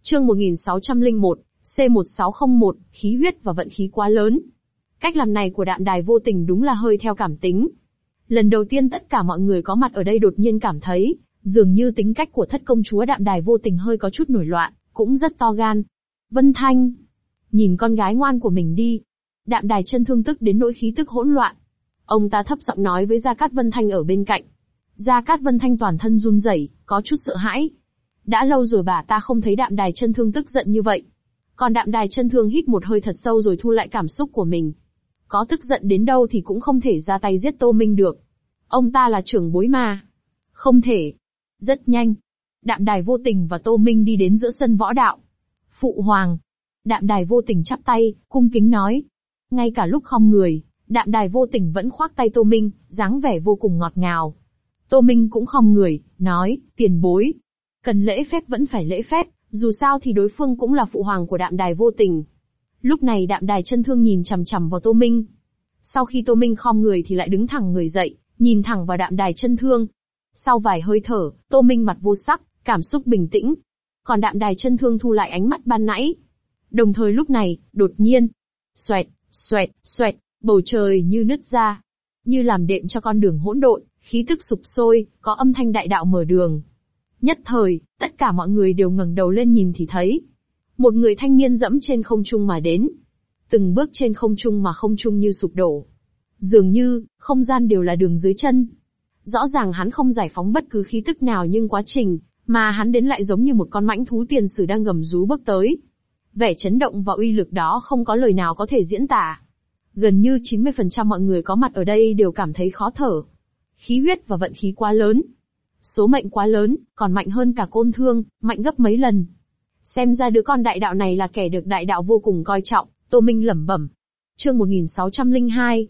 Chương 1601, C1601, khí huyết và vận khí quá lớn. Cách làm này của Đạm Đài Vô Tình đúng là hơi theo cảm tính. Lần đầu tiên tất cả mọi người có mặt ở đây đột nhiên cảm thấy, dường như tính cách của thất công chúa Đạm Đài Vô Tình hơi có chút nổi loạn, cũng rất to gan. Vân Thanh, nhìn con gái ngoan của mình đi. Đạm Đài Chân Thương tức đến nỗi khí tức hỗn loạn. Ông ta thấp giọng nói với Gia Cát Vân Thanh ở bên cạnh. Gia Cát Vân Thanh toàn thân run rẩy, có chút sợ hãi. Đã lâu rồi bà ta không thấy Đạm Đài Chân Thương tức giận như vậy. Còn Đạm Đài Chân Thương hít một hơi thật sâu rồi thu lại cảm xúc của mình. Có tức giận đến đâu thì cũng không thể ra tay giết Tô Minh được. Ông ta là trưởng bối mà. Không thể. Rất nhanh. Đạm Đài Vô Tình và Tô Minh đi đến giữa sân võ đạo. Phụ hoàng. Đạm Đài Vô Tình chắp tay, cung kính nói. Ngay cả lúc khom người, Đạm Đài Vô Tình vẫn khoác tay Tô Minh, dáng vẻ vô cùng ngọt ngào. Tô Minh cũng khom người, nói, tiền bối. Cần lễ phép vẫn phải lễ phép, dù sao thì đối phương cũng là phụ hoàng của Đạm Đài Vô Tình. Lúc này Đạm Đài Chân Thương nhìn chằm chằm vào Tô Minh. Sau khi Tô Minh khom người thì lại đứng thẳng người dậy, nhìn thẳng vào Đạm Đài Chân Thương. Sau vài hơi thở, Tô Minh mặt vô sắc, cảm xúc bình tĩnh. Còn Đạm Đài Chân Thương thu lại ánh mắt ban nãy. Đồng thời lúc này, đột nhiên, xoẹt, xoẹt, xoẹt, bầu trời như nứt ra. Như làm đệm cho con đường hỗn độn, khí tức sục sôi, có âm thanh đại đạo mở đường. Nhất thời, tất cả mọi người đều ngẩng đầu lên nhìn thì thấy. Một người thanh niên dẫm trên không trung mà đến. Từng bước trên không trung mà không trung như sụp đổ. Dường như, không gian đều là đường dưới chân. Rõ ràng hắn không giải phóng bất cứ khí tức nào nhưng quá trình, mà hắn đến lại giống như một con mãnh thú tiền sử đang gầm rú bước tới. Vẻ chấn động và uy lực đó không có lời nào có thể diễn tả. Gần như 90% mọi người có mặt ở đây đều cảm thấy khó thở. Khí huyết và vận khí quá lớn. Số mệnh quá lớn, còn mạnh hơn cả Côn Thương, mạnh gấp mấy lần. Xem ra đứa con đại đạo này là kẻ được đại đạo vô cùng coi trọng, Tô Minh lẩm bẩm. Chương 1602,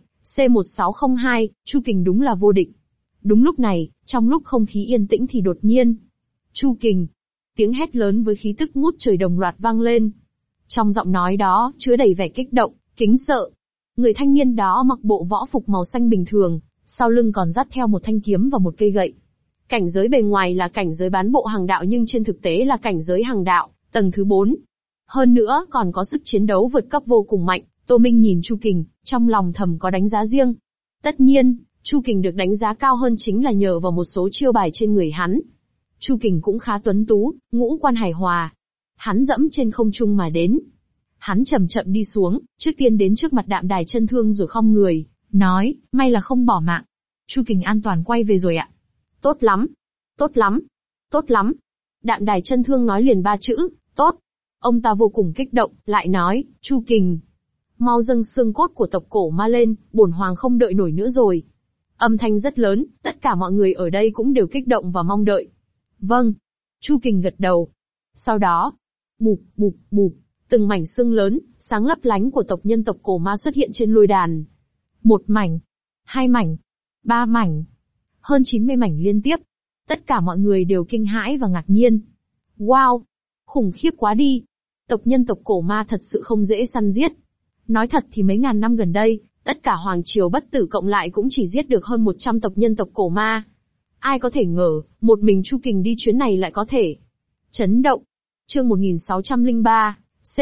C1602, Chu Kình đúng là vô địch. Đúng lúc này, trong lúc không khí yên tĩnh thì đột nhiên. Chu Kình. Tiếng hét lớn với khí tức ngút trời đồng loạt vang lên. Trong giọng nói đó, chứa đầy vẻ kích động, kính sợ. Người thanh niên đó mặc bộ võ phục màu xanh bình thường, sau lưng còn dắt theo một thanh kiếm và một cây gậy. Cảnh giới bề ngoài là cảnh giới bán bộ hàng đạo nhưng trên thực tế là cảnh giới hàng đạo, tầng thứ 4. Hơn nữa còn có sức chiến đấu vượt cấp vô cùng mạnh, Tô Minh nhìn Chu Kình, trong lòng thầm có đánh giá riêng. Tất nhiên, Chu Kình được đánh giá cao hơn chính là nhờ vào một số chiêu bài trên người hắn. Chu Kình cũng khá tuấn tú, ngũ quan hài hòa. Hắn dẫm trên không trung mà đến. Hắn chậm chậm đi xuống, trước tiên đến trước mặt Đạm Đài Chân Thương rồi khom người, nói, may là không bỏ mạng. Chu Kình an toàn quay về rồi ạ. Tốt lắm, tốt lắm, tốt lắm. Đạm Đài Chân Thương nói liền 3 chữ, tốt. Ông ta vô cùng kích động, lại nói, Chu Kình, mau dâng xương cốt của tộc cổ ma lên, bổn hoàng không đợi nổi nữa rồi. Âm thanh rất lớn, tất cả mọi người ở đây cũng đều kích động và mong đợi. Vâng. Chu Kình gật đầu. Sau đó, bụp bụp bụp, từng mảnh xương lớn, sáng lấp lánh của tộc nhân tộc cổ ma xuất hiện trên lôi đàn. 1 mảnh, 2 mảnh, 3 mảnh, hơn 90 mảnh liên tiếp. Tất cả mọi người đều kinh hãi và ngạc nhiên. Wow, khủng khiếp quá đi. Tộc nhân tộc cổ ma thật sự không dễ săn giết. Nói thật thì mấy ngàn năm gần đây, tất cả hoàng triều bất tử cộng lại cũng chỉ giết được hơn 100 tộc nhân tộc cổ ma. Ai có thể ngờ, một mình Chu Kình đi chuyến này lại có thể. Chấn động. Chương 1603,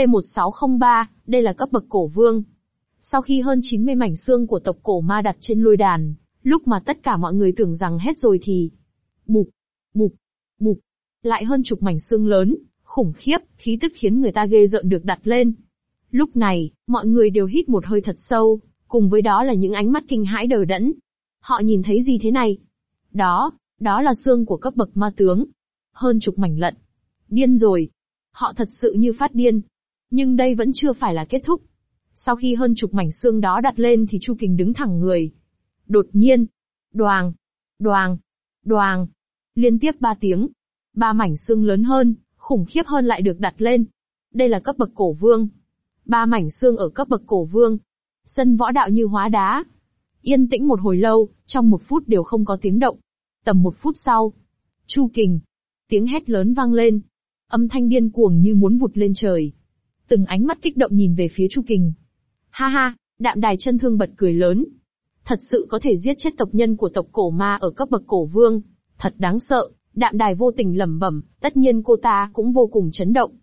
C1603, đây là cấp bậc cổ vương. Sau khi hơn 90 mảnh xương của tộc cổ ma đặt trên lôi đàn, lúc mà tất cả mọi người tưởng rằng hết rồi thì bụp, bụp, bụp, lại hơn chục mảnh xương lớn, khủng khiếp, khí tức khiến người ta ghê rợn được đặt lên. Lúc này, mọi người đều hít một hơi thật sâu, cùng với đó là những ánh mắt kinh hãi đờ đẫn. Họ nhìn thấy gì thế này? Đó là xương của cấp bậc ma tướng. Hơn chục mảnh lận. Điên rồi. Họ thật sự như phát điên. Nhưng đây vẫn chưa phải là kết thúc. Sau khi hơn chục mảnh xương đó đặt lên thì Chu Kình đứng thẳng người. Đột nhiên, đoàng, đoàng, đoàng, liên tiếp 3 tiếng. 3 mảnh xương lớn hơn, khủng khiếp hơn lại được đặt lên. Đây là cấp bậc cổ vương. 3 mảnh xương ở cấp bậc cổ vương. Sân võ đạo như hóa đá. Yên tĩnh một hồi lâu, trong 1 phút đều không có tiếng động. Tầm 1 phút sau, Chu Kình, tiếng hét lớn vang lên. Âm thanh điên cuồng như muốn vụt lên trời. Từng ánh mắt kích động nhìn về phía Chu Kình. Ha ha, Đạm Đài Chân Thương bật cười lớn. Thật sự có thể giết chết tộc nhân của tộc cổ ma ở cấp bậc cổ vương. Thật đáng sợ, Đạm Đài Vô Tình lẩm bẩm, tất nhiên cô ta cũng vô cùng chấn động.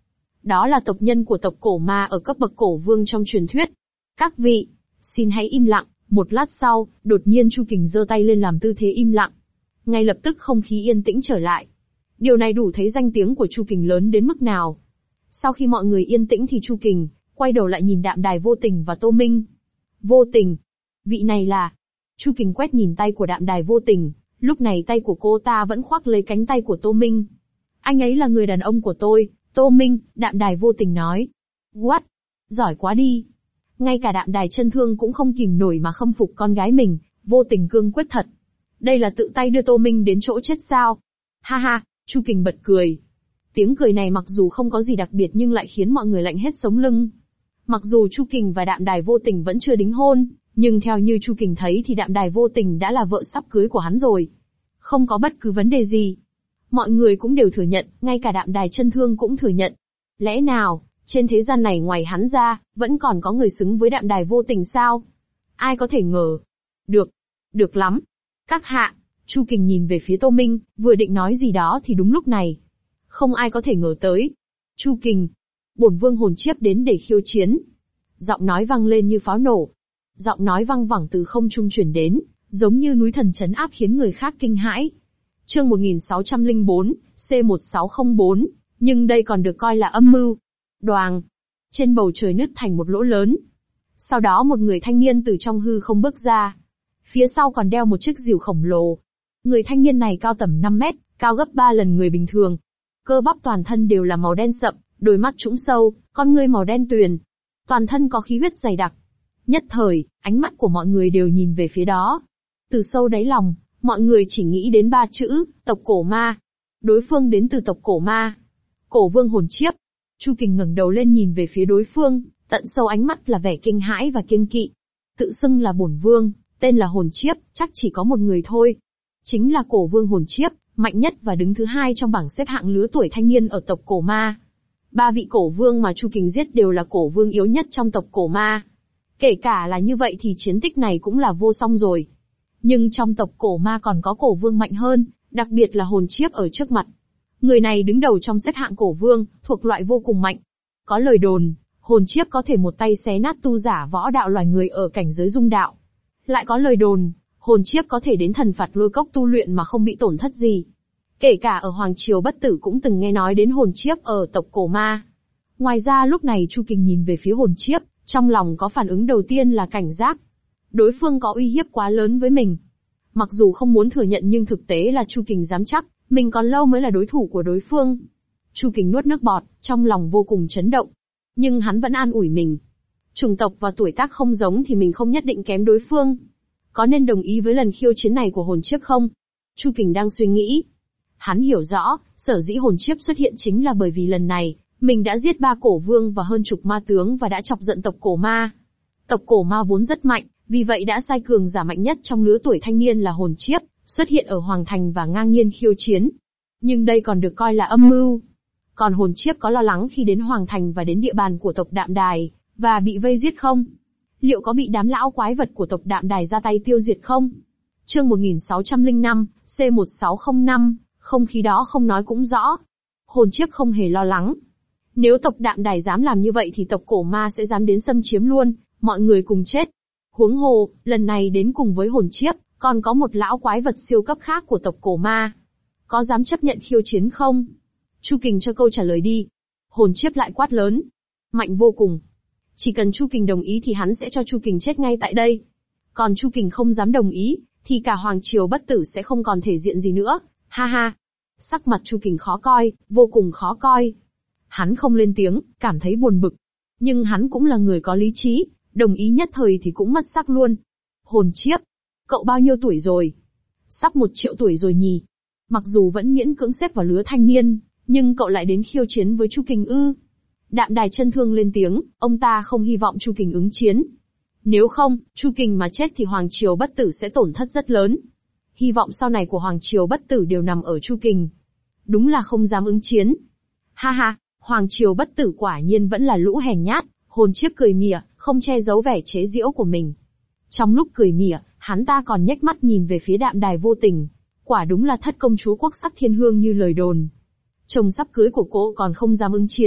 Đó là tộc nhân của tộc cổ ma ở cấp bậc cổ vương trong truyền thuyết. Các vị, xin hãy im lặng. Một lát sau, đột nhiên Chu Kình giơ tay lên làm tư thế im lặng. Ngay lập tức không khí yên tĩnh trở lại. Điều này đủ thấy danh tiếng của Chu Kình lớn đến mức nào. Sau khi mọi người yên tĩnh thì Chu Kình quay đầu lại nhìn Đạm Đài Vô Tình và Tô Minh. Vô Tình, vị này là... Chu Kình quét nhìn tay của Đạm Đài Vô Tình, lúc này tay của cô ta vẫn khoác lấy cánh tay của Tô Minh. Anh ấy là người đàn ông của tôi, Tô Minh, Đạm Đài Vô Tình nói. What? Giỏi quá đi. Ngay cả Đạm Đài Chân Thương cũng không kìm nổi mà khâm phục con gái mình, Vô Tình cương quyết thật. Đây là tự tay đưa Tô Minh đến chỗ chết sao? Ha ha, Chu Kình bật cười. Tiếng cười này mặc dù không có gì đặc biệt nhưng lại khiến mọi người lạnh hết sống lưng. Mặc dù Chu Kình và Đạm Đài Vô Tình vẫn chưa đính hôn, nhưng theo như Chu Kình thấy thì Đạm Đài Vô Tình đã là vợ sắp cưới của hắn rồi. Không có bất cứ vấn đề gì. Mọi người cũng đều thừa nhận, ngay cả Đạm Đài Chân Thương cũng thừa nhận. Lẽ nào, trên thế gian này ngoài hắn ra, vẫn còn có người xứng với Đạm Đài Vô Tình sao? Ai có thể ngờ? Được lắm. Các hạ, Chu Kình nhìn về phía Tô Minh, vừa định nói gì đó thì đúng lúc này. Không ai có thể ngờ tới. Chu Kình, bổn vương hồn chiếp đến để khiêu chiến. Giọng nói vang lên như pháo nổ. Giọng nói vang vẳng từ không trung truyền đến, giống như núi thần trấn áp khiến người khác kinh hãi. Chương 1604, C1604, nhưng đây còn được coi là âm mưu. Đoàng. Trên bầu trời nứt thành một lỗ lớn. Sau đó một người thanh niên từ trong hư không bước ra. Phía sau còn đeo một chiếc rìu khổng lồ. Người thanh niên này cao tầm 5 mét, cao gấp 3 lần người bình thường. Cơ bắp toàn thân đều là màu đen sậm, đôi mắt trũng sâu, con ngươi màu đen tuyền. Toàn thân có khí huyết dày đặc. Nhất thời, ánh mắt của mọi người đều nhìn về phía đó. Từ sâu đáy lòng, mọi người chỉ nghĩ đến 3 chữ, tộc cổ ma. Đối phương đến từ tộc cổ ma. Cổ vương hồn chiếp. Chu Kình ngẩng đầu lên nhìn về phía đối phương, tận sâu ánh mắt là vẻ kinh hãi và kiêng kỵ. Tự xưng là bổn vương, tên là hồn chiếp, chắc chỉ có một người thôi. Chính là cổ vương hồn chiếp, mạnh nhất và đứng thứ 2 trong bảng xếp hạng lứa tuổi thanh niên ở tộc cổ ma. 3 vị cổ vương mà Chu Kình giết đều là cổ vương yếu nhất trong tộc cổ ma. Kể cả là như vậy thì chiến tích này cũng là vô song rồi. Nhưng trong tộc cổ ma còn có cổ vương mạnh hơn, đặc biệt là hồn chiếp ở trước mặt. Người này đứng đầu trong xếp hạng cổ vương, thuộc loại vô cùng mạnh. Có lời đồn, hồn chiếp có thể một tay xé nát tu giả võ đạo loài người ở cảnh giới dung đạo. Lại có lời đồn, hồn chiếp có thể đến thần phạt lôi cốc tu luyện mà không bị tổn thất gì. Kể cả ở Hoàng Triều Bất Tử cũng từng nghe nói đến hồn chiếp ở tộc cổ ma. Ngoài ra lúc này Chu Kình nhìn về phía hồn chiếp, trong lòng có phản ứng đầu tiên là cảnh giác. Đối phương có uy hiếp quá lớn với mình. Mặc dù không muốn thừa nhận nhưng thực tế là Chu Kình dám chắc, mình còn lâu mới là đối thủ của đối phương. Chu Kình nuốt nước bọt, trong lòng vô cùng chấn động. Nhưng hắn vẫn an ủi mình. Chủng tộc và tuổi tác không giống thì mình không nhất định kém đối phương. Có nên đồng ý với lần khiêu chiến này của hồn chiếp không? Chu Kình đang suy nghĩ. Hắn hiểu rõ, sở dĩ hồn chiếp xuất hiện chính là bởi vì lần này, mình đã giết 3 cổ vương và hơn chục ma tướng và đã chọc giận tộc cổ ma. Tộc cổ ma vốn rất mạnh, vì vậy đã sai cường giả mạnh nhất trong lứa tuổi thanh niên là hồn chiếp, xuất hiện ở Hoàng Thành và ngang nhiên khiêu chiến. Nhưng đây còn được coi là âm mưu. Còn hồn chiếp có lo lắng khi đến Hoàng Thành và đến địa bàn của tộc Đạm Đài, và bị vây giết không? Liệu có bị đám lão quái vật của tộc Đạm Đài ra tay tiêu diệt không? Chương 1605, C1605, không khí đó không nói cũng rõ. Hồn chiếp không hề lo lắng. Nếu tộc Đạm Đài dám làm như vậy thì tộc cổ ma sẽ dám đến xâm chiếm luôn, mọi người cùng chết. Huống hồ, lần này đến cùng với hồn chiếp, còn có một lão quái vật siêu cấp khác của tộc cổ ma. Có dám chấp nhận khiêu chiến không? Chu Kình cho câu trả lời đi. Hồn chiếp lại quát lớn. Mạnh vô cùng. Chỉ cần Chu Kình đồng ý thì hắn sẽ cho Chu Kình chết ngay tại đây. Còn Chu Kình không dám đồng ý, thì cả Hoàng Triều Bất Tử sẽ không còn thể diện gì nữa. Ha ha. Sắc mặt Chu Kình khó coi, vô cùng khó coi. Hắn không lên tiếng, cảm thấy buồn bực. Nhưng hắn cũng là người có lý trí, đồng ý nhất thời thì cũng mất sắc luôn. Hồn chiếp, cậu bao nhiêu tuổi rồi? Sắp 1 triệu tuổi rồi nhỉ? Mặc dù vẫn miễn cưỡng xếp vào lứa thanh niên, nhưng cậu lại đến khiêu chiến với Chu Kình ư? Đạm Đài Chân Thương lên tiếng, ông ta không hy vọng Chu Kình ứng chiến. Nếu không, Chu Kình mà chết thì Hoàng Triều Bất Tử sẽ tổn thất rất lớn. Hy vọng sau này của Hoàng Triều Bất Tử đều nằm ở Chu Kình. Đúng là không dám ứng chiến. Ha ha, Hoàng Triều Bất Tử quả nhiên vẫn là lũ hèn nhát. Hồn chiếp cười mỉa, không che giấu vẻ chế giễu của mình. Trong lúc cười mỉa, hắn ta còn nhếch mắt nhìn về phía Đạm Đài Vô Tình. Quả đúng là thất công chúa quốc sắc thiên hương như lời đồn. Chồng sắp cưới của cô còn không dám ứng chiến,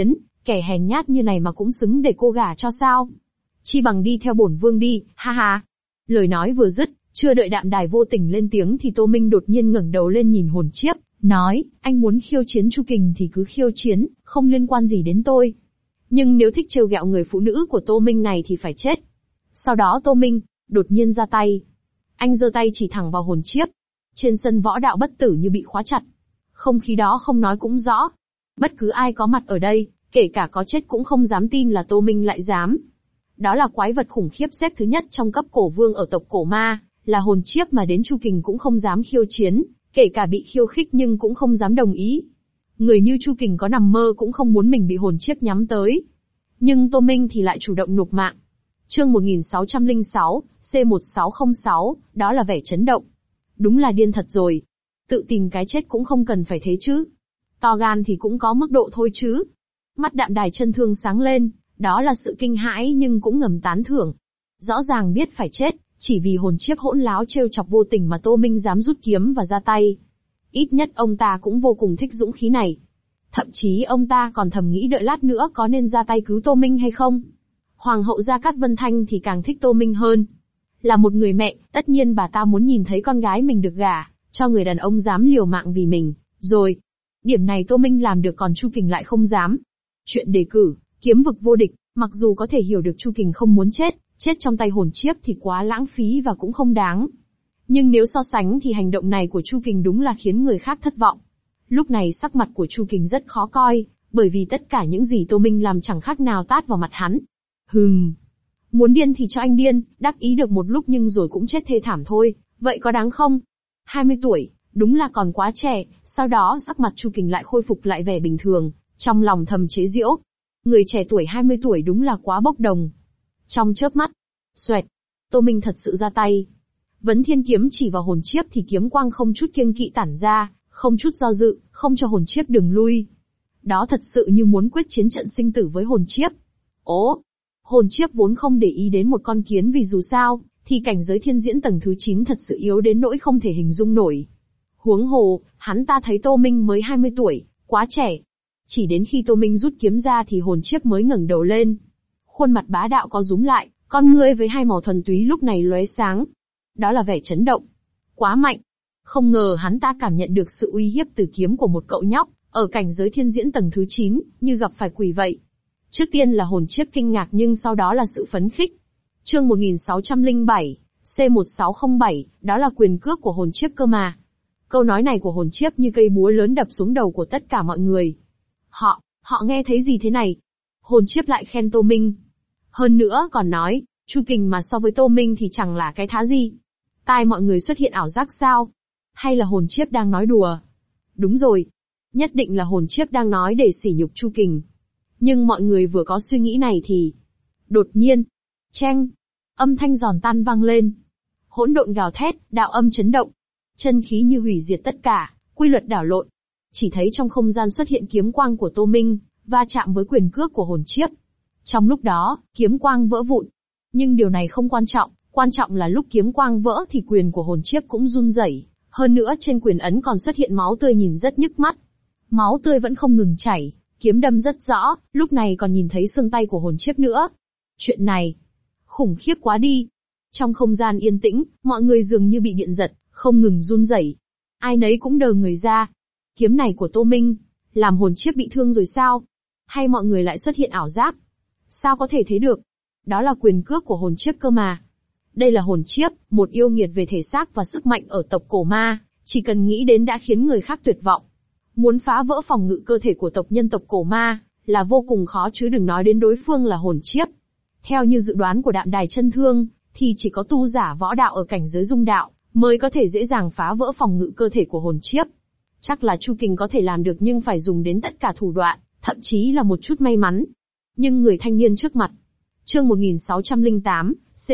kẻ hèn nhát như này mà cũng xứng để cô gả cho sao? Chi bằng đi theo bổn vương đi, ha ha. Lời nói vừa dứt, chưa đợi Đạm Đài Vô Tình lên tiếng thì Tô Minh đột nhiên ngẩng đầu lên nhìn Hồn Chiếp, nói, anh muốn khiêu chiến Chu Kình thì cứ khiêu chiến, không liên quan gì đến tôi. Nhưng nếu thích trêu ghẹo người phụ nữ của Tô Minh này thì phải chết. Sau đó Tô Minh đột nhiên ra tay. Anh giơ tay chỉ thẳng vào Hồn Chiếp. Trên sân võ đạo bất tử như bị khóa chặt. Không khí đó không nói cũng rõ. Bất cứ ai có mặt ở đây, kể cả có chết cũng không dám tin là Tô Minh lại dám. Đó là quái vật khủng khiếp xếp thứ nhất trong cấp cổ vương ở tộc cổ ma, là Hồn Chiếp mà đến Chu Kình cũng không dám khiêu chiến, kể cả bị khiêu khích nhưng cũng không dám đồng ý. Người như Chu Kình có nằm mơ cũng không muốn mình bị Hồn Chiếp nhắm tới. Nhưng Tô Minh thì lại chủ động nộp mạng. Chương 1606, C1606, đó là vẻ chấn động. Đúng là điên thật rồi. Tự tìm cái chết cũng không cần phải thế chứ. To gan thì cũng có mức độ thôi chứ. Mắt Đạm Đài Chân Thương sáng lên, đó là sự kinh hãi nhưng cũng ngầm tán thưởng. Rõ ràng biết phải chết, chỉ vì Hồn Chiếp hỗn láo trêu chọc Vô Tình mà Tô Minh dám rút kiếm và ra tay. Ít nhất ông ta cũng vô cùng thích dũng khí này. Thậm chí ông ta còn thầm nghĩ đợi lát nữa có nên ra tay cứu Tô Minh hay không. Hoàng hậu Gia Cát Vân Thanh thì càng thích Tô Minh hơn. Là một người mẹ, tất nhiên bà ta muốn nhìn thấy con gái mình được gả, cho người đàn ông dám liều mạng vì mình, rồi. Điểm này Tô Minh làm được còn Chu Kình lại không dám. Chuyện đề cử, kiếm vực vô địch, mặc dù có thể hiểu được Chu Kình không muốn chết trong tay Hồn Chiếp thì quá lãng phí và cũng không đáng. Nhưng nếu so sánh thì hành động này của Chu Kình đúng là khiến người khác thất vọng. Lúc này sắc mặt của Chu Kình rất khó coi, bởi vì tất cả những gì Tô Minh làm chẳng khác nào tát vào mặt hắn. Muốn điên thì cho anh điên, đắc ý được một lúc nhưng rồi cũng chết thê thảm thôi, vậy có đáng không? 20 tuổi, đúng là còn quá trẻ, sau đó sắc mặt Chu Kình lại khôi phục lại vẻ bình thường, trong lòng thầm chế giễu. Người trẻ tuổi 20 tuổi đúng là quá bốc đồng. Trong chớp mắt, xoẹt, Tô Minh thật sự ra tay. Vấn Thiên kiếm chỉ vào Hồn Chiếp thì kiếm quang không chút kiêng kỵ tản ra, không chút do dự, không cho Hồn Chiếp đường lui. Đó thật sự như muốn quyết chiến trận sinh tử với Hồn Chiếp. Hồn Chiếp vốn không để ý đến một con kiến vì dù sao, thì cảnh giới thiên diễn tầng thứ 9 thật sự yếu đến nỗi không thể hình dung nổi. Huống hồ, hắn ta thấy Tô Minh mới 20 tuổi, quá trẻ. Chỉ đến khi Tô Minh rút kiếm ra thì Hồn Chiếp mới ngẩng đầu lên. Khuôn mặt bá đạo có rúm lại, con ngươi với hai màu thuần túy lúc này lóe sáng. Đó là vẻ chấn động. Quá mạnh. Không ngờ hắn ta cảm nhận được sự uy hiếp từ kiếm của một cậu nhóc, ở cảnh giới thiên diễn tầng thứ 9, như gặp phải quỷ vậy. Trước tiên là Hồn Chiếp kinh ngạc nhưng sau đó là sự phấn khích. Chương 1607, C1607, đó là quyền cước của Hồn Chiếp cơ mà. Câu nói này của Hồn Chiếp như cây búa lớn đập xuống đầu của tất cả mọi người. Họ nghe thấy gì thế này? Hồn Chiếp lại khen Tô Minh. Hơn nữa còn nói, Chu Kình mà so với Tô Minh thì chẳng là cái thá gì. Tai mọi người xuất hiện ảo giác sao? Hay là Hồn Chiếp đang nói đùa? Đúng rồi. Nhất định là Hồn Chiếp đang nói để sỉ nhục Chu Kình. Nhưng mọi người vừa có suy nghĩ này thì... Đột nhiên, cheng, âm thanh giòn tan vang lên. Hỗn độn gào thét, đạo âm chấn động. Chân khí như hủy diệt tất cả, quy luật đảo lộn. Chỉ thấy trong không gian xuất hiện kiếm quang của Tô Minh, va chạm với quyền cước của Hồn Chiếp. Trong lúc đó, kiếm quang vỡ vụn. Nhưng điều này không quan trọng là lúc kiếm quang vỡ thì quyền của Hồn Chiếp cũng run rẩy. Hơn nữa trên quyền ấn còn xuất hiện máu tươi nhìn rất nhức mắt. Máu tươi vẫn không ngừng chảy, kiếm đâm rất rõ, lúc này còn nhìn thấy xương tay của Hồn Chiếp nữa. Chuyện này, khủng khiếp quá đi. Trong không gian yên tĩnh, mọi người dường như bị điện giật, không ngừng run rẩy. Ai nấy cũng đờ người ra. Kiếm này của Tô Minh, làm Hồn Chiếp bị thương rồi sao? Hay mọi người lại xuất hiện ảo giác? Sao có thể thế được? Đó là quyền cước của Hồn Chiếp cơ mà. Đây là Hồn Chiếp, một yêu nghiệt về thể xác và sức mạnh ở tộc cổ ma, chỉ cần nghĩ đến đã khiến người khác tuyệt vọng. Muốn phá vỡ phòng ngự cơ thể của tộc nhân tộc cổ ma, là vô cùng khó chứ đừng nói đến đối phương là Hồn Chiếp. Theo như dự đoán của Đạm Đài Chân Thương, thì chỉ có tu giả võ đạo ở cảnh giới dung đạo, mới có thể dễ dàng phá vỡ phòng ngự cơ thể của Hồn Chiếp. Chắc là Chu Kình có thể làm được nhưng phải dùng đến tất cả thủ đoạn, thậm chí là một chút may mắn. Nhưng người thanh niên trước mặt. Chương 1608,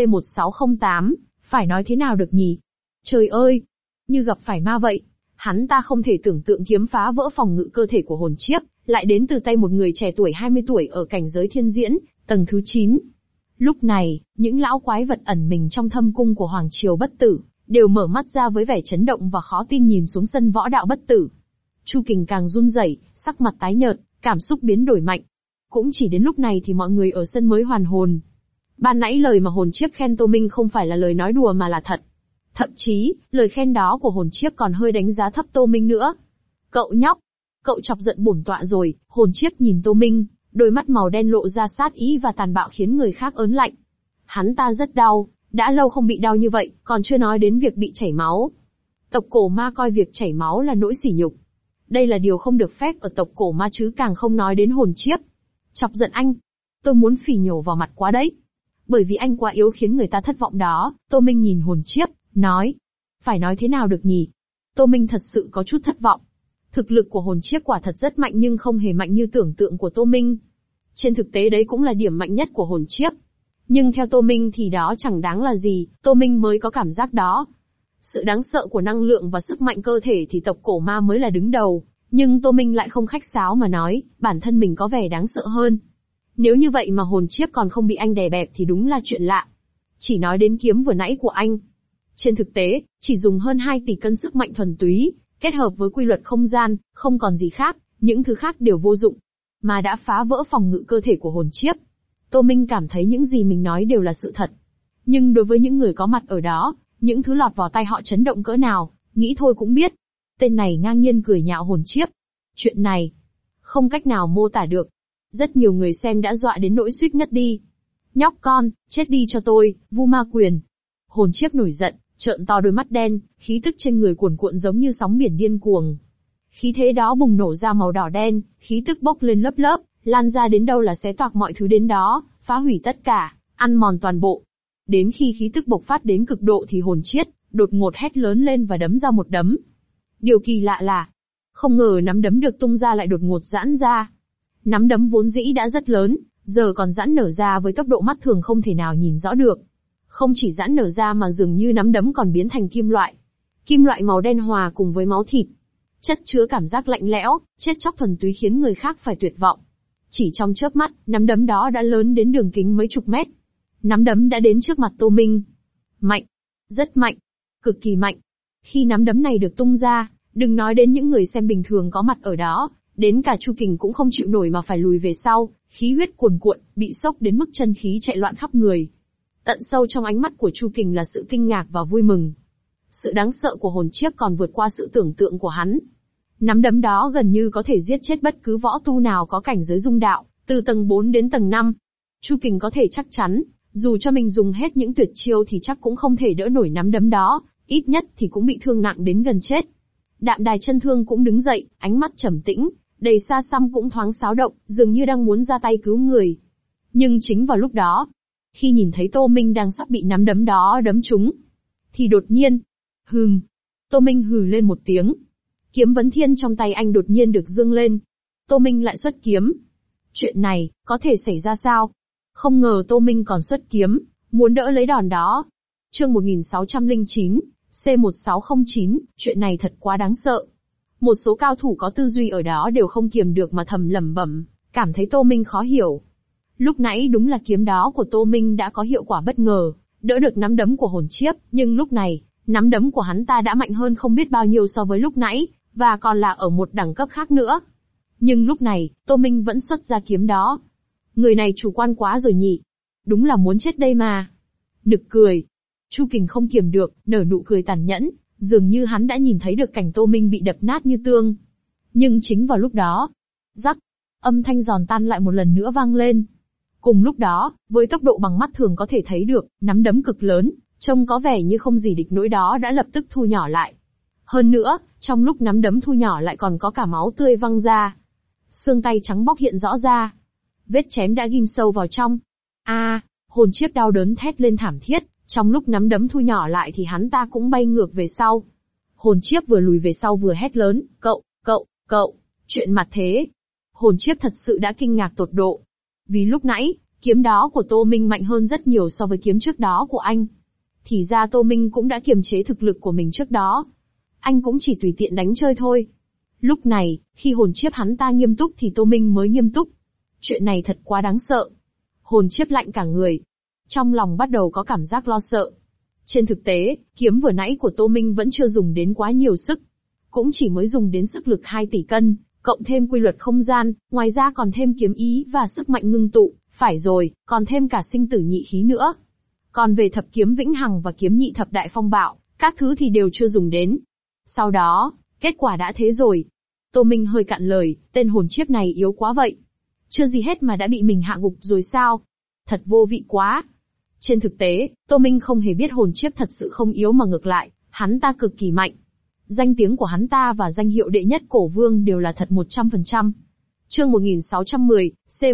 C1608, phải nói thế nào được nhỉ? Trời ơi! Như gặp phải ma vậy. Hắn ta không thể tưởng tượng kiếm phá vỡ phòng ngự cơ thể của Hồn Chiếp, lại đến từ tay một người trẻ tuổi 20 tuổi ở cảnh giới thiên diễn, tầng thứ 9. Lúc này, những lão quái vật ẩn mình trong thâm cung của Hoàng Triều Bất Tử, đều mở mắt ra với vẻ chấn động và khó tin nhìn xuống sân võ đạo bất tử. Chu Kình càng run rẩy, sắc mặt tái nhợt, cảm xúc biến đổi mạnh. Cũng chỉ đến lúc này thì mọi người ở sân mới hoàn hồn. Ban nãy lời mà hồn chiếc khen Tô Minh không phải là lời nói đùa mà là thật. Thậm chí, lời khen đó của hồn chiếc còn hơi đánh giá thấp Tô Minh nữa. Cậu nhóc, cậu chọc giận bổn tọa rồi. Hồn chiếc nhìn Tô Minh, đôi mắt màu đen lộ ra sát ý và tàn bạo khiến người khác ớn lạnh. Hắn ta rất đau, đã lâu không bị đau như vậy, còn chưa nói đến việc bị chảy máu. Tộc cổ ma coi việc chảy máu là nỗi sỉ nhục. Đây là điều không được phép ở tộc cổ ma chứ càng không nói đến hồn chiếc. Chọc giận anh, tôi muốn phỉ nhổ vào mặt quá đấy. Bởi vì anh quá yếu khiến người ta thất vọng đó. Tô Minh nhìn hồn chiếc, nói. Phải nói thế nào được nhỉ? Tô Minh thật sự có chút thất vọng. Thực lực của hồn chiếc quả thật rất mạnh nhưng không hề mạnh như tưởng tượng của Tô Minh. Trên thực tế đấy cũng là điểm mạnh nhất của hồn chiếc. Nhưng theo Tô Minh thì đó chẳng đáng là gì, Tô Minh mới có cảm giác đó. Sự đáng sợ của năng lượng và sức mạnh cơ thể thì tộc cổ ma mới là đứng đầu, nhưng Tô Minh lại không khách sáo mà nói, bản thân mình có vẻ đáng sợ hơn. Nếu như vậy mà hồn chiếc còn không bị anh đè bẹp thì đúng là chuyện lạ. Chỉ nói đến kiếm vừa nãy của anh. Trên thực tế, chỉ dùng hơn 2 tỷ cân sức mạnh thuần túy, kết hợp với quy luật không gian, không còn gì khác, những thứ khác đều vô dụng. Mà đã phá vỡ phòng ngự cơ thể của hồn chiếc. Tô Minh cảm thấy những gì mình nói đều là sự thật. Nhưng đối với những người có mặt ở đó, những thứ lọt vào tay họ chấn động cỡ nào, nghĩ thôi cũng biết. Tên này ngang nhiên cười nhạo hồn chiếc. Chuyện này, không cách nào mô tả được. Rất nhiều người xem đã dọa đến nỗi suýt ngất đi. Nhóc con, chết đi cho tôi, Vu Ma Quyền. Hồn chiếc nổi giận, trợn to đôi mắt đen, khí tức trên người cuồn cuộn giống như sóng biển điên cuồng. Khí thế đó bùng nổ ra màu đỏ đen, khí tức bốc lên lớp lớp, lan ra đến đâu là xé toạc mọi thứ đến đó, phá hủy tất cả, ăn mòn toàn bộ. Đến khi khí tức bộc phát đến cực độ thì hồn chiếc đột ngột hét lớn lên và đấm ra một đấm. Điều kỳ lạ là, không ngờ nắm đấm được tung ra lại đột ngột giãn ra. Nắm đấm vốn dĩ đã rất lớn, giờ còn giãn nở ra với tốc độ mắt thường không thể nào nhìn rõ được. Không chỉ giãn nở ra mà dường như nắm đấm còn biến thành kim loại. Kim loại màu đen hòa cùng với máu thịt. Chất chứa cảm giác lạnh lẽo, chết chóc thuần túy khiến người khác phải tuyệt vọng. Chỉ trong chớp mắt, nắm đấm đó đã lớn đến đường kính mấy chục mét. Nắm đấm đã đến trước mặt Tô Minh. Mạnh. Rất mạnh. Cực kỳ mạnh. Khi nắm đấm này được tung ra, đừng nói đến những người xem bình thường có mặt ở đó, đến cả Chu Kình cũng không chịu nổi mà phải lùi về sau, khí huyết cuồn cuộn, bị sốc đến mức chân khí chạy loạn khắp người. Tận sâu trong ánh mắt của Chu Kình là sự kinh ngạc và vui mừng. Sự đáng sợ của hồn chiếc còn vượt qua sự tưởng tượng của hắn. Nắm đấm đó gần như có thể giết chết bất cứ võ tu nào có cảnh giới dung đạo, từ tầng 4 đến tầng 5. Chu Kình có thể chắc chắn, dù cho mình dùng hết những tuyệt chiêu thì chắc cũng không thể đỡ nổi nắm đấm đó, ít nhất thì cũng bị thương nặng đến gần chết. Đạm Đài Chân Thương cũng đứng dậy, ánh mắt trầm tĩnh, đầy xa xăm cũng thoáng xáo động, dường như đang muốn ra tay cứu người. Nhưng chính vào lúc đó, khi nhìn thấy Tô Minh đang sắp bị nắm đấm đó đấm trúng, thì đột nhiên, Tô Minh hừ lên một tiếng. Kiếm vấn thiên trong tay anh đột nhiên được dương lên. Tô Minh lại xuất kiếm. Chuyện này, có thể xảy ra sao? Không ngờ Tô Minh còn xuất kiếm, muốn đỡ lấy đòn đó. Chương 1609, C1609, chuyện này thật quá đáng sợ. Một số cao thủ có tư duy ở đó đều không kiềm được mà thầm lẩm bẩm, cảm thấy Tô Minh khó hiểu. Lúc nãy đúng là kiếm đó của Tô Minh đã có hiệu quả bất ngờ, đỡ được nắm đấm của hồn chiếc, nhưng lúc này, nắm đấm của hắn ta đã mạnh hơn không biết bao nhiêu so với lúc nãy, và còn là ở một đẳng cấp khác nữa. Nhưng lúc này, Tô Minh vẫn xuất ra kiếm đó. Người này chủ quan quá rồi nhỉ? Đúng là muốn chết đây mà. Nực cười. Chu Kình không kiềm được, nở nụ cười tàn nhẫn, dường như hắn đã nhìn thấy được cảnh Tô Minh bị đập nát như tương. Nhưng chính vào lúc đó, rắc, âm thanh giòn tan lại một lần nữa vang lên. Cùng lúc đó, với tốc độ bằng mắt thường có thể thấy được, nắm đấm cực lớn, trông có vẻ như không gì địch nổi đó đã lập tức thu nhỏ lại. Hơn nữa, trong lúc nắm đấm thu nhỏ lại còn có cả máu tươi văng ra. Xương tay trắng bóc hiện rõ ra. Vết chém đã ghim sâu vào trong. Hồn chiếc đau đớn thét lên thảm thiết, trong lúc nắm đấm thu nhỏ lại thì hắn ta cũng bay ngược về sau. Hồn chiếc vừa lùi về sau vừa hét lớn, cậu, chuyện mặt thế. Hồn chiếc thật sự đã kinh ngạc tột độ. Vì lúc nãy, kiếm đó của Tô Minh mạnh hơn rất nhiều so với kiếm trước đó của anh. Thì ra Tô Minh cũng đã kiềm chế thực lực của mình trước đó. Anh cũng chỉ tùy tiện đánh chơi thôi. Lúc này, khi hồn chiếc hắn ta nghiêm túc thì Tô Minh mới nghiêm túc. Chuyện này thật quá đáng sợ. Hồn chiếc lạnh cả người. Trong lòng bắt đầu có cảm giác lo sợ. Trên thực tế, kiếm vừa nãy của Tô Minh vẫn chưa dùng đến quá nhiều sức. Cũng chỉ mới dùng đến sức lực 2 tỷ cân, cộng thêm quy luật không gian, ngoài ra còn thêm kiếm ý và sức mạnh ngưng tụ, phải rồi, còn thêm cả sinh tử nhị khí nữa. Còn về thập kiếm vĩnh hằng và kiếm nhị thập đại phong bạo, các thứ thì đều chưa dùng đến. Sau đó, kết quả đã thế rồi. Tô Minh hơi cạn lời, tên hồn chiếp này yếu quá vậy. Chưa gì hết mà đã bị mình hạ gục rồi sao? Thật vô vị quá. Trên thực tế, Tô Minh không hề biết hồn chiếp thật sự không yếu mà ngược lại, hắn ta cực kỳ mạnh. Danh tiếng của hắn ta và danh hiệu đệ nhất cổ vương đều là thật 100%. Chương 1610,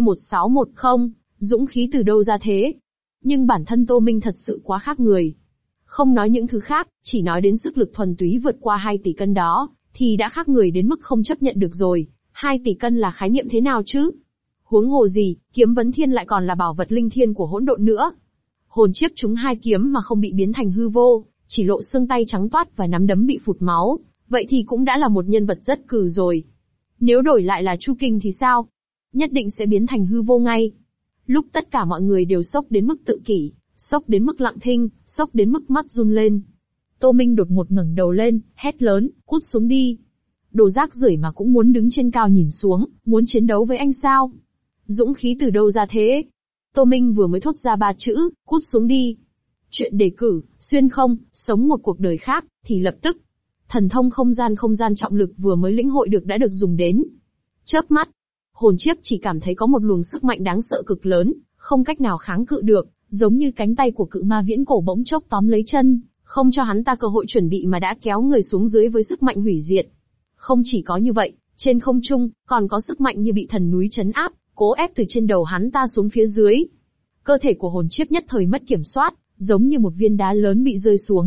C1610, dũng khí từ đâu ra thế? Nhưng bản thân Tô Minh thật sự quá khác người. Không nói những thứ khác, chỉ nói đến sức lực thuần túy vượt qua 2 tỷ cân đó, thì đã khác người đến mức không chấp nhận được rồi. 2 tỷ cân là khái niệm thế nào chứ? Huống hồ gì, kiếm vấn thiên lại còn là bảo vật linh thiên của hỗn độn nữa. Hồn chiếp trúng 2 kiếm mà không bị biến thành hư vô, chỉ lộ xương tay trắng toát và nắm đấm bị phụt máu, vậy thì cũng đã là một nhân vật rất cừ rồi. Nếu đổi lại là Chu Kinh thì sao? Nhất định sẽ biến thành hư vô ngay. Lúc tất cả mọi người đều sốc đến mức tự kỷ, sốc đến mức lặng thinh, sốc đến mức mắt run lên. Tô Minh đột ngột ngẩng đầu lên, hét lớn, cút xuống đi. Đồ rác rưởi mà cũng muốn đứng trên cao nhìn xuống, muốn chiến đấu với anh sao? Dũng khí từ đâu ra thế? Tô Minh vừa mới thốt ra 3 chữ, cút xuống đi. Chuyện đề cử, xuyên không, sống một cuộc đời khác, thì lập tức. Thần thông không gian trọng lực vừa mới lĩnh hội được đã được dùng đến. Chớp mắt, hồn chiếp chỉ cảm thấy có một luồng sức mạnh đáng sợ cực lớn, không cách nào kháng cự được, giống như cánh tay của cự ma viễn cổ bỗng chốc tóm lấy chân, không cho hắn ta cơ hội chuẩn bị mà đã kéo người xuống dưới với sức mạnh hủy diệt. Không chỉ có như vậy, trên không trung, còn có sức mạnh như bị thần núi trấn áp, cố ép từ trên đầu hắn ta xuống phía dưới. Cơ thể của hồn chiếp nhất thời mất kiểm soát, giống như một viên đá lớn bị rơi xuống.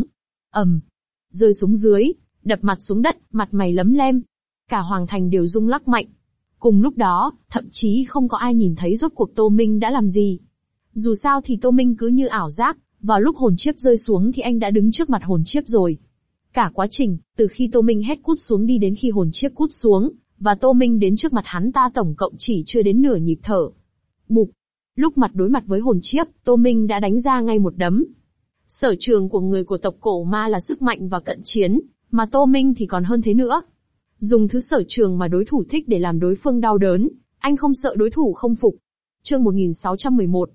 Rơi xuống dưới, đập mặt xuống đất, mặt mày lấm lem. Cả hoàng thành đều rung lắc mạnh. Cùng lúc đó, thậm chí không có ai nhìn thấy rốt cuộc Tô Minh đã làm gì. Dù sao thì Tô Minh cứ như ảo giác, vào lúc hồn chiếp rơi xuống thì anh đã đứng trước mặt hồn chiếp rồi. Cả quá trình, từ khi Tô Minh hét cút xuống đi đến khi hồn chiếp cút xuống, và Tô Minh đến trước mặt hắn ta tổng cộng chỉ chưa đến nửa nhịp thở. Bụp! Lúc mặt đối mặt với hồn chiếp, Tô Minh đã đánh ra ngay một đấm. Sở trường của người của tộc cổ ma là sức mạnh và cận chiến, mà Tô Minh thì còn hơn thế nữa. Dùng thứ sở trường mà đối thủ thích để làm đối phương đau đớn, anh không sợ đối thủ không phục. Chương 1611,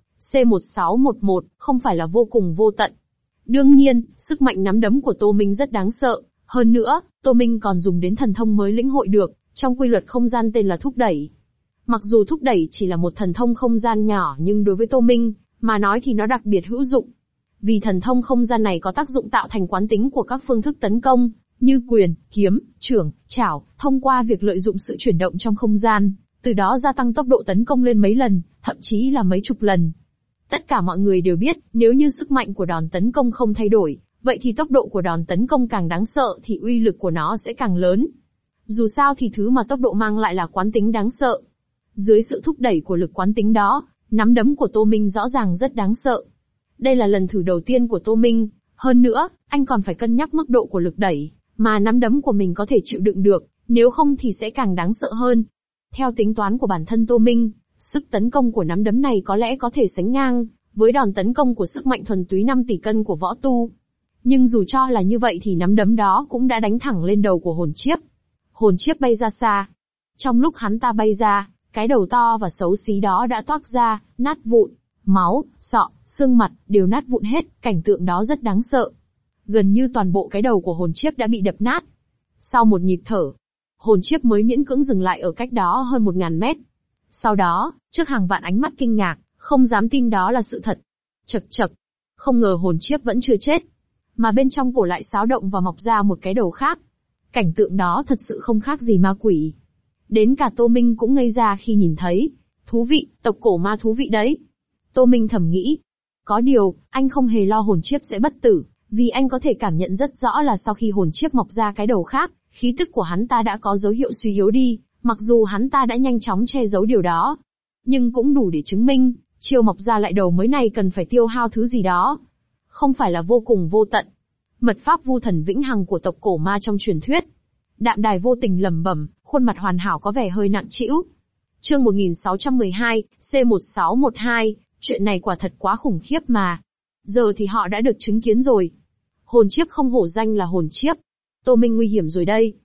C1611, không phải là vô cùng vô tận. Đương nhiên, sức mạnh nắm đấm của Tô Minh rất đáng sợ, hơn nữa, Tô Minh còn dùng đến thần thông mới lĩnh hội được, trong quy luật không gian tên là thúc đẩy. Mặc dù thúc đẩy chỉ là một thần thông không gian nhỏ nhưng đối với Tô Minh, mà nói thì nó đặc biệt hữu dụng. Vì thần thông không gian này có tác dụng tạo thành quán tính của các phương thức tấn công, như quyền, kiếm, chưởng, chảo, thông qua việc lợi dụng sự chuyển động trong không gian, từ đó gia tăng tốc độ tấn công lên mấy lần, thậm chí là mấy chục lần. Tất cả mọi người đều biết, nếu như sức mạnh của đòn tấn công không thay đổi, vậy thì tốc độ của đòn tấn công càng đáng sợ thì uy lực của nó sẽ càng lớn. Dù sao thì thứ mà tốc độ mang lại là quán tính đáng sợ. Dưới sự thúc đẩy của lực quán tính đó, nắm đấm của Tô Minh rõ ràng rất đáng sợ. Đây là lần thử đầu tiên của Tô Minh, hơn nữa, anh còn phải cân nhắc mức độ của lực đẩy, mà nắm đấm của mình có thể chịu đựng được, nếu không thì sẽ càng đáng sợ hơn. Theo tính toán của bản thân Tô Minh, sức tấn công của nắm đấm này có lẽ có thể sánh ngang với đòn tấn công của sức mạnh thuần túy 5 tỷ cân của võ tu. Nhưng dù cho là như vậy thì nắm đấm đó cũng đã đánh thẳng lên đầu của hồn chiếp. Hồn chiếp bay ra xa. Trong lúc hắn ta bay ra, cái đầu to và xấu xí đó đã toác ra, nát vụn. Máu, sọ, xương mặt, đều nát vụn hết, cảnh tượng đó rất đáng sợ. Gần như toàn bộ cái đầu của hồn chiếp đã bị đập nát. Sau một nhịp thở, hồn chiếp mới miễn cưỡng dừng lại ở cách đó hơn 1000 mét. Sau đó, trước hàng vạn ánh mắt kinh ngạc, không dám tin đó là sự thật. Chậc chậc, không ngờ hồn chiếp vẫn chưa chết. Mà bên trong cổ lại xáo động và mọc ra một cái đầu khác. Cảnh tượng đó thật sự không khác gì ma quỷ. Đến cả Tô Minh cũng ngây ra khi nhìn thấy. Thú vị, tộc cổ ma thú vị đấy. Tô Minh thầm nghĩ. Có điều, anh không hề lo hồn chiếp sẽ bất tử, vì anh có thể cảm nhận rất rõ là sau khi hồn chiếp mọc ra cái đầu khác, khí tức của hắn ta đã có dấu hiệu suy yếu đi, mặc dù hắn ta đã nhanh chóng che giấu điều đó. Nhưng cũng đủ để chứng minh, chiêu mọc ra lại đầu mới này cần phải tiêu hao thứ gì đó. Không phải là vô cùng vô tận. Mật pháp vu thần vĩnh hằng của tộc cổ ma trong truyền thuyết. Đạm Đài vô tình lẩm bẩm, khuôn mặt hoàn hảo có vẻ hơi nặng trĩu. Chương 1612, C1612, chuyện này quả thật quá khủng khiếp mà. Giờ thì họ đã được chứng kiến rồi. Hồn chiếp không hổ danh là hồn chiếp. Tô Minh nguy hiểm rồi đây.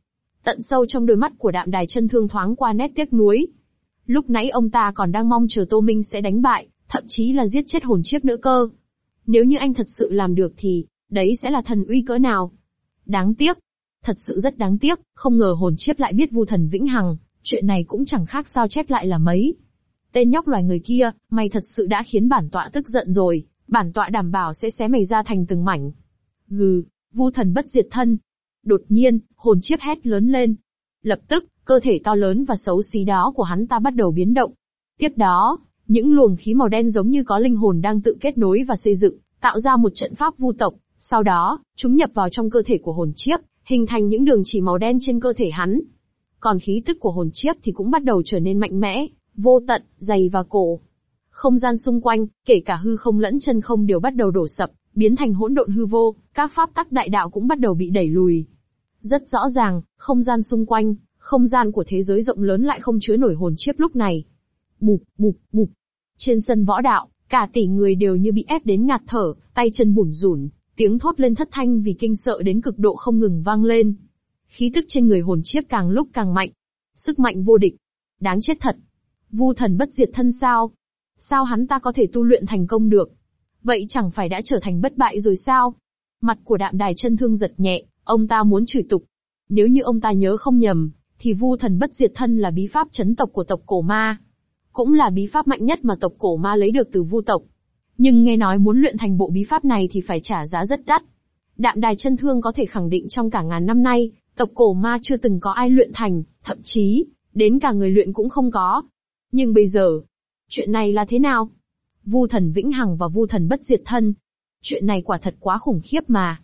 Tận sâu trong đôi mắt của Đạm Đài Chân Thương thoáng qua nét tiếc nuối. Lúc nãy ông ta còn đang mong chờ Tô Minh sẽ đánh bại, thậm chí là giết chết hồn chiếp nữa cơ. Nếu như anh thật sự làm được thì, đấy sẽ là thần uy cỡ nào. Đáng tiếc. Thật sự rất đáng tiếc, không ngờ hồn chiếp lại biết Vu Thần Vĩnh Hằng, chuyện này cũng chẳng khác sao chép lại là mấy. Tên nhóc loài người kia, mày thật sự đã khiến bản tọa tức giận rồi, bản tọa đảm bảo sẽ xé mày ra thành từng mảnh. Gừ, Vu Thần bất diệt thân. Đột nhiên, hồn chiếp hét lớn lên. Lập tức, cơ thể to lớn và xấu xí đó của hắn ta bắt đầu biến động. Tiếp đó, những luồng khí màu đen giống như có linh hồn đang tự kết nối và xây dựng, tạo ra một trận pháp vu tộc. Sau đó, chúng nhập vào trong cơ thể của hồn chiếp, hình thành những đường chỉ màu đen trên cơ thể hắn. Còn khí tức của hồn chiếp thì cũng bắt đầu trở nên mạnh mẽ, vô tận, dày và cổ. Không gian xung quanh, kể cả hư không lẫn chân không đều bắt đầu đổ sập, biến thành hỗn độn hư vô, các pháp tắc đại đạo cũng bắt đầu bị đẩy lùi. Rất rõ ràng, không gian xung quanh, không gian của thế giới rộng lớn lại không chứa nổi hồn chiếp lúc này. Bụp, bụp, bụp. Trên sân võ đạo, cả tỷ người đều như bị ép đến ngạt thở, tay chân bủn rủn, tiếng thốt lên thất thanh vì kinh sợ đến cực độ không ngừng vang lên. Khí tức trên người hồn chiếp càng lúc càng mạnh. Sức mạnh vô địch. Đáng chết thật. Vu Thần bất diệt thân sao? Sao hắn ta có thể tu luyện thành công được? Vậy chẳng phải đã trở thành bất bại rồi sao? Mặt của Đạm Đài Chân Thương giật nhẹ, ông ta muốn chửi tục. Nếu như ông ta nhớ không nhầm, thì Vu Thần bất diệt thân là bí pháp chấn tộc của tộc cổ ma. Cũng là bí pháp mạnh nhất mà tộc cổ ma lấy được từ Vu tộc. Nhưng nghe nói muốn luyện thành bộ bí pháp này thì phải trả giá rất đắt. Đạm Đài Chân Thương có thể khẳng định trong cả ngàn năm nay, tộc cổ ma chưa từng có ai luyện thành, thậm chí, đến cả người luyện cũng không có. Nhưng bây giờ, chuyện này là thế nào? Vu Thần Vĩnh Hằng và Vu Thần bất diệt thân. Chuyện này quả thật quá khủng khiếp mà.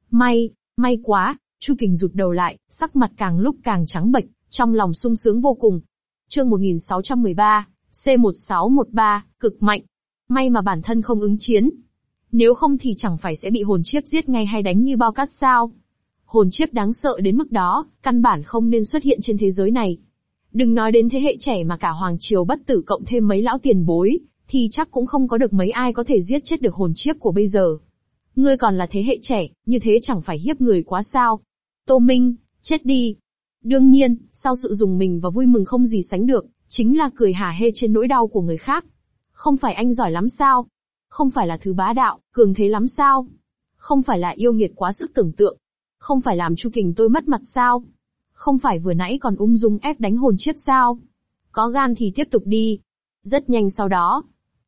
May quá, Chu Kình rụt đầu lại, sắc mặt càng lúc càng trắng bệch, trong lòng sung sướng vô cùng. Chương 1613, C1613, cực mạnh. May mà bản thân không ứng chiến. Nếu không thì chẳng phải sẽ bị hồn chiếp giết ngay hay đánh như bao cát sao. Hồn chiếp đáng sợ đến mức đó, căn bản không nên xuất hiện trên thế giới này. Đừng nói đến thế hệ trẻ mà cả Hoàng Triều Bất Tử cộng thêm mấy lão tiền bối, thì chắc cũng không có được mấy ai có thể giết chết được hồn chiếp của bây giờ. Ngươi còn là thế hệ trẻ, như thế chẳng phải hiếp người quá sao? Tô Minh, chết đi. Đương nhiên, sau sự rùng mình và vui mừng không gì sánh được, chính là cười hả hê trên nỗi đau của người khác. Không phải anh giỏi lắm sao? Không phải là thứ bá đạo, cường thế lắm sao? Không phải là yêu nghiệt quá sức tưởng tượng? Không phải làm Chu Kình tôi mất mặt sao? Không phải vừa nãy còn ung dung ép đánh hồn chiếp sao? Có gan thì tiếp tục đi. Rất nhanh sau đó.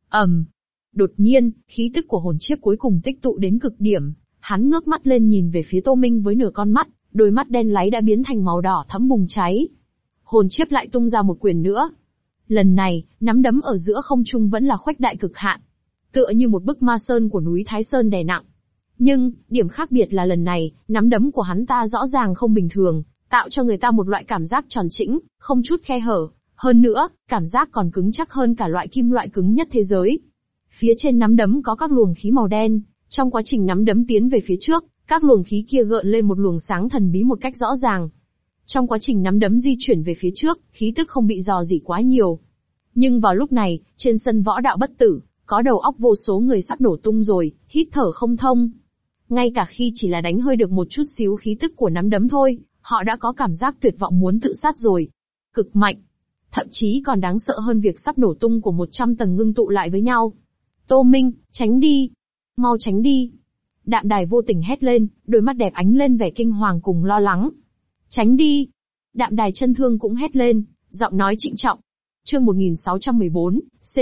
Đột nhiên, khí tức của hồn chiếp cuối cùng tích tụ đến cực điểm. Hắn ngước mắt lên nhìn về phía Tô Minh với nửa con mắt, đôi mắt đen láy đã biến thành màu đỏ thẫm bùng cháy. Hồn chiếp lại tung ra một quyền nữa. Lần này, nắm đấm ở giữa không trung vẫn là khuếch đại cực hạn. Tựa như một bức ma sơn của núi Thái Sơn đè nặng. Nhưng, điểm khác biệt là lần này, nắm đấm của hắn ta rõ ràng không bình thường, tạo cho người ta một loại cảm giác tròn trĩnh, không chút khe hở. Hơn nữa, cảm giác còn cứng chắc hơn cả loại kim loại cứng nhất thế giới. Phía trên nắm đấm có các luồng khí màu đen, trong quá trình nắm đấm tiến về phía trước, các luồng khí kia gợn lên một luồng sáng thần bí một cách rõ ràng. Trong quá trình nắm đấm di chuyển về phía trước, khí tức không bị rò rỉ quá nhiều. Nhưng vào lúc này, trên sân võ đạo bất tử, có đầu óc vô số người sắp nổ tung rồi, hít thở không thông. Ngay cả khi chỉ là đánh hơi được một chút xíu khí tức của nắm đấm thôi, họ đã có cảm giác tuyệt vọng muốn tự sát rồi. Cực mạnh. Thậm chí còn đáng sợ hơn việc sắp nổ tung của 100 tầng ngưng tụ lại với nhau. Tô Minh, tránh đi. Mau tránh đi. Đạm Đài vô tình hét lên, đôi mắt đẹp ánh lên vẻ kinh hoàng cùng lo lắng. Tránh đi. Đạm Đài Chân Thương cũng hét lên, giọng nói trịnh trọng. Chương 1614,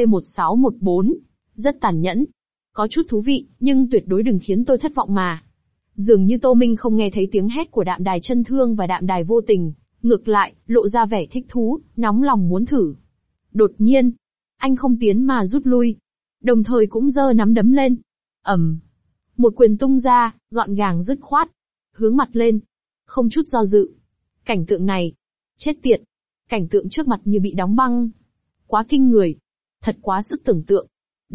C1614. Rất tàn nhẫn. Có chút thú vị, nhưng tuyệt đối đừng khiến tôi thất vọng mà. Dường như Tô Minh không nghe thấy tiếng hét của Đạm Đài Chân Thương và Đạm Đài vô tình. Ngược lại, lộ ra vẻ thích thú, nóng lòng muốn thử. Đột nhiên, anh không tiến mà rút lui. Đồng thời cũng giơ nắm đấm lên. Một quyền tung ra, gọn gàng dứt khoát. Hướng mặt lên. Không chút do dự. Cảnh tượng này. Chết tiệt. Cảnh tượng trước mặt như bị đóng băng. Quá kinh người. Thật quá sức tưởng tượng.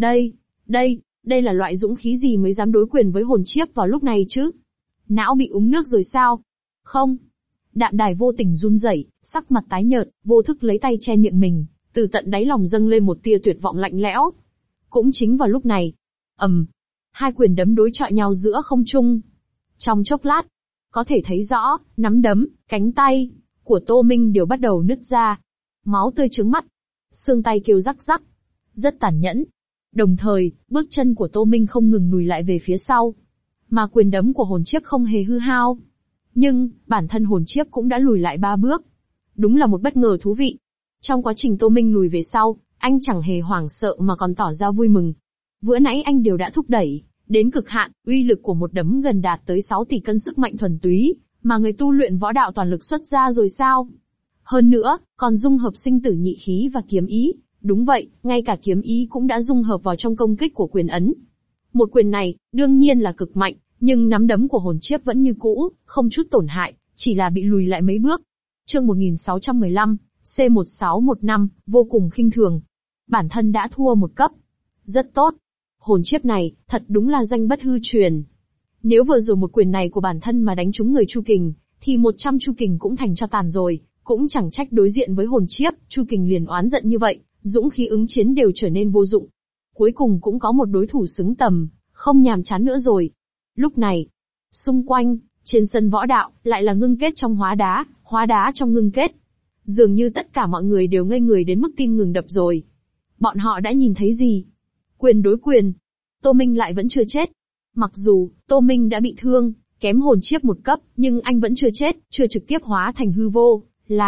Đây là loại dũng khí gì mới dám đối quyền với hồn chiếp vào lúc này chứ? Não bị uống nước rồi sao? Không. Đạm Đài vô tình run rẩy, sắc mặt tái nhợt, vô thức lấy tay che miệng mình, từ tận đáy lòng dâng lên một tia tuyệt vọng lạnh lẽo. Cũng chính vào lúc này, hai quyền đấm đối chọi nhau giữa không trung. Trong chốc lát, có thể thấy rõ, nắm đấm, cánh tay, của Tô Minh đều bắt đầu nứt ra. Máu tươi trướng mắt. Xương tay kêu rắc rắc. Rất tàn nhẫn. Đồng thời, bước chân của Tô Minh không ngừng lùi lại về phía sau. Mà quyền đấm của hồn chiếp không hề hư hao. Nhưng, bản thân hồn chiếp cũng đã lùi lại 3 bước. Đúng là một bất ngờ thú vị. Trong quá trình Tô Minh lùi về sau, anh chẳng hề hoảng sợ mà còn tỏ ra vui mừng. Vừa nãy anh đều đã thúc đẩy đến cực hạn, uy lực của một đấm gần đạt tới 6 tỷ cân sức mạnh thuần túy, mà người tu luyện võ đạo toàn lực xuất ra rồi sao? Hơn nữa, còn dung hợp sinh tử nhị khí và kiếm ý. Đúng vậy, ngay cả kiếm ý cũng đã dung hợp vào trong công kích của quyền ấn. Một quyền này, đương nhiên là cực mạnh, nhưng nắm đấm của hồn chiếp vẫn như cũ, không chút tổn hại, chỉ là bị lùi lại mấy bước. Chương 1615, C1615, vô cùng khinh thường. Bản thân đã thua một cấp. Rất tốt. Hồn chiếp này, thật đúng là danh bất hư truyền. Nếu vừa rồi một quyền này của bản thân mà đánh trúng người Chu Kình, thì 100 Chu Kình cũng thành cho tàn rồi, cũng chẳng trách đối diện với hồn chiếp, Chu Kình liền oán giận như vậy, dũng khí ứng chiến đều trở nên vô dụng. Cuối cùng cũng có một đối thủ xứng tầm, không nhàm chán nữa rồi. Lúc này, xung quanh, trên sân võ đạo, lại là ngưng kết trong hóa đá trong ngưng kết. Dường như tất cả mọi người đều ngây người đến mức tim ngừng đập rồi. Bọn họ đã nhìn thấy gì? Quyền đối quyền. Tô Minh lại vẫn chưa chết. Mặc dù, Tô Minh đã bị thương, kém hồn chiếp một cấp, nhưng anh vẫn chưa chết, chưa trực tiếp hóa thành hư vô.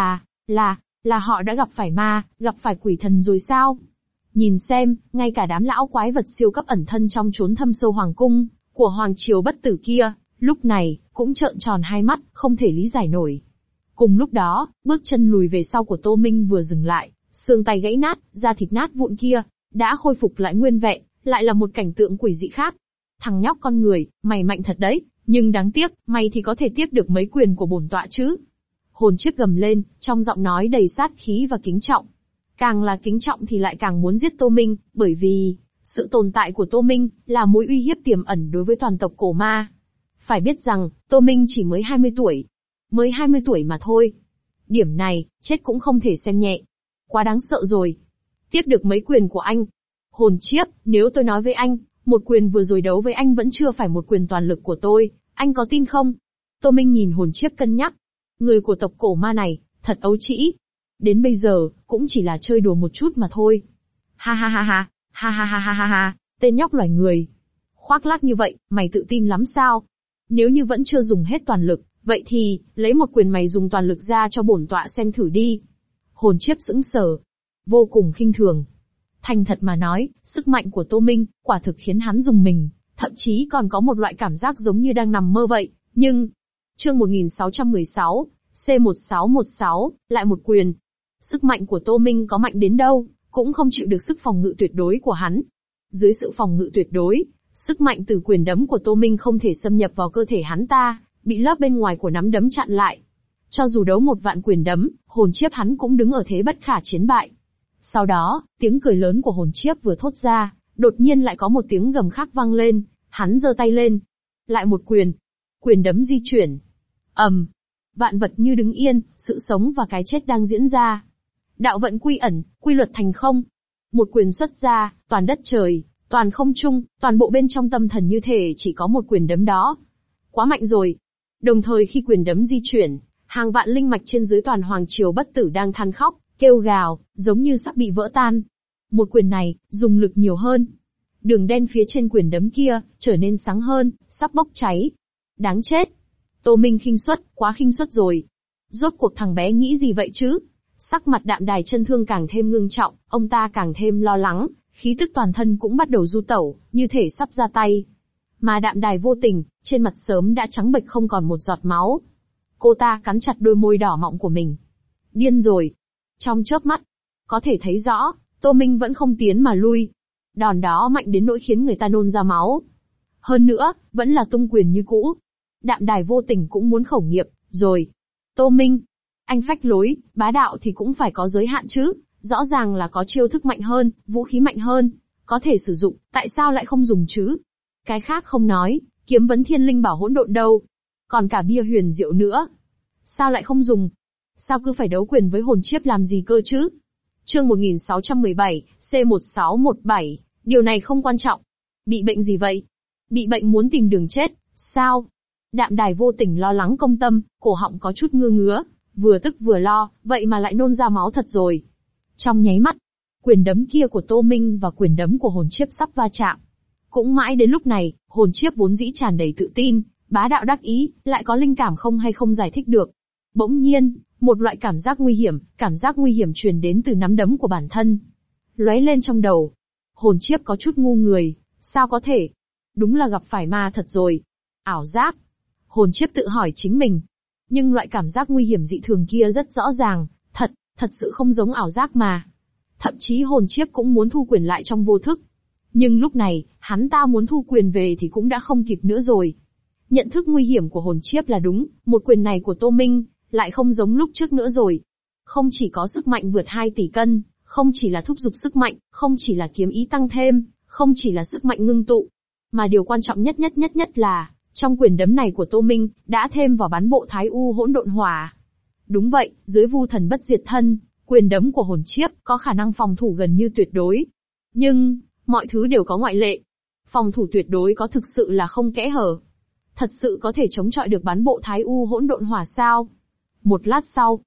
Là họ đã gặp phải ma, gặp phải quỷ thần rồi sao? Nhìn xem, ngay cả đám lão quái vật siêu cấp ẩn thân trong chốn thâm sâu hoàng cung, của Hoàng Triều Bất Tử kia, lúc này, cũng trợn tròn hai mắt, không thể lý giải nổi. Cùng lúc đó, bước chân lùi về sau của Tô Minh vừa dừng lại, xương tay gãy nát, da thịt nát vụn kia, đã khôi phục lại nguyên vẹn, lại là một cảnh tượng quỷ dị khác. Thằng nhóc con người, mày mạnh thật đấy, nhưng đáng tiếc, mày thì có thể tiếp được mấy quyền của bổn tọa chứ. Hồn chiếp gầm lên, trong giọng nói đầy sát khí và kính trọng. Càng là kính trọng thì lại càng muốn giết Tô Minh, bởi vì, sự tồn tại của Tô Minh, là mối uy hiếp tiềm ẩn đối với toàn tộc cổ ma. Phải biết rằng, Tô Minh chỉ mới 20 tuổi. Mới 20 tuổi mà thôi. Điểm này, chết cũng không thể xem nhẹ. Quá đáng sợ rồi. Tiếp được mấy quyền của anh. Hồn chiếp, nếu tôi nói với anh, một quyền vừa rồi đấu với anh vẫn chưa phải một quyền toàn lực của tôi, anh có tin không? Tô Minh nhìn hồn chiếp cân nhắc. Người của tộc cổ ma này, thật ấu trĩ. Đến bây giờ, cũng chỉ là chơi đùa một chút mà thôi. Ha ha ha ha, ha ha ha ha ha ha, tên nhóc loài người. Khoác lác như vậy, mày tự tin lắm sao? Nếu như vẫn chưa dùng hết toàn lực, vậy thì, lấy một quyền mày dùng toàn lực ra cho bổn tọa xem thử đi. Hồn chiếp sững sờ. Vô cùng khinh thường. Thành thật mà nói, sức mạnh của Tô Minh, quả thực khiến hắn rùng mình, thậm chí còn có một loại cảm giác giống như đang nằm mơ vậy, nhưng... Chương 1616, C1616, lại một quyền. Sức mạnh của Tô Minh có mạnh đến đâu, cũng không chịu được sức phòng ngự tuyệt đối của hắn. Dưới sự phòng ngự tuyệt đối, sức mạnh từ quyền đấm của Tô Minh không thể xâm nhập vào cơ thể hắn ta, bị lớp bên ngoài của nắm đấm chặn lại. Cho dù đấu 1.000 quyền đấm, hồn chiếp hắn cũng đứng ở thế bất khả chiến bại. Sau đó, tiếng cười lớn của hồn chiếp vừa thốt ra, đột nhiên lại có một tiếng gầm khác vang lên, hắn giơ tay lên. Lại một quyền. Quyền đấm di chuyển. Vạn vật như đứng yên, sự sống và cái chết đang diễn ra. Đạo vận quy ẩn, quy luật thành không. Một quyền xuất ra, toàn đất trời, toàn không trung, toàn bộ bên trong tâm thần như thể chỉ có một quyền đấm đó. Quá mạnh rồi. Đồng thời khi quyền đấm di chuyển, hàng vạn linh mạch trên dưới toàn Hoàng Triều Bất Tử đang than khóc, kêu gào, giống như sắp bị vỡ tan. Một quyền này, dùng lực nhiều hơn. Đường đen phía trên quyền đấm kia, trở nên sáng hơn, sắp bốc cháy. Đáng chết. Tô Minh khinh suất, quá khinh suất rồi. Rốt cuộc thằng bé nghĩ gì vậy chứ? Sắc mặt Đạm Đài Chân Thương càng thêm ngưng trọng, ông ta càng thêm lo lắng, khí tức toàn thân cũng bắt đầu du tẩu, như thể sắp ra tay. Mà Đạm Đài Vô Tình, trên mặt sớm đã trắng bệch không còn một giọt máu. Cô ta cắn chặt đôi môi đỏ mọng của mình. Điên rồi. Trong chớp mắt, có thể thấy rõ, Tô Minh vẫn không tiến mà lui. Đòn đó mạnh đến nỗi khiến người ta nôn ra máu. Hơn nữa, vẫn là tung quyền như cũ. Đạm Đài Vô Tình cũng muốn khẩu nghiệp, rồi. Tô Minh, anh phách lối, bá đạo thì cũng phải có giới hạn chứ. Rõ ràng là có chiêu thức mạnh hơn, vũ khí mạnh hơn, có thể sử dụng, tại sao lại không dùng chứ? Cái khác không nói, kiếm vấn thiên linh bảo hỗn độn đâu. Còn cả bia huyền diệu nữa. Sao lại không dùng? Sao cứ phải đấu quyền với hồn chiếp làm gì cơ chứ? Chương 1617, C1617, điều này không quan trọng. Bị bệnh gì vậy? Bị bệnh muốn tìm đường chết, sao? Đạm Đài Vô Tình lo lắng công tâm, cổ họng có chút ngứa ngứa, vừa tức vừa lo, vậy mà lại nôn ra máu thật rồi. Trong nháy mắt, quyền đấm kia của Tô Minh và quyền đấm của hồn chiếp sắp va chạm. Cũng mãi đến lúc này, hồn chiếp vốn dĩ tràn đầy tự tin, bá đạo đắc ý, lại có linh cảm không hay không giải thích được. Bỗng nhiên, một loại cảm giác nguy hiểm truyền đến từ nắm đấm của bản thân. Lóe lên trong đầu. Hồn chiếp có chút ngu người, sao có thể? Đúng là gặp phải ma thật rồi. Ảo giác. Hồn chiếp tự hỏi chính mình. Nhưng loại cảm giác nguy hiểm dị thường kia rất rõ ràng, thật sự không giống ảo giác mà. Thậm chí hồn chiếp cũng muốn thu quyền lại trong vô thức. Nhưng lúc này, hắn ta muốn thu quyền về thì cũng đã không kịp nữa rồi. Nhận thức nguy hiểm của hồn chiếp là đúng, một quyền này của Tô Minh, lại không giống lúc trước nữa rồi. Không chỉ có sức mạnh vượt 2 tỷ cân, không chỉ là thúc giục sức mạnh, không chỉ là kiếm ý tăng thêm, không chỉ là sức mạnh ngưng tụ. Mà điều quan trọng nhất là, trong quyền đấm này của Tô Minh, đã thêm vào bán bộ Thái U hỗn độn hỏa. Đúng vậy, dưới vu thần bất diệt thân, quyền đấm của hồn chiếp có khả năng phòng thủ gần như tuyệt đối. Nhưng, mọi thứ đều có ngoại lệ. Phòng thủ tuyệt đối có thực sự là không kẽ hở. Thật sự có thể chống chọi được bán bộ Thái U hỗn độn hỏa sao? Một lát sau,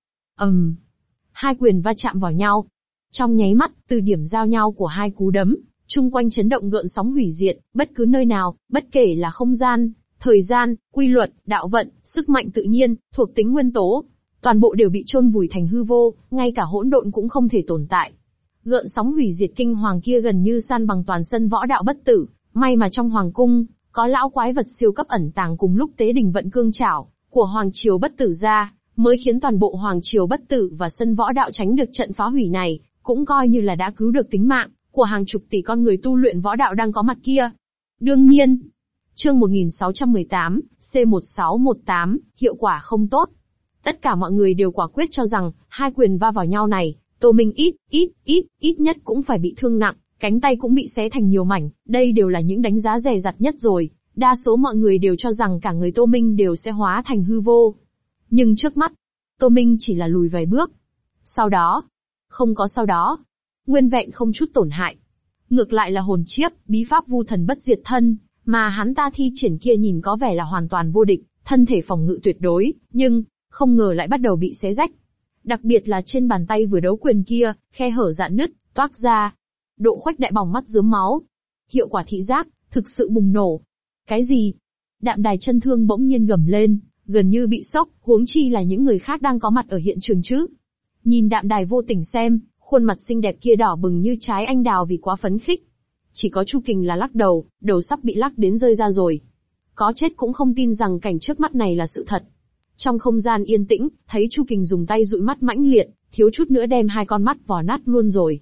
hai quyền va chạm vào nhau. Trong nháy mắt, từ điểm giao nhau của hai cú đấm, chung quanh chấn động gợn sóng hủy diệt, bất cứ nơi nào, bất kể là không gian, thời gian, quy luật, đạo vận, sức mạnh tự nhiên, thuộc tính nguyên tố, toàn bộ đều bị chôn vùi thành hư vô, ngay cả hỗn độn cũng không thể tồn tại. Gợn sóng hủy diệt kinh hoàng kia gần như san bằng toàn sân võ đạo bất tử, may mà trong hoàng cung, có lão quái vật siêu cấp ẩn tàng cùng lúc tế đình vận cương trảo của hoàng triều bất tử ra, mới khiến toàn bộ hoàng triều bất tử và sân võ đạo tránh được trận phá hủy này, cũng coi như là đã cứu được tính mạng của hàng chục tỷ con người tu luyện võ đạo đang có mặt kia. Đương nhiên, chương 1618, C1618, hiệu quả không tốt. Tất cả mọi người đều quả quyết cho rằng, hai quyền va vào nhau này, Tô Minh ít nhất cũng phải bị thương nặng, cánh tay cũng bị xé thành nhiều mảnh, đây đều là những đánh giá dè dặt nhất rồi. Đa số mọi người đều cho rằng cả người Tô Minh đều sẽ hóa thành hư vô. Nhưng trước mắt, Tô Minh chỉ là lùi vài bước. Sau đó, không có sau đó, nguyên vẹn không chút tổn hại. Ngược lại là hồn chiếp, bí pháp vu thần bất diệt thân, mà hắn ta thi triển kia nhìn có vẻ là hoàn toàn vô địch, thân thể phòng ngự tuyệt đối, nhưng, không ngờ lại bắt đầu bị xé rách. Đặc biệt là trên bàn tay vừa đấu quyền kia, khe hở rạn nứt, toác ra. Độ khuếch đại bỏng mắt rớm máu. Hiệu quả thị giác, thực sự bùng nổ. Cái gì? Đạm Đài chân thương bỗng nhiên gầm lên, gần như bị sốc, huống chi là những người khác đang có mặt ở hiện trường chứ. Nhìn Đạm Đài vô tình xem, khuôn mặt xinh đẹp kia đỏ bừng như trái anh đào vì quá phấn khích. Chỉ có Chu Kình là lắc đầu sắp bị lắc đến rơi ra rồi. Có chết cũng không tin rằng cảnh trước mắt này là sự thật. Trong không gian yên tĩnh, thấy Chu Kình dùng tay dụi mắt mãnh liệt, thiếu chút nữa đem hai con mắt vò nát luôn rồi.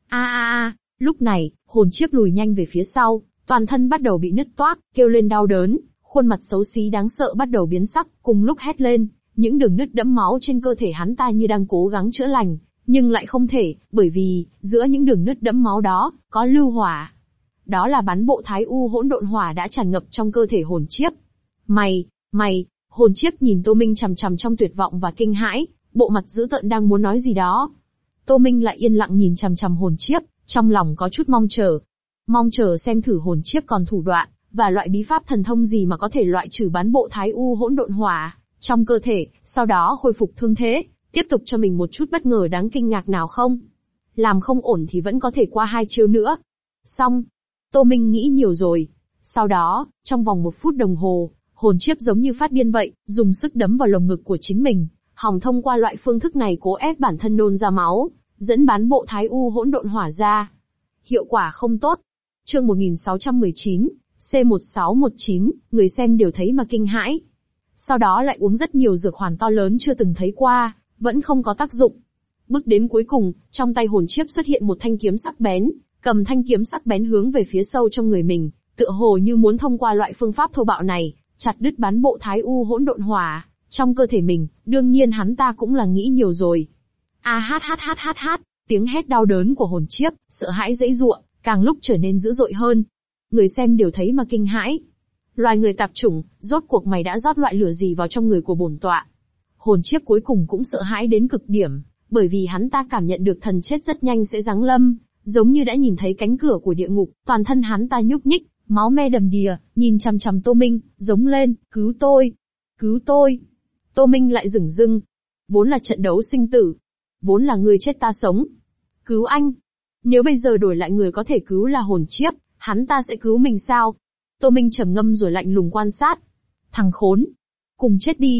Lúc này, hồn chiếp lùi nhanh về phía sau, toàn thân bắt đầu bị nứt toác, kêu lên đau đớn, khuôn mặt xấu xí đáng sợ bắt đầu biến sắc, cùng lúc hét lên, những đường nứt đẫm máu trên cơ thể hắn ta như đang cố gắng chữa lành, nhưng lại không thể, bởi vì, giữa những đường nứt đẫm máu đó, có lưu hỏa. Đó là bán bộ Thái U hỗn độn hỏa đã tràn ngập trong cơ thể hồn chiếp. Mày, hồn chiếp nhìn Tô Minh chằm chằm trong tuyệt vọng và kinh hãi, bộ mặt dữ tợn đang muốn nói gì đó. Tô Minh lại yên lặng nhìn chằm chằm hồn chiếp, trong lòng có chút mong chờ xem thử hồn chiếp còn thủ đoạn, và loại bí pháp thần thông gì mà có thể loại trừ bán bộ Thái U hỗn độn hỏa trong cơ thể, sau đó khôi phục thương thế, tiếp tục cho mình một chút bất ngờ đáng kinh ngạc nào không? Làm không ổn thì vẫn có thể qua 2 chiêu nữa. Xong. Tô Minh nghĩ nhiều rồi. Sau đó, trong vòng 1 phút đồng hồ, hồn chiếp giống như phát điên vậy, dùng sức đấm vào lồng ngực của chính mình, hòng thông qua loại phương thức này cố ép bản thân nôn ra máu, dẫn bán bộ Thái U hỗn độn hỏa ra. Hiệu quả không tốt. Chương 1619, C1619, người xem đều thấy mà kinh hãi. Sau đó lại uống rất nhiều dược hoàn to lớn chưa từng thấy qua, vẫn không có tác dụng. Bước đến cuối cùng, trong tay hồn chiếp xuất hiện một thanh kiếm sắc bén, cầm thanh kiếm sắc bén hướng về phía sâu trong người mình, tựa hồ như muốn thông qua loại phương pháp thô bạo này, chặt đứt bán bộ Thái U hỗn độn hỏa trong cơ thể mình. Đương nhiên hắn ta cũng là nghĩ nhiều rồi. Tiếng hét đau đớn của hồn chiếp, sợ hãi giãy giụa, càng lúc trở nên dữ dội hơn. Người xem đều thấy mà kinh hãi. Loài người tạp chủng, rốt cuộc mày đã rót loại lửa gì vào trong người của bổn tọa? Hồn chiếp cuối cùng cũng sợ hãi đến cực điểm, bởi vì hắn ta cảm nhận được thần chết rất nhanh sẽ giáng lâm, giống như đã nhìn thấy cánh cửa của địa ngục, toàn thân hắn ta nhúc nhích, máu me đầm đìa, nhìn chằm chằm Tô Minh, giống lên, cứu tôi, cứu tôi. Tô Minh lại dửng dưng. Vốn là trận đấu sinh tử. Vốn là ngươi chết ta sống. Cứu anh. Nếu bây giờ đổi lại người có thể cứu là hồn chiếp, hắn ta sẽ cứu mình sao? Tô Minh trầm ngâm rồi lạnh lùng quan sát. Thằng khốn. Cùng chết đi.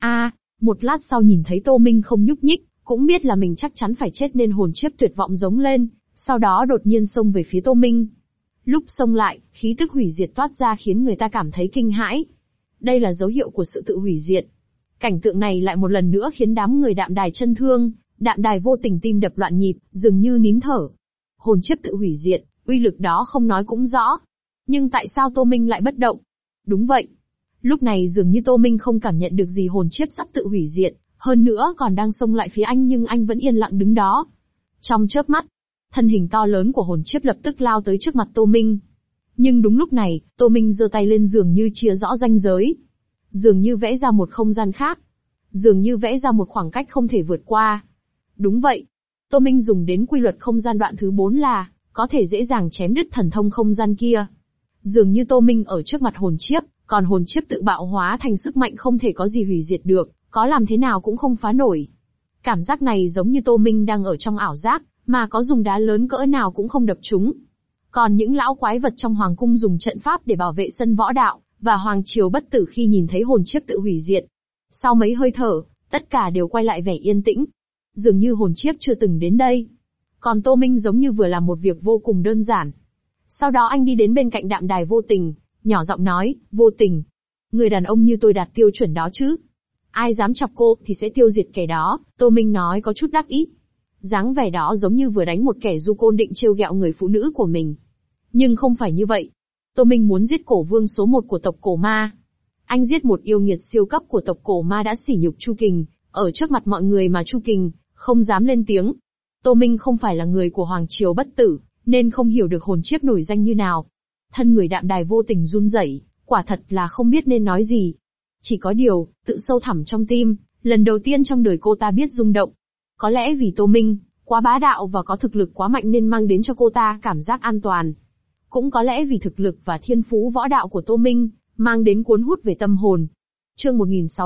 Một lát sau nhìn thấy Tô Minh không nhúc nhích, cũng biết là mình chắc chắn phải chết nên hồn chiếp tuyệt vọng giống lên, sau đó đột nhiên xông về phía Tô Minh. Lúc xông lại, khí tức hủy diệt toát ra khiến người ta cảm thấy kinh hãi. Đây là dấu hiệu của sự tự hủy diệt. Cảnh tượng này lại một lần nữa khiến đám người Đạm Đài chân thương, Đạm Đài vô tình tim đập loạn nhịp, dường như nín thở. Hồn chiếp tự hủy diệt, uy lực đó không nói cũng rõ. Nhưng tại sao Tô Minh lại bất động? Đúng vậy. Lúc này dường như Tô Minh không cảm nhận được gì hồn chiếp sắp tự hủy diệt, hơn nữa còn đang xông lại phía anh nhưng anh vẫn yên lặng đứng đó. Trong chớp mắt, thân hình to lớn của hồn chiếp lập tức lao tới trước mặt Tô Minh. Nhưng đúng lúc này, Tô Minh giơ tay lên dường như chia rõ ranh giới. Dường như vẽ ra một không gian khác. Dường như vẽ ra một khoảng cách không thể vượt qua. Đúng vậy. Tô Minh dùng đến quy luật không gian đoạn thứ 4 là, có thể dễ dàng chém đứt thần thông không gian kia. Dường như Tô Minh ở trước mặt hồn chiếp, còn hồn chiếp tự bạo hóa thành sức mạnh không thể có gì hủy diệt được, có làm thế nào cũng không phá nổi. Cảm giác này giống như Tô Minh đang ở trong ảo giác, mà có dùng đá lớn cỡ nào cũng không đập trúng. Còn những lão quái vật trong hoàng cung dùng trận pháp để bảo vệ sân võ đạo, và hoàng triều bất tử khi nhìn thấy hồn chiếp tự hủy diệt. Sau mấy hơi thở, tất cả đều quay lại vẻ yên tĩnh. Dường như hồn chiếp chưa từng đến đây. Còn Tô Minh giống như vừa làm một việc vô cùng đơn giản. Sau đó anh đi đến bên cạnh Đạm Đài vô tình, nhỏ giọng nói, vô tình. Người đàn ông như tôi đạt tiêu chuẩn đó chứ. Ai dám chọc cô thì sẽ tiêu diệt kẻ đó, Tô Minh nói có chút đắc ý. Dáng vẻ đó giống như vừa đánh một kẻ du côn định trêu ghẹo người phụ nữ của mình. Nhưng không phải như vậy. Tô Minh muốn giết cổ vương số 1 của tộc cổ ma. Anh giết một yêu nghiệt siêu cấp của tộc cổ ma đã sỉ nhục Chu Kình, ở trước mặt mọi người mà Chu Kình không dám lên tiếng. Tô Minh không phải là người của hoàng triều bất tử, nên không hiểu được hồn chiếp nổi danh như nào. Thân người Đạm Đài vô tình run rẩy, quả thật là không biết nên nói gì. Chỉ có điều, tự sâu thẳm trong tim, lần đầu tiên trong đời cô ta biết rung động. Có lẽ vì Tô Minh quá bá đạo và có thực lực quá mạnh nên mang đến cho cô ta cảm giác an toàn. Cũng có lẽ vì thực lực và thiên phú võ đạo của Tô Minh mang đến cuốn hút về tâm hồn. Chương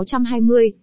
1620,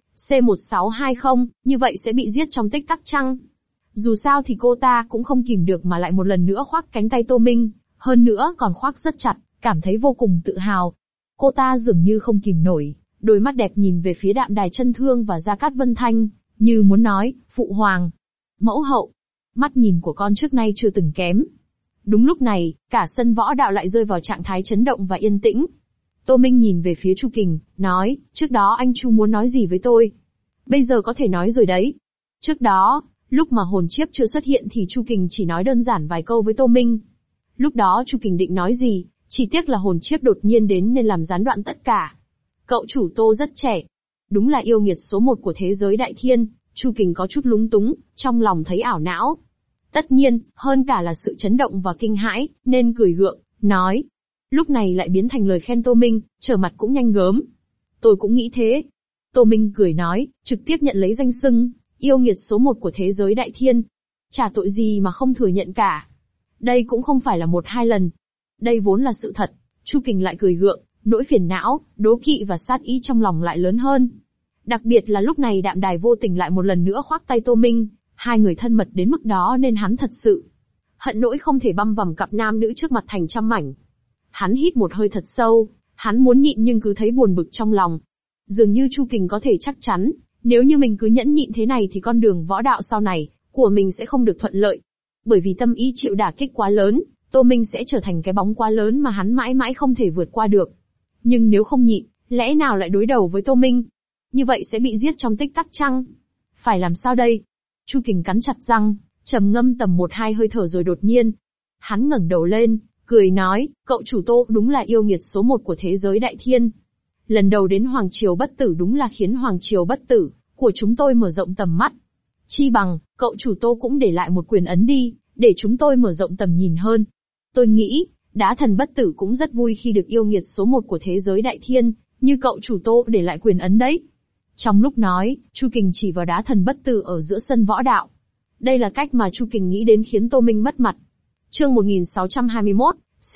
C1620, như vậy sẽ bị giết trong tích tắc chăng? Dù sao thì cô ta cũng không kìm được mà lại một lần nữa khoác cánh tay Tô Minh, hơn nữa còn khoác rất chặt, cảm thấy vô cùng tự hào. Cô ta dường như không kìm nổi, đôi mắt đẹp nhìn về phía Đạm Đài chân thương và Gia Cát Vân Thanh, như muốn nói, phụ hoàng, mẫu hậu, mắt nhìn của con trước nay chưa từng kém. Đúng lúc này, cả sân võ đạo lại rơi vào trạng thái chấn động và yên tĩnh. Tô Minh nhìn về phía Chu Kình, nói, trước đó anh Chu muốn nói gì với tôi? Bây giờ có thể nói rồi đấy. Trước đó, lúc mà hồn chiếp chưa xuất hiện thì Chu Kình chỉ nói đơn giản vài câu với Tô Minh. Lúc đó Chu Kình định nói gì, chỉ tiếc là hồn chiếp đột nhiên đến nên làm gián đoạn tất cả. Cậu chủ Tô rất trẻ. Đúng là yêu nghiệt số 1 của thế giới đại thiên, Chu Kình có chút lúng túng, trong lòng thấy ảo não. Tất nhiên, hơn cả là sự chấn động và kinh hãi, nên cười gượng, nói. Lúc này lại biến thành lời khen Tô Minh, trở mặt cũng nhanh gớm. Tôi cũng nghĩ thế. Tô Minh cười nói, trực tiếp nhận lấy danh xưng, yêu nghiệt số 1 của thế giới đại thiên. Chả tội gì mà không thừa nhận cả. Đây cũng không phải là 1-2 lần. Đây vốn là sự thật. Chu Kình lại cười gượng, nỗi phiền não, đố kỵ và sát ý trong lòng lại lớn hơn. Đặc biệt là lúc này Đạm Đài vô tình lại một lần nữa khoác tay Tô Minh, hai người thân mật đến mức đó nên hắn thật sự hận nỗi không thể băm vằm cặp nam nữ trước mặt thành trăm mảnh. Hắn hít một hơi thật sâu, hắn muốn nhịn nhưng cứ thấy buồn bực trong lòng. Dường như Chu Kình có thể chắc chắn, nếu như mình cứ nhẫn nhịn thế này thì con đường võ đạo sau này của mình sẽ không được thuận lợi. Bởi vì tâm ý chịu đả kích quá lớn, Tô Minh sẽ trở thành cái bóng quá lớn mà hắn mãi mãi không thể vượt qua được. Nhưng nếu không nhịn, lẽ nào lại đối đầu với Tô Minh? Như vậy sẽ bị giết trong tích tắc chăng? Phải làm sao đây? Chu Kình cắn chặt răng, trầm ngâm tầm 1-2 hơi thở rồi đột nhiên. Hắn ngẩng đầu lên, cười nói, cậu chủ Tô đúng là yêu nghiệt số 1 của thế giới đại thiên. Lần đầu đến Hoàng Triều Bất Tử đúng là khiến Hoàng Triều Bất Tử của chúng tôi mở rộng tầm mắt. Chi bằng, cậu chủ Tô cũng để lại một quyền ấn đi, để chúng tôi mở rộng tầm nhìn hơn. Tôi nghĩ, Đá Thần Bất Tử cũng rất vui khi được yêu nghiệt số 1 của thế giới đại thiên, như cậu chủ Tô để lại quyền ấn đấy. Trong lúc nói, Chu Kình chỉ vào Đá Thần Bất Tử ở giữa sân võ đạo. Đây là cách mà Chu Kình nghĩ đến khiến Tô Minh mất mặt. Chương 1621,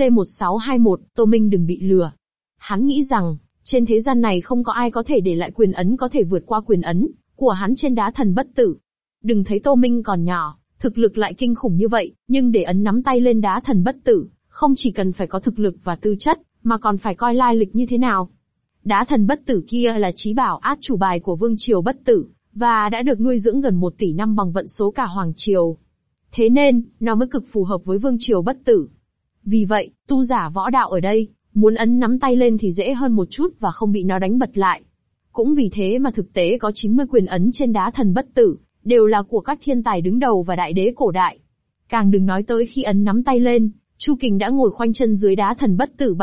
C1621, Tô Minh đừng bị lừa. Hắn nghĩ rằng, trên thế gian này không có ai có thể để lại quyền ấn có thể vượt qua quyền ấn của hắn trên đá thần bất tử. Đừng thấy Tô Minh còn nhỏ, thực lực lại kinh khủng như vậy, nhưng để ấn nắm tay lên đá thần bất tử, không chỉ cần phải có thực lực và tư chất, mà còn phải coi lai lịch như thế nào. Đá thần bất tử kia là chí bảo át chủ bài của Vương Triều Bất Tử, và đã được nuôi dưỡng gần 1 tỷ năm bằng vận số cả Hoàng Triều. Thế nên, nó mới cực phù hợp với Vương Triều Bất Tử. Vì vậy, tu giả võ đạo ở đây, muốn ấn nắm tay lên thì dễ hơn một chút và không bị nó đánh bật lại. Cũng vì thế mà thực tế có 90 quyền ấn trên đá thần bất tử, đều là của các thiên tài đứng đầu và đại đế cổ đại. Càng đừng nói tới khi ấn nắm tay lên, Chu Kình đã ngồi khoanh chân dưới đá thần bất tử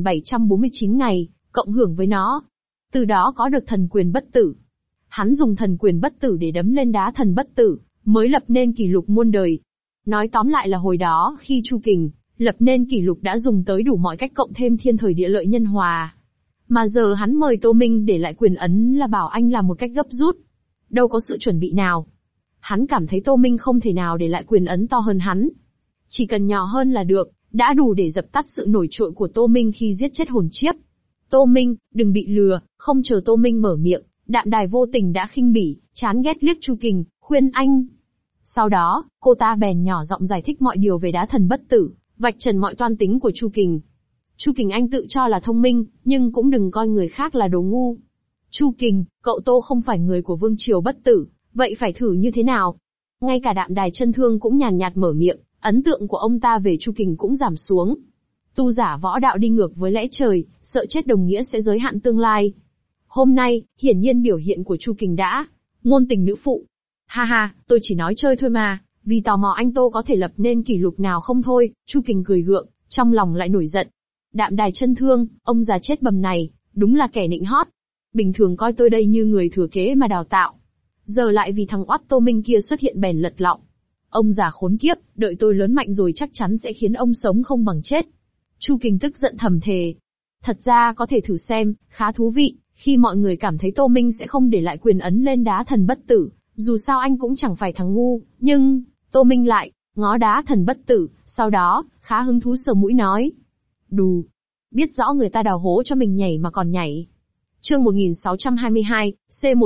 7.749 ngày, cộng hưởng với nó. Từ đó có được thần quyền bất tử. Hắn dùng thần quyền bất tử để đấm lên đá thần bất tử, mới lập nên kỷ lục muôn đời. Nói tóm lại là hồi đó khi Chu Kình lập nên kỷ lục đã dùng tới đủ mọi cách cộng thêm thiên thời địa lợi nhân hòa. Mà giờ hắn mời Tô Minh để lại quyền ấn là bảo anh làm một cách gấp rút. Đâu có sự chuẩn bị nào. Hắn cảm thấy Tô Minh không thể nào để lại quyền ấn to hơn hắn. Chỉ cần nhỏ hơn là được, đã đủ để dập tắt sự nổi trội của Tô Minh khi giết chết hồn chiếp. Tô Minh, đừng bị lừa, không chờ Tô Minh mở miệng, Đạm Đài vô tình đã khinh bỉ, chán ghét liếc Chu Kình, khuyên anh. Sau đó, cô ta bèn nhỏ giọng giải thích mọi điều về đá thần bất tử, vạch trần mọi toan tính của Chu Kình. Chu Kình anh tự cho là thông minh, nhưng cũng đừng coi người khác là đồ ngu. Chu Kình, cậu Tô không phải người của Vương Triều Bất Tử, vậy phải thử như thế nào? Ngay cả Đạm Đài chân thương cũng nhàn nhạt mở miệng, ấn tượng của ông ta về Chu Kình cũng giảm xuống. Tu giả võ đạo đi ngược với lẽ trời, sợ chết đồng nghĩa sẽ giới hạn tương lai. Hôm nay, hiển nhiên biểu hiện của Chu Kình đã ngôn tình nữ phụ. Ha ha, tôi chỉ nói chơi thôi mà, vì tò mò anh Tô có thể lập nên kỷ lục nào không thôi. Chu Kình cười gượng, trong lòng lại nổi giận. Đạm Đài chân thương, ông già chết bầm này, đúng là kẻ nịnh hót. Bình thường coi tôi đây như người thừa kế mà đào tạo. Giờ lại vì thằng oắt Tô Minh kia xuất hiện bèn lật lọng. Ông già khốn kiếp, đợi tôi lớn mạnh rồi chắc chắn sẽ khiến ông sống không bằng chết. Chu Kình tức giận thầm thề. Thật ra có thể thử xem, khá thú vị, khi mọi người cảm thấy Tô Minh sẽ không để lại quyền ấn lên đá thần bất tử, dù sao anh cũng chẳng phải thằng ngu, nhưng, Tô Minh lại, ngó đá thần bất tử, sau đó, khá hứng thú sờ mũi nói. Đù, biết rõ người ta đào hố cho mình nhảy mà còn nhảy. Chương 1622,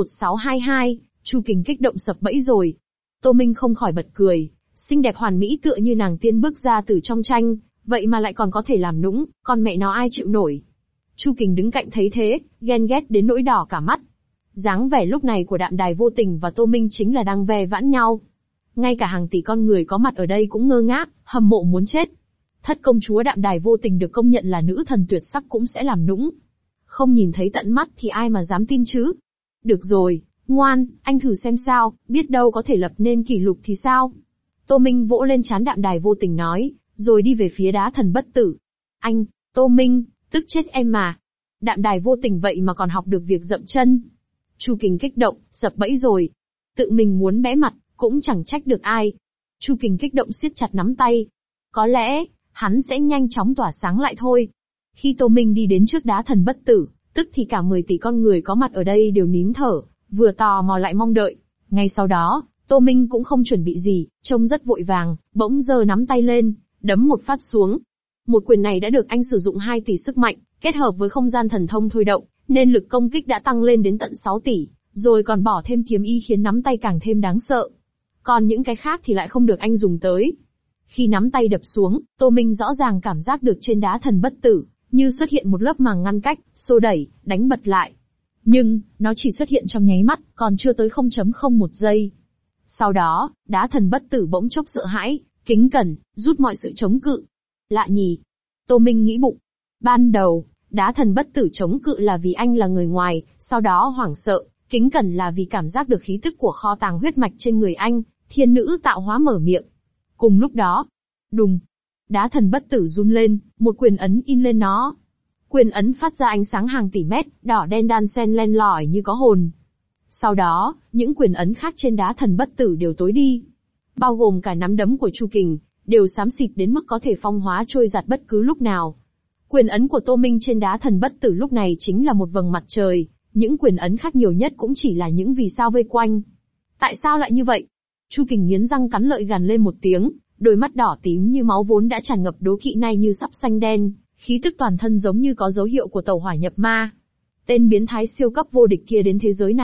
C1622, Chu Kình kích động sập bẫy rồi. Tô Minh không khỏi bật cười, xinh đẹp hoàn mỹ tựa như nàng tiên bước ra từ trong tranh, vậy mà lại còn có thể làm nũng, con mẹ nó ai chịu nổi. Chu Kình đứng cạnh thấy thế, ghen ghét đến nỗi đỏ cả mắt. Dáng vẻ lúc này của Đạm Đài vô tình và Tô Minh chính là đang ve vãn nhau. Ngay cả hàng tỷ con người có mặt ở đây cũng ngơ ngác, hâm mộ muốn chết. Thất công chúa Đạm Đài vô tình được công nhận là nữ thần tuyệt sắc cũng sẽ làm nũng. Không nhìn thấy tận mắt thì ai mà dám tin chứ. Được rồi, ngoan, anh thử xem sao, biết đâu có thể lập nên kỷ lục thì sao. Tô Minh vỗ lên trán Đạm Đài vô tình nói, rồi đi về phía đá thần bất tử. Anh, Tô Minh, tức chết em mà. Đạm Đài vô tình vậy mà còn học được việc dậm chân. Chu Kình kích động, sập bẫy rồi. Tự mình muốn bẽ mặt, cũng chẳng trách được ai. Chu Kình kích động siết chặt nắm tay. Có lẽ, hắn sẽ nhanh chóng tỏa sáng lại thôi. Khi Tô Minh đi đến trước đá thần bất tử, tức thì cả 10 tỷ con người có mặt ở đây đều nín thở, vừa tò mò lại mong đợi. Ngay sau đó, Tô Minh cũng không chuẩn bị gì, trông rất vội vàng, bỗng giơ nắm tay lên, đấm một phát xuống. Một quyền này đã được anh sử dụng 2 tỷ sức mạnh, kết hợp với không gian thần thông thôi động, nên lực công kích đã tăng lên đến tận 6 tỷ, rồi còn bỏ thêm kiếm ý khiến nắm tay càng thêm đáng sợ. Còn những cái khác thì lại không được anh dùng tới. Khi nắm tay đập xuống, Tô Minh rõ ràng cảm giác được trên đá thần bất tử, như xuất hiện một lớp màng ngăn cách, xô đẩy, đánh bật lại. Nhưng, nó chỉ xuất hiện trong nháy mắt, còn chưa tới 0.01 giây. Sau đó, đá thần bất tử bỗng chốc sợ hãi, kính cẩn, rút mọi sự chống cự. Lạ nhỉ? Tô Minh nghĩ bụng. Ban đầu, đá thần bất tử chống cự là vì anh là người ngoài, sau đó hoảng sợ, kính cẩn là vì cảm giác được khí tức của kho tàng huyết mạch trên người anh, thiên nữ tạo hóa mở miệng. Cùng lúc đó, đùng, đá thần bất tử run lên, một quyền ấn in lên nó. Quyền ấn phát ra ánh sáng hàng tỷ mét, đỏ đen đan xen len lỏi như có hồn. Sau đó, những quyền ấn khác trên đá thần bất tử đều tối đi. Bao gồm cả nắm đấm của Chu Kình, đều xám xịt đến mức có thể phong hóa trôi giạt bất cứ lúc nào. Quyền ấn của Tô Minh trên đá thần bất tử lúc này chính là một vầng mặt trời, những quyền ấn khác nhiều nhất cũng chỉ là những vì sao vây quanh. Tại sao lại như vậy? Chu Kình nghiến răng cắn lợi gằn lên một tiếng, đôi mắt đỏ tím như máu vốn đã tràn ngập đố kỵ nay như sắp xanh đen, khí tức toàn thân giống như có dấu hiệu của tẩu hỏa nhập ma. Tên biến thái siêu cấp vô địch kia đến thế giới này,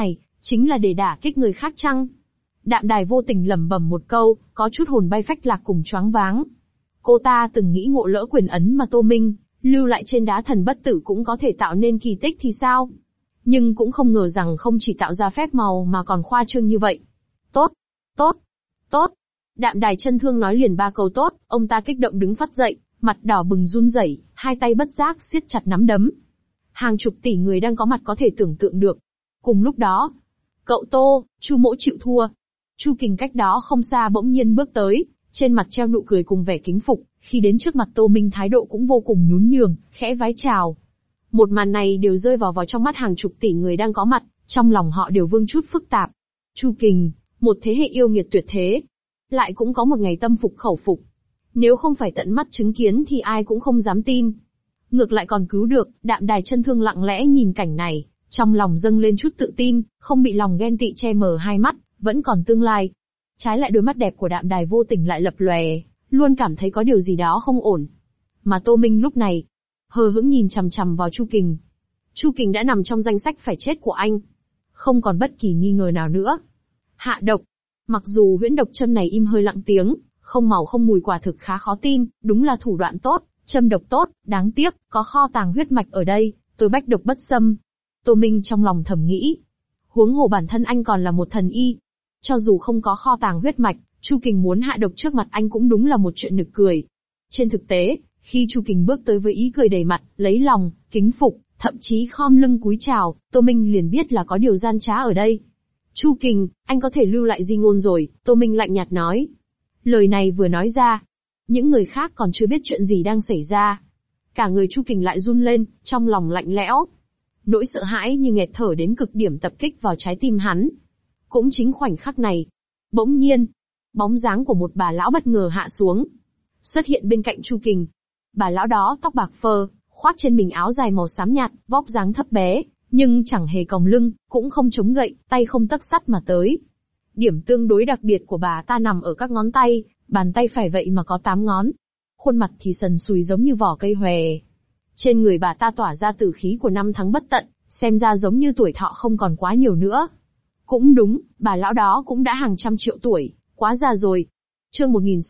Chính là để đả kích người khác chăng? Đạm Đài vô tình lẩm bẩm một câu, có chút hồn bay phách lạc cùng choáng váng. Cô ta từng nghĩ ngộ lỡ quyền ấn mà Tô Minh lưu lại trên đá thần bất tử cũng có thể tạo nên kỳ tích thì sao? Nhưng cũng không ngờ rằng không chỉ tạo ra phép màu mà còn khoa trương như vậy. Tốt, tốt, tốt. Đạm Đài chân thương nói liền 3 câu tốt, ông ta kích động đứng phắt dậy, mặt đỏ bừng run rẩy, hai tay bất giác siết chặt nắm đấm. Hàng chục tỷ người đang có mặt có thể tưởng tượng được. Cùng lúc đó, cậu Tô, Chu Mỗ chịu thua. Chu Kình cách đó không xa bỗng nhiên bước tới, trên mặt treo nụ cười cùng vẻ kính phục, khi đến trước mặt Tô Minh thái độ cũng vô cùng nhún nhường, khẽ vái chào. Một màn này đều rơi vào trong mắt hàng chục tỷ người đang có mặt, trong lòng họ đều vương chút phức tạp. Chu Kình, một thế hệ yêu nghiệt tuyệt thế, lại cũng có một ngày tâm phục khẩu phục. Nếu không phải tận mắt chứng kiến thì ai cũng không dám tin. Ngược lại còn cứu được, Đạm Đài chân thương lặng lẽ nhìn cảnh này, trong lòng dâng lên chút tự tin, không bị lòng ghen tị che mờ hai mắt, vẫn còn tương lai. Trái lại đôi mắt đẹp của Đạm Đài vô tình lại lập lòe, luôn cảm thấy có điều gì đó không ổn. Mà Tô Minh lúc này, hờ hững nhìn chằm chằm vào Chu Kình. Chu Kình đã nằm trong danh sách phải chết của anh. Không còn bất kỳ nghi ngờ nào nữa. Hạ độc. Mặc dù huyễn độc châm này im hơi lặng tiếng, không màu không mùi quả thực khá khó tin, đúng là thủ đoạn tốt, châm độc tốt, đáng tiếc, có kho tàng huyết mạch ở đây, tôi bách độc bất xâm. Tô Minh trong lòng thầm nghĩ. Huống hồ bản thân anh còn là một thần y. Cho dù không có kho tàng huyết mạch, Chu Kình muốn hạ độc trước mặt anh cũng đúng là một chuyện nực cười. Trên thực tế, khi Chu Kình bước tới với ý cười đầy mặt, lấy lòng, kính phục, thậm chí khom lưng cúi chào, Tô Minh liền biết là có điều gian trá ở đây. Chu Kình, anh có thể lưu lại di ngôn rồi, Tô Minh lạnh nhạt nói. Lời này vừa nói ra, những người khác còn chưa biết chuyện gì đang xảy ra. Cả người Chu Kình lại run lên, trong lòng lạnh lẽo. Nỗi sợ hãi như nghẹt thở đến cực điểm tập kích vào trái tim hắn. Cũng chính khoảnh khắc này, bỗng nhiên, bóng dáng của một bà lão bất ngờ hạ xuống, xuất hiện bên cạnh Chu Kình. Bà lão đó tóc bạc phơ, khoác trên mình áo dài màu xám nhạt, vóc dáng thấp bé, nhưng chẳng hề còng lưng, cũng không chống gậy, tay không tấc sắt mà tới. Điểm tương đối đặc biệt của bà ta nằm ở các ngón tay, bàn tay phải vậy mà có 8 ngón. Khuôn mặt thì sần sùi giống như vỏ cây hòe. Trên người bà ta tỏa ra tử khí của năm tháng bất tận, xem ra giống như tuổi thọ không còn quá nhiều nữa. Cũng đúng, bà lão đó cũng đã hàng trăm triệu tuổi, quá già rồi. Chương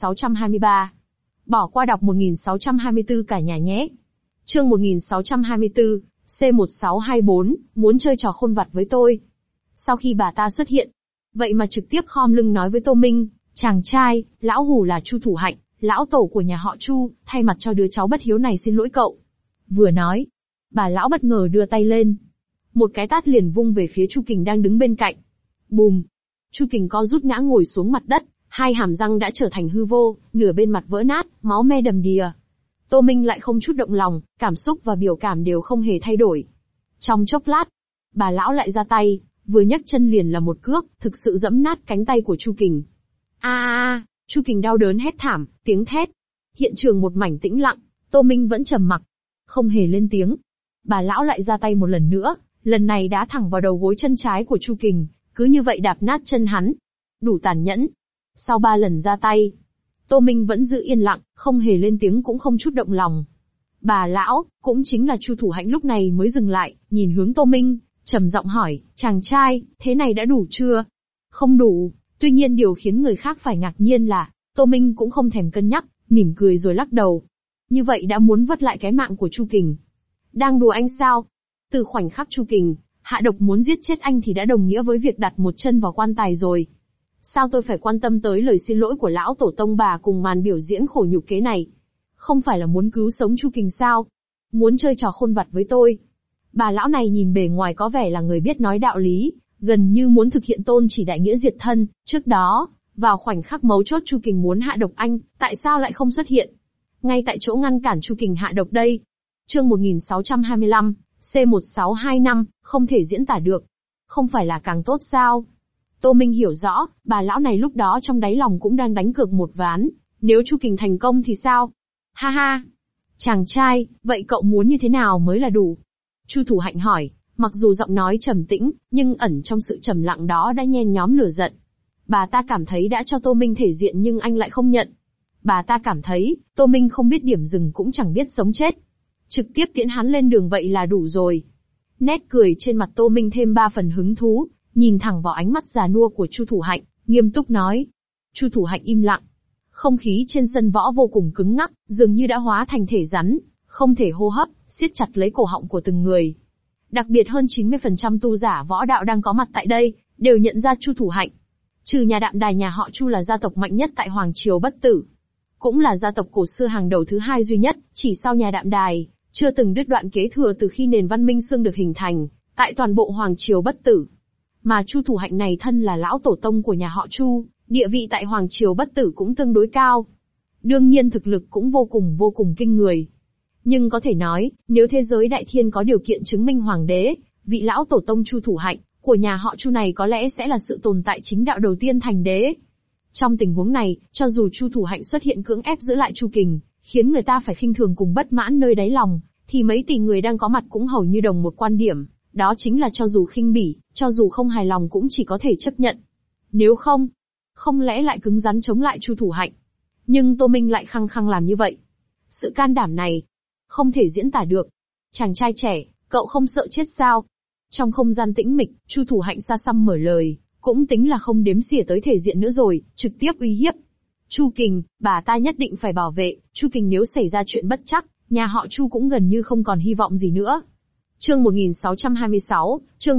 1623. Bỏ qua đọc 1624 cả nhà nhé. Chương 1624, C1624, muốn chơi trò khôn vặt với tôi. Sau khi bà ta xuất hiện, vậy mà trực tiếp khom lưng nói với Tô Minh, chàng trai, lão hủ là Chu Thủ Hạnh, lão tổ của nhà họ Chu, thay mặt cho đứa cháu bất hiếu này xin lỗi cậu. Vừa nói, bà lão bất ngờ đưa tay lên. Một cái tát liền vung về phía Chu Kình đang đứng bên cạnh. Bùm! Chu Kình co rút ngã ngồi xuống mặt đất, hai hàm răng đã trở thành hư vô, nửa bên mặt vỡ nát, máu me đầm đìa. Tô Minh lại không chút động lòng, cảm xúc và biểu cảm đều không hề thay đổi. Trong chốc lát, bà lão lại ra tay, vừa nhấc chân liền là một cước, thực sự giẫm nát cánh tay của Chu Kình. A! Chu Kình đau đớn hét thảm, tiếng thét. Hiện trường một mảnh tĩnh lặng, Tô Minh vẫn trầm mặc, không hề lên tiếng. Bà lão lại ra tay một lần nữa, lần này đá thẳng vào đầu gối chân trái của Chu Kình, cứ như vậy đạp nát chân hắn. Đủ tàn nhẫn. Sau 3 lần ra tay, Tô Minh vẫn giữ yên lặng, không hề lên tiếng cũng không chút động lòng. Bà lão, cũng chính là Chu Thủ Hạnh lúc này mới dừng lại, nhìn hướng Tô Minh, trầm giọng hỏi, chàng trai, thế này đã đủ chưa? Không đủ. Tuy nhiên điều khiến người khác phải ngạc nhiên là, Tô Minh cũng không thèm cân nhắc, mỉm cười rồi lắc đầu. Như vậy đã muốn vất lại cái mạng của Chu Kình. Đang đùa anh sao? Từ khoảnh khắc Chu Kình hạ độc muốn giết chết anh thì đã đồng nghĩa với việc đặt một chân vào quan tài rồi. Sao tôi phải quan tâm tới lời xin lỗi của lão tổ tông bà cùng màn biểu diễn khổ nhục kế này? Không phải là muốn cứu sống Chu Kình sao? Muốn chơi trò khôn vặt với tôi? Bà lão này nhìn bề ngoài có vẻ là người biết nói đạo lý, gần như muốn thực hiện tôn chỉ đại nghĩa diệt thân. Trước đó, vào khoảnh khắc mấu chốt Chu Kình muốn hạ độc anh, tại sao lại không xuất hiện? Ngay tại chỗ ngăn cản Chu Kình hạ độc đây. Chương 1625, C1625, không thể diễn tả được. Không phải là càng tốt sao? Tô Minh hiểu rõ, bà lão này lúc đó trong đáy lòng cũng đang đánh cược một ván, nếu Chu Kình thành công thì sao? Ha ha! Chàng trai, vậy cậu muốn như thế nào mới là đủ? Chu Thủ Hạnh hỏi, mặc dù giọng nói trầm tĩnh, nhưng ẩn trong sự trầm lặng đó đã nhen nhóm lửa giận. Bà ta cảm thấy đã cho Tô Minh thể diện nhưng anh lại không nhận. Bà ta cảm thấy, Tô Minh không biết điểm dừng cũng chẳng biết sống chết. Trực tiếp tiễn hắn lên đường vậy là đủ rồi. Nét cười trên mặt Tô Minh thêm 3 phần hứng thú, nhìn thẳng vào ánh mắt già nua của Chu Thủ Hạnh, nghiêm túc nói. Chu Thủ Hạnh im lặng. Không khí trên sân võ vô cùng cứng ngắc, dường như đã hóa thành thể rắn, không thể hô hấp, siết chặt lấy cổ họng của từng người. Đặc biệt hơn 90% tu giả võ đạo đang có mặt tại đây, đều nhận ra Chu Thủ Hạnh. Trừ nhà Đạm Đài, nhà họ Chu là gia tộc mạnh nhất tại Hoàng Triều Bất Tử. Cũng là gia tộc cổ xưa hàng đầu thứ hai duy nhất, chỉ sau nhà Đạm Đài, chưa từng đứt đoạn kế thừa từ khi nền văn minh Xương được hình thành, tại toàn bộ Hoàng Triều Bất Tử. Mà Chu Thủ Hạnh này thân là lão tổ tông của nhà họ Chu, địa vị tại Hoàng Triều Bất Tử cũng tương đối cao. Đương nhiên thực lực cũng vô cùng kinh người. Nhưng có thể nói, nếu thế giới đại thiên có điều kiện chứng minh hoàng đế, vị lão tổ tông Chu Thủ Hạnh của nhà họ Chu này có lẽ sẽ là sự tồn tại chính đạo đầu tiên thành đế. Trong tình huống này, cho dù Chu Thủ Hạnh xuất hiện cưỡng ép giữ lại Chu Kình, khiến người ta phải khinh thường cùng bất mãn nơi đáy lòng, thì mấy tỷ người đang có mặt cũng hầu như đồng một quan điểm, đó chính là cho dù khinh bỉ, cho dù không hài lòng cũng chỉ có thể chấp nhận. Nếu không lẽ lại cứng rắn chống lại Chu Thủ Hạnh. Nhưng Tô Minh lại khăng khăng làm như vậy. Sự can đảm này, không thể diễn tả được. Chàng trai trẻ, cậu không sợ chết sao? Trong không gian tĩnh mịch, Chu Thủ Hạnh xa xăm mở lời, cũng tính là không đếm xỉa tới thể diện nữa rồi, trực tiếp uy hiếp. Chu Kình, bà ta nhất định phải bảo vệ, Chu Kình nếu xảy ra chuyện bất trắc, nhà họ Chu cũng gần như không còn hy vọng gì nữa. Chương 1626, chương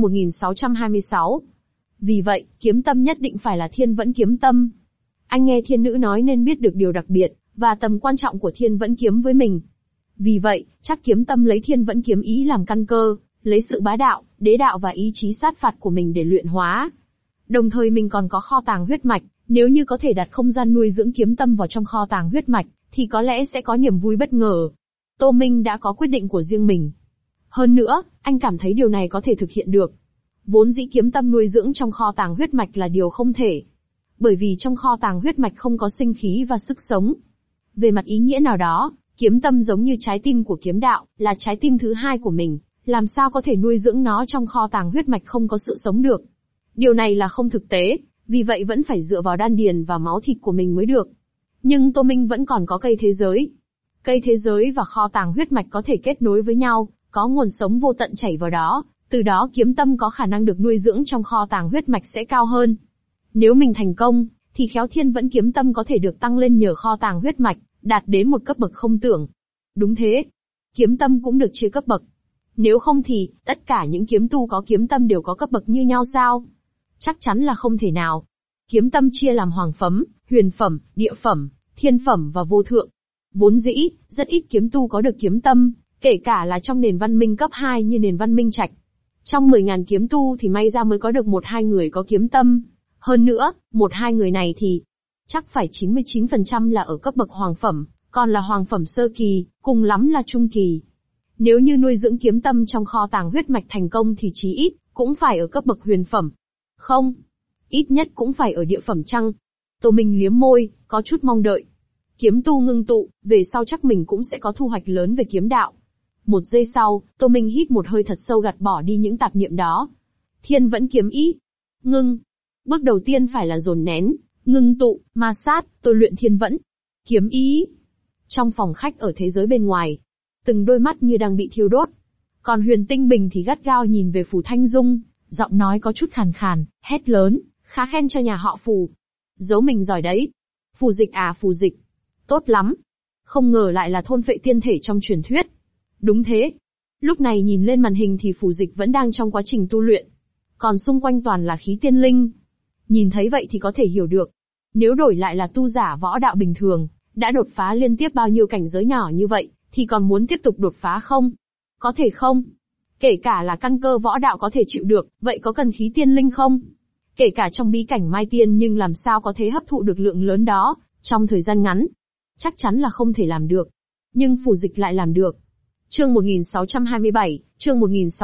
1626. Vì vậy, kiếm tâm nhất định phải là Thiên Vẫn kiếm tâm. Anh nghe thiên nữ nói nên biết được điều đặc biệt, và tầm quan trọng của Thiên Vẫn kiếm với mình. Vì vậy, chắc kiếm tâm lấy Thiên Vẫn kiếm ý làm căn cơ, lấy sự bá đạo, đế đạo và ý chí sát phạt của mình để luyện hóa. Đồng thời mình còn có kho tàng huyết mạch, nếu như có thể đặt không gian nuôi dưỡng kiếm tâm vào trong kho tàng huyết mạch, thì có lẽ sẽ có niềm vui bất ngờ. Tô Minh đã có quyết định của riêng mình. Hơn nữa, anh cảm thấy điều này có thể thực hiện được. Vốn dĩ kiếm tâm nuôi dưỡng trong kho tàng huyết mạch là điều không thể. Bởi vì trong kho tàng huyết mạch không có sinh khí và sức sống. Về mặt ý nghĩa nào đó, kiếm tâm giống như trái tim của kiếm đạo, là trái tim thứ hai của mình, làm sao có thể nuôi dưỡng nó trong kho tàng huyết mạch không có sự sống được. Điều này là không thực tế, vì vậy vẫn phải dựa vào đan điền và máu thịt của mình mới được. Nhưng Tô Minh vẫn còn có cây thế giới. Cây thế giới và kho tàng huyết mạch có thể kết nối với nhau, có nguồn sống vô tận chảy vào đó, từ đó kiếm tâm có khả năng được nuôi dưỡng trong kho tàng huyết mạch sẽ cao hơn. Nếu mình thành công, thì khéo Thiên Vẫn kiếm tâm có thể được tăng lên nhờ kho tàng huyết mạch, đạt đến một cấp bậc không tưởng. Đúng thế, kiếm tâm cũng được chia cấp bậc. Nếu không thì, tất cả những kiếm tu có kiếm tâm đều có cấp bậc như nhau sao? Chắc chắn là không thể nào. Kiếm tâm chia làm hoàng phẩm, huyền phẩm, địa phẩm, thiên phẩm và vô thượng. Vốn dĩ, rất ít kiếm tu có được kiếm tâm, kể cả là trong nền văn minh cấp 2 như nền văn minh Trạch. Trong 10.000 kiếm tu thì may ra mới có được 1-2 người có kiếm tâm. Hơn nữa, 1-2 người này thì chắc phải 99% là ở cấp bậc hoàng phẩm, còn là hoàng phẩm sơ kỳ, cùng lắm là trung kỳ. Nếu như nuôi dưỡng kiếm tâm trong kho tàng huyết mạch thành công thì chí ít, cũng phải ở cấp bậc huyền phẩm. Không, ít nhất cũng phải ở địa phẩm chăng? Tô Minh liếm môi, có chút mong đợi. Kiếm tu ngưng tụ, về sau chắc mình cũng sẽ có thu hoạch lớn về kiếm đạo. Một giây sau, Tô Minh hít một hơi thật sâu gạt bỏ đi những tạp niệm đó. Thiên Vẫn kiếm ý. Ngưng. Bước đầu tiên phải là dồn nén, ngưng tụ, ma sát, tôi luyện Thiên Vẫn kiếm ý. Trong phòng khách ở thế giới bên ngoài, từng đôi mắt như đang bị thiêu đốt. Còn Huyền Tinh Bình thì gắt gao nhìn về Phù Thanh Dung, giọng nói có chút khàn khàn, hét lớn, khá khen cho nhà họ Phù. Giấu mình giỏi đấy. Phù Dịch à, Phù Dịch. Tốt lắm. Không ngờ lại là thôn phệ tiên thể trong truyền thuyết. Đúng thế. Lúc này nhìn lên màn hình thì Phù Dịch vẫn đang trong quá trình tu luyện. Còn xung quanh toàn là khí tiên linh. Nhìn thấy vậy thì có thể hiểu được. Nếu đổi lại là tu giả võ đạo bình thường, đã đột phá liên tiếp bao nhiêu cảnh giới nhỏ như vậy, thì còn muốn tiếp tục đột phá không? Có thể không? Kể cả là căn cơ võ đạo có thể chịu được, vậy có cần khí tiên linh không? Kể cả trong bí cảnh Mai Tiên nhưng làm sao có thể hấp thụ được lượng lớn đó, trong thời gian ngắn? Chắc chắn là không thể làm được. Nhưng Phù Dịch lại làm được. Chương 1627, chương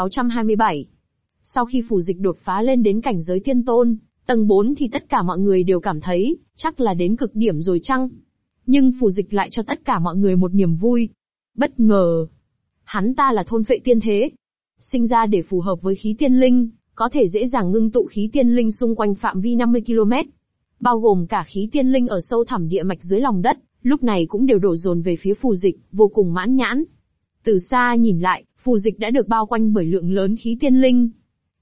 1627. Sau khi Phù Dịch đột phá lên đến cảnh giới tiên tôn, tầng 4 thì tất cả mọi người đều cảm thấy, chắc là đến cực điểm rồi chăng? Nhưng Phù Dịch lại cho tất cả mọi người một niềm vui. Bất ngờ. Hắn ta là thôn phệ tiên thế. Sinh ra để phù hợp với khí tiên linh, có thể dễ dàng ngưng tụ khí tiên linh xung quanh phạm vi 50 km. Bao gồm cả khí tiên linh ở sâu thẳm địa mạch dưới lòng đất, lúc này cũng đều đổ dồn về phía Phù Dịch, vô cùng mãn nhãn. Từ xa nhìn lại, Phù Dịch đã được bao quanh bởi lượng lớn khí tiên linh.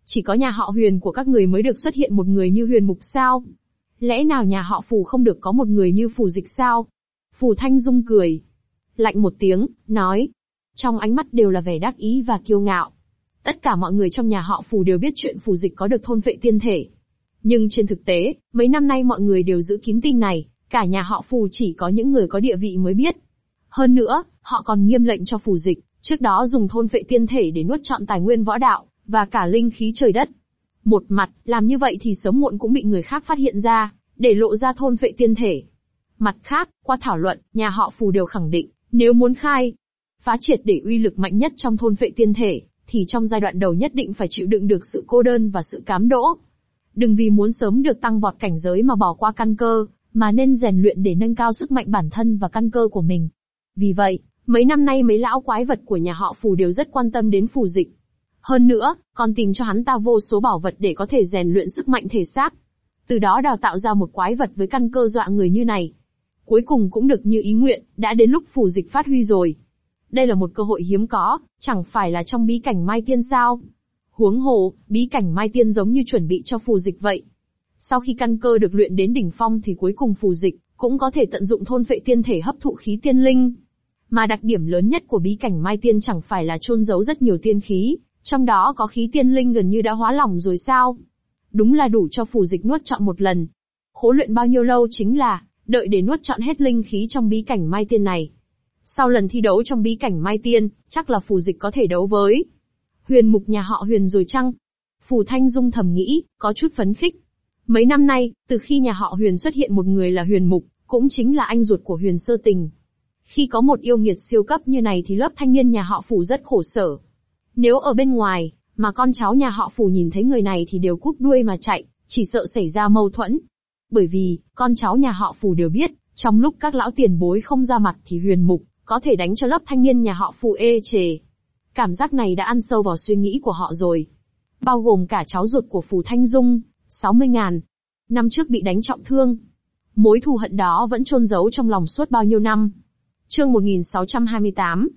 Chỉ có nhà họ Huyền của các người mới được xuất hiện một người như Huyền Mục sao? Lẽ nào nhà họ Phù không được có một người như Phù Dịch sao? Phù Thanh Dung cười lạnh một tiếng, nói. Trong ánh mắt đều là vẻ đắc ý và kiêu ngạo. Tất cả mọi người trong nhà họ Phù đều biết chuyện Phù Dịch có được thôn phệ tiên thể. Nhưng trên thực tế, mấy năm nay mọi người đều giữ kín tin này, cả nhà họ Phù chỉ có những người có địa vị mới biết. Hơn nữa, họ còn nghiêm lệnh cho Phù Dịch, trước đó dùng thôn phệ tiên thể để nuốt trọn tài nguyên võ đạo, và cả linh khí trời đất. Một mặt, làm như vậy thì sớm muộn cũng bị người khác phát hiện ra, để lộ ra thôn phệ tiên thể. Mặt khác, qua thảo luận, nhà họ Phù đều khẳng định, nếu muốn khai phá triệt để uy lực mạnh nhất trong thôn phệ tiên thể, thì trong giai đoạn đầu nhất định phải chịu đựng được sự cô đơn và sự cám dỗ. Đừng vì muốn sớm được tăng vọt cảnh giới mà bỏ qua căn cơ, mà nên rèn luyện để nâng cao sức mạnh bản thân và căn cơ của mình. Vì vậy, mấy năm nay mấy lão quái vật của nhà họ Phù đều rất quan tâm đến Phù Dịch. Hơn nữa, còn tìm cho hắn ta vô số bảo vật để có thể rèn luyện sức mạnh thể xác. Từ đó đào tạo ra một quái vật với căn cơ dọa người như này. Cuối cùng cũng được như ý nguyện, đã đến lúc Phù Dịch phát huy rồi. Đây là một cơ hội hiếm có, chẳng phải là trong bí cảnh Mai Tiên sao? Huống hồ, bí cảnh Mai Tiên giống như chuẩn bị cho Phù Dịch vậy. Sau khi căn cơ được luyện đến đỉnh phong thì cuối cùng Phù Dịch cũng có thể tận dụng thôn phệ tiên thể hấp thụ khí tiên linh. Mà đặc điểm lớn nhất của bí cảnh Mai Tiên chẳng phải là chôn giấu rất nhiều tiên khí, trong đó có khí tiên linh gần như đã hóa lỏng rồi sao? Đúng là đủ cho Phù Dịch nuốt trọn một lần. Khổ luyện bao nhiêu lâu chính là đợi để nuốt trọn hết linh khí trong bí cảnh Mai Tiên này. Sau lần thi đấu trong bí cảnh Mai Tiên, chắc là Phù Dịch có thể đấu với Huyền Mục nhà họ Huyền rồi chăng? Phù Thanh Dung thầm nghĩ, có chút phấn khích. Mấy năm nay, từ khi nhà họ Huyền xuất hiện một người là Huyền Mục, cũng chính là anh ruột của Huyền Sơ Tình. Khi có một yêu nghiệt siêu cấp như này thì lớp thanh niên nhà họ Phù rất khổ sở. Nếu ở bên ngoài, mà con cháu nhà họ Phù nhìn thấy người này thì đều cúp đuôi mà chạy, chỉ sợ xảy ra mâu thuẫn. Bởi vì, con cháu nhà họ Phù đều biết, trong lúc các lão tiền bối không ra mặt thì Huyền Mục có thể đánh cho lớp thanh niên nhà họ Phù ê chề. Cảm giác này đã ăn sâu vào suy nghĩ của họ rồi. Bao gồm cả cháu ruột của Phù Thanh Dung, 60.000 năm trước bị đánh trọng thương. Mối thù hận đó vẫn chôn giấu trong lòng suốt bao nhiêu năm. Chương 1628,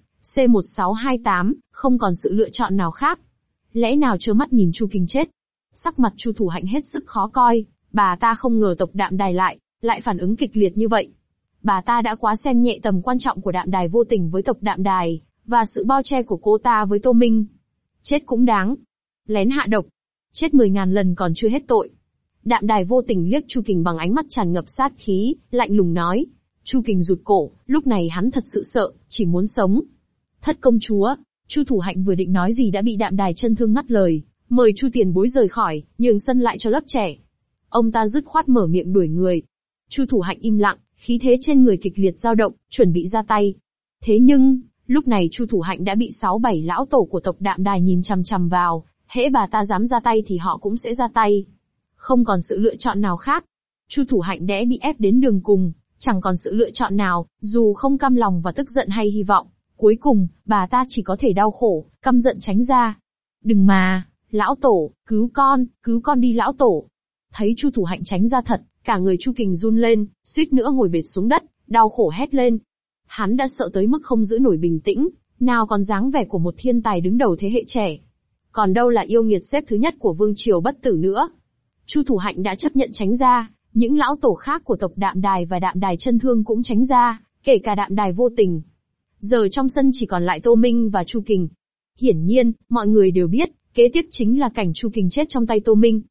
C1628, không còn sự lựa chọn nào khác. Lẽ nào trơ mắt nhìn Chu Kình chết? Sắc mặt Chu Thủ Hạnh hết sức khó coi, bà ta không ngờ tộc Đạm Đài lại phản ứng kịch liệt như vậy. Bà ta đã quá xem nhẹ tầm quan trọng của Đạm Đài Vô Tình với tộc Đạm Đài, và sự bao che của cô ta với Tô Minh. Chết cũng đáng. Lén hạ độc. Chết 10.000 lần còn chưa hết tội. Đạm Đài Vô Tình liếc Chu Kình bằng ánh mắt tràn ngập sát khí, lạnh lùng nói. Chu Kình rụt cổ, lúc này hắn thật sự sợ, chỉ muốn sống. Thất công chúa, Chu Thủ Hạnh vừa định nói gì đã bị Đạm Đài Chân Thương ngắt lời, mời Chu tiền bối rời khỏi, nhường sân lại cho lớp trẻ. Ông ta dứt khoát mở miệng đuổi người. Chu Thủ Hạnh im lặng, khí thế trên người kịch liệt dao động, chuẩn bị ra tay. Thế nhưng, lúc này Chu Thủ Hạnh đã bị 6-7 lão tổ của tộc Đạm Đài nhìn chằm chằm vào, hễ bà ta dám ra tay thì họ cũng sẽ ra tay. Không còn sự lựa chọn nào khác. Chu Thủ Hạnh đã bị ép đến đường cùng, chẳng còn sự lựa chọn nào, dù không cam lòng và tức giận hay hy vọng. Cuối cùng, bà ta chỉ có thể đau khổ, căm giận tránh ra. Đừng mà, lão tổ, cứu con đi lão tổ. Thấy Chu Thủ Hạnh tránh ra thật, cả người Chu Kình run lên, suýt nữa ngồi bệt xuống đất, đau khổ hét lên. Hắn đã sợ tới mức không giữ nổi bình tĩnh, nào còn dáng vẻ của một thiên tài đứng đầu thế hệ trẻ. Còn đâu là yêu nghiệt xếp thứ nhất của vương triều bất tử nữa. Chu Thủ Hạnh đã chấp nhận tránh ra, những lão tổ khác của tộc Đạm Đài và Đạm Đài Chân Thương cũng tránh ra, kể cả Đạm Đài Vô Tình. Giờ trong sân chỉ còn lại Tô Minh và Chu Kình. Hiển nhiên, mọi người đều biết, kế tiếp chính là cảnh Chu Kình chết trong tay Tô Minh.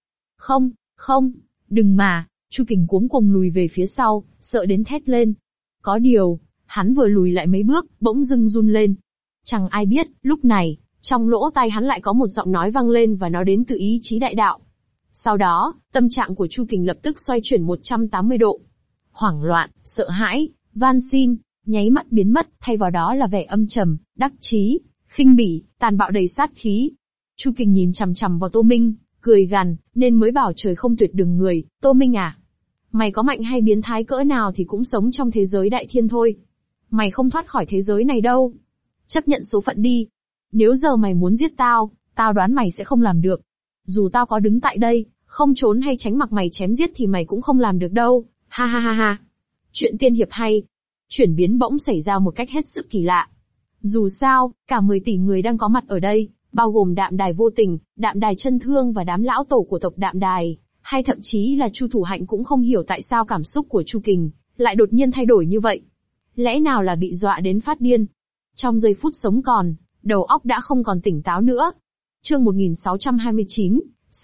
Không, đừng mà, Chu Kình cuống cuồng lùi về phía sau, sợ đến thét lên. Có điều, hắn vừa lùi lại mấy bước, bỗng dưng run lên. Chẳng ai biết, lúc này, trong lỗ tai hắn lại có một giọng nói vang lên và nó đến từ ý chí đại đạo. Sau đó, tâm trạng của Chu Kình lập tức xoay chuyển 180 độ. Hoảng loạn, sợ hãi, van xin, nháy mắt biến mất, thay vào đó là vẻ âm trầm, đắc chí, khinh bỉ, tàn bạo đầy sát khí. Chu Kình nhìn chằm chằm vào Tô Minh, cười gằn, nên mới bảo trời không tuyệt đường người, Tô Minh à. Mày có mạnh hay biến thái cỡ nào thì cũng sống trong thế giới đại thiên thôi. Mày không thoát khỏi thế giới này đâu. Chấp nhận số phận đi. Nếu giờ mày muốn giết tao, tao đoán mày sẽ không làm được. Dù tao có đứng tại đây, không trốn hay tránh mặc mày chém giết thì mày cũng không làm được đâu. Ha ha ha ha. Chuyện tiên hiệp hay. Chuyển biến bỗng xảy ra một cách hết sức kỳ lạ. Dù sao, cả 10 tỷ người đang có mặt ở đây, bao gồm Đạm Đài Vô Tình, Đạm Đài Chân Thương và đám lão tổ của tộc Đạm Đài, hay thậm chí là Chu Thủ Hạnh cũng không hiểu tại sao cảm xúc của Chu Kình lại đột nhiên thay đổi như vậy. Lẽ nào là bị dọa đến phát điên? Trong giây phút sống còn, đầu óc đã không còn tỉnh táo nữa. Chương 1629,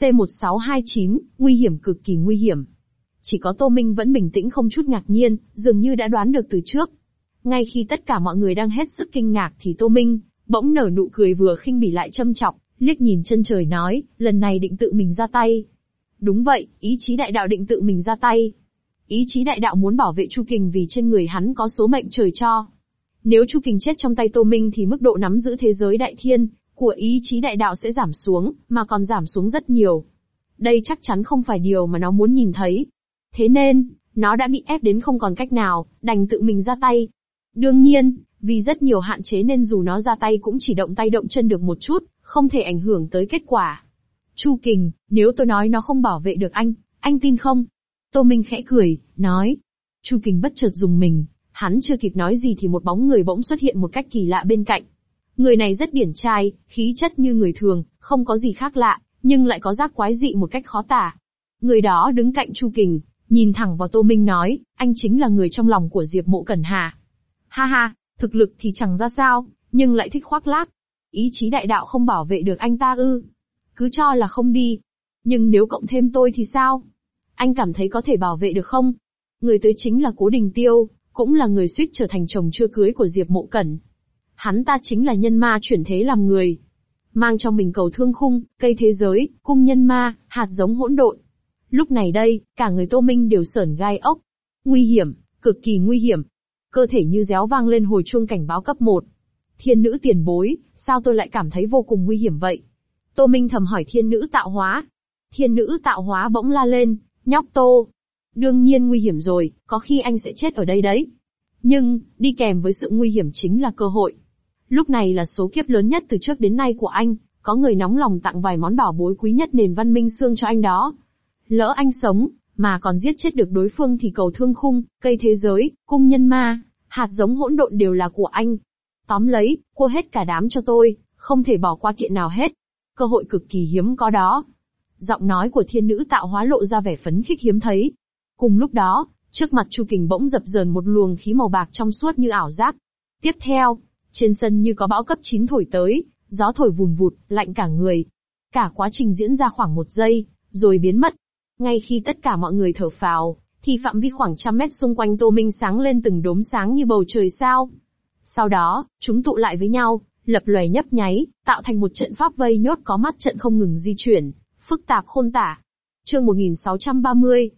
C1629, nguy hiểm, cực kỳ nguy hiểm. Chỉ có Tô Minh vẫn bình tĩnh không chút ngạc nhiên, dường như đã đoán được từ trước. Ngay khi tất cả mọi người đang hết sức kinh ngạc thì Tô Minh bỗng nở nụ cười vừa khinh bỉ lại châm chọc, liếc nhìn chân trời nói, lần này định tự mình ra tay. Đúng vậy, ý chí đại đạo định tự mình ra tay. Ý chí đại đạo muốn bảo vệ Chu Kình vì trên người hắn có số mệnh trời cho. Nếu Chu Kình chết trong tay Tô Minh thì mức độ nắm giữ thế giới đại thiên của ý chí đại đạo sẽ giảm xuống, mà còn giảm xuống rất nhiều. Đây chắc chắn không phải điều mà nó muốn nhìn thấy. Thế nên, nó đã bị ép đến không còn cách nào, đành tự mình ra tay. Đương nhiên, vì rất nhiều hạn chế nên dù nó ra tay cũng chỉ động tay động chân được một chút, không thể ảnh hưởng tới kết quả. Chu Kình, nếu tôi nói nó không bảo vệ được anh tin không? Tô Minh khẽ cười, nói. Chu Kình bất chợt rùng mình, hắn chưa kịp nói gì thì một bóng người bỗng xuất hiện một cách kỳ lạ bên cạnh. Người này rất điển trai, khí chất như người thường, không có gì khác lạ, nhưng lại có giác quái dị một cách khó tả. Người đó đứng cạnh Chu Kình, nhìn thẳng vào Tô Minh nói, anh chính là người trong lòng của Diệp Mộ Cẩn hả? Ha ha, thực lực thì chẳng ra sao, nhưng lại thích khoác lác. Ý chí đại đạo không bảo vệ được anh ta ư? Cứ cho là không đi. Nhưng nếu cộng thêm tôi thì sao? Anh cảm thấy có thể bảo vệ được không? Người tới chính là Cố Đình Tiêu, cũng là người suýt trở thành chồng chưa cưới của Diệp Mộ Cẩn. Hắn ta chính là nhân ma chuyển thế làm người. Mang trong mình cầu thương khung, cây thế giới, cung nhân ma, hạt giống hỗn độn. Lúc này đây, cả người Tô Minh đều sởn gai ốc. Nguy hiểm, cực kỳ nguy hiểm. Cơ thể như réo vang lên hồi chuông cảnh báo cấp 1. Thiên nữ tiền bối, sao tôi lại cảm thấy vô cùng nguy hiểm vậy? Tô Minh thầm hỏi thiên nữ tạo hóa. Thiên nữ tạo hóa bỗng la lên, nhóc Tô. Đương nhiên nguy hiểm rồi, có khi anh sẽ chết ở đây đấy. Nhưng, đi kèm với sự nguy hiểm chính là cơ hội. Lúc này là số kiếp lớn nhất từ trước đến nay của anh, có người nóng lòng tặng vài món bảo bối quý nhất nền văn minh xương cho anh đó. Lỡ anh sống, mà còn giết chết được đối phương thì cầu thương khung, cây thế giới, cung nhân ma, hạt giống hỗn độn đều là của anh. Tóm lấy, cua hết cả đám cho tôi, không thể bỏ qua kiện nào hết. Cơ hội cực kỳ hiếm có đó. Giọng nói của thiên nữ tạo hóa lộ ra vẻ phấn khích hiếm thấy. Cùng lúc đó, trước mặt Chu Kình bỗng dập dờn một luồng khí màu bạc trong suốt như ảo giác. Tiếp theo, trên sân như có bão cấp 9 thổi tới, gió thổi vùn vụt, lạnh cả người. Cả quá trình diễn ra khoảng 1 giây, rồi biến mất. Ngay khi tất cả mọi người thở phào, thì phạm vi khoảng 100 mét xung quanh Tô Minh sáng lên từng đốm sáng như bầu trời sao. Sau đó, chúng tụ lại với nhau, lập lòe nhấp nháy, tạo thành một trận pháp vây nhốt có mắt trận không ngừng di chuyển, phức tạp khôn tả. Chương 1630,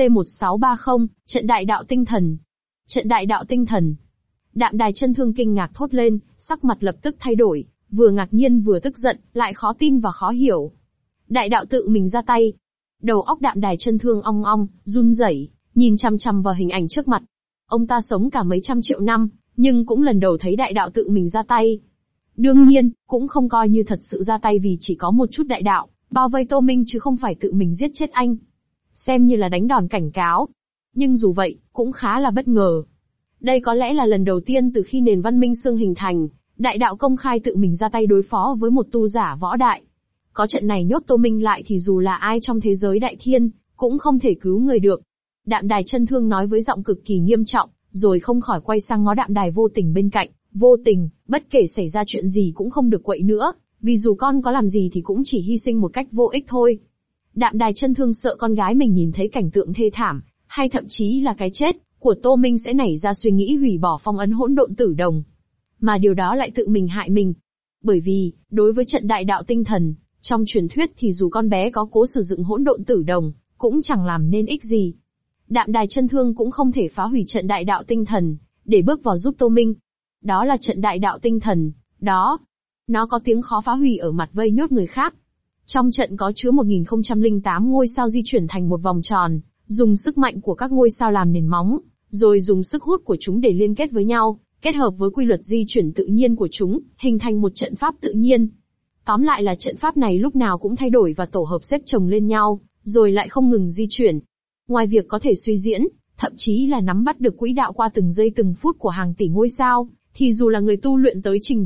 C1630, trận đại đạo tinh thần. Trận đại đạo tinh thần. Đạm Đài Chân Thương kinh ngạc thốt lên, sắc mặt lập tức thay đổi, vừa ngạc nhiên vừa tức giận, lại khó tin và khó hiểu. Đại đạo tự mình ra tay. Đầu óc Đạm Đài Chân Thương ong ong, run rẩy, nhìn chằm chằm vào hình ảnh trước mặt. Ông ta sống cả mấy trăm triệu năm, nhưng cũng lần đầu thấy đại đạo tự mình ra tay. Đương nhiên, cũng không coi như thật sự ra tay vì chỉ có một chút đại đạo bao vây Tô Minh chứ không phải tự mình giết chết anh. Xem như là đánh đòn cảnh cáo. Nhưng dù vậy, cũng khá là bất ngờ. Đây có lẽ là lần đầu tiên từ khi nền văn minh xương hình thành, đại đạo công khai tự mình ra tay đối phó với một tu giả võ đại. Có trận này nhốt Tô Minh lại thì dù là ai trong thế giới đại thiên, cũng không thể cứu người được. Đạm Đài Chân Thương nói với giọng cực kỳ nghiêm trọng, rồi không khỏi quay sang ngó Đạm Đài Vô Tình bên cạnh. Vô Tình, bất kể xảy ra chuyện gì cũng không được quậy nữa, vì dù con có làm gì thì cũng chỉ hy sinh một cách vô ích thôi. Đạm Đài Chân Thương sợ con gái mình nhìn thấy cảnh tượng thê thảm, hay thậm chí là cái chết của Tô Minh sẽ nảy ra suy nghĩ hủy bỏ phong ấn hỗn độn tử đồng. Mà điều đó lại tự mình hại mình. Bởi vì, đối với trận đại đạo tinh thần, trong truyền thuyết thì dù con bé có cố sử dụng hỗn độn tử đồng, cũng chẳng làm nên ích gì. Đạm Đài Chân Thương cũng không thể phá hủy trận đại đạo tinh thần, để bước vào giúp Tô Minh. Đó là trận đại đạo tinh thần, đó. Nó có tiếng khó phá hủy ở mặt vây nhốt người khác. Trong trận có chứa 1008 ngôi sao di chuyển thành một vòng tròn, dùng sức mạnh của các ngôi sao làm nền móng, rồi dùng sức hút của chúng để liên kết với nhau, kết hợp với quy luật di chuyển tự nhiên của chúng, hình thành một trận pháp tự nhiên. Tóm lại là trận pháp này lúc nào cũng thay đổi và tổ hợp xếp chồng lên nhau, rồi lại không ngừng di chuyển. Ngoài việc có thể suy diễn, thậm chí là nắm bắt được quỹ đạo qua từng giây từng phút của hàng tỷ ngôi sao, thì dù là người tu luyện tới trình độ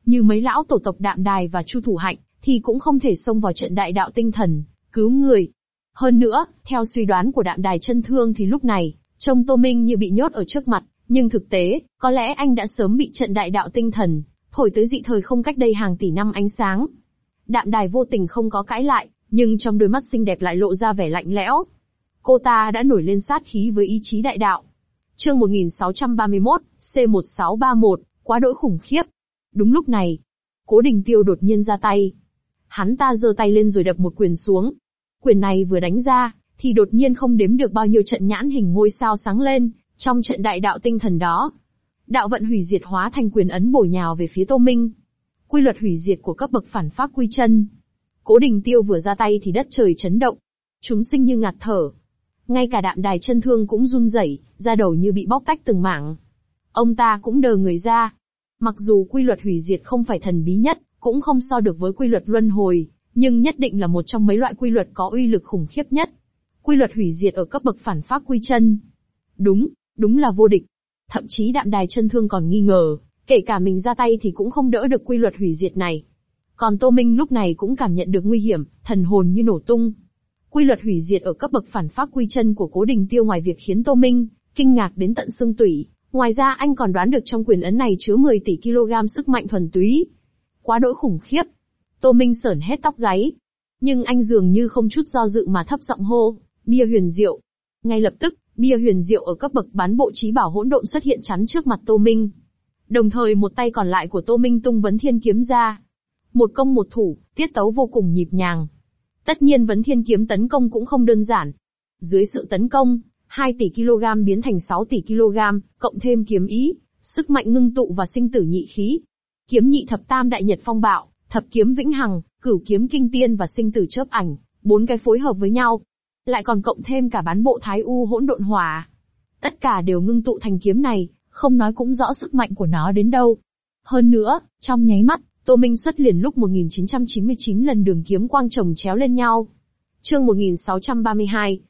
Như mấy lão tổ tộc Đạm Đài và Chu Thủ Hạnh, thì cũng không thể xông vào trận đại đạo tinh thần, cứu người. Hơn nữa, theo suy đoán của Đạm Đài Chân Thương thì lúc này, trông Tô Minh như bị nhốt ở trước mặt, nhưng thực tế, có lẽ anh đã sớm bị trận đại đạo tinh thần thổi tới dị thời không cách đây hàng tỷ năm ánh sáng. Đạm Đài vô tình không có cãi lại, nhưng trong đôi mắt xinh đẹp lại lộ ra vẻ lạnh lẽo. Cô ta đã nổi lên sát khí với ý chí đại đạo. Chương 1631, C1631, quá đỗi khủng khiếp. Đúng lúc này, Cố Đình Tiêu đột nhiên ra tay. Hắn ta giơ tay lên rồi đập một quyền xuống. Quyền này vừa đánh ra, thì đột nhiên không đếm được bao nhiêu trận nhãn hình ngôi sao sáng lên, trong trận đại đạo tinh thần đó. Đạo vận hủy diệt hóa thành quyền ấn bổ nhào về phía Tô Minh. Quy luật hủy diệt của cấp bậc phản pháp quy chân. Cố Đình Tiêu vừa ra tay thì đất trời chấn động. Chúng sinh như ngạt thở. Ngay cả Đạm Đài Chân Thương cũng run rẩy, da đầu như bị bóc tách từng mảng. Ông ta cũng đờ người ra. Mặc dù quy luật hủy diệt không phải thần bí nhất, cũng không so được với quy luật luân hồi, nhưng nhất định là một trong mấy loại quy luật có uy lực khủng khiếp nhất. Quy luật hủy diệt ở cấp bậc phản pháp quy chân. Đúng là vô địch. Thậm chí Đạm Đài Chân Thương còn nghi ngờ, kể cả mình ra tay thì cũng không đỡ được quy luật hủy diệt này. Còn Tô Minh lúc này cũng cảm nhận được nguy hiểm, thần hồn như nổ tung. Quy luật hủy diệt ở cấp bậc phản pháp quy chân của Cố Đình Tiêu ngoài việc khiến Tô Minh kinh ngạc đến tận xương tủy, ngoài ra anh còn đoán được trong quyền ấn này chứa 10 tỷ kg sức mạnh thuần túy. Quá đỗi khủng khiếp. Tô Minh sởn hết tóc gáy. Nhưng anh dường như không chút do dự mà thấp giọng hô, bia huyền diệu. Ngay lập tức, bia huyền diệu ở cấp bậc bán bộ chí bảo hỗn độn xuất hiện chắn trước mặt Tô Minh. Đồng thời một tay còn lại của Tô Minh tung Vấn Thiên Kiếm ra. Một công một thủ, tiết tấu vô cùng nhịp nhàng. Tất nhiên Vấn Thiên Kiếm tấn công cũng không đơn giản. Dưới sự tấn công, 2 tỷ kg biến thành 6 tỷ kg, cộng thêm kiếm ý, sức mạnh ngưng tụ và sinh tử nhị khí. Kiếm nhị thập tam đại nhật phong bạo, thập kiếm vĩnh hằng, cửu kiếm kinh tiên và sinh tử chớp ảnh, 4 cái phối hợp với nhau. Lại còn cộng thêm cả bán bộ Thái U hỗn độn hỏa. Tất cả đều ngưng tụ thành kiếm này, không nói cũng rõ sức mạnh của nó đến đâu. Hơn nữa, trong nháy mắt, Tô Minh xuất liền lúc 1999 lần đường kiếm quang chồng chéo lên nhau. Chương 1632,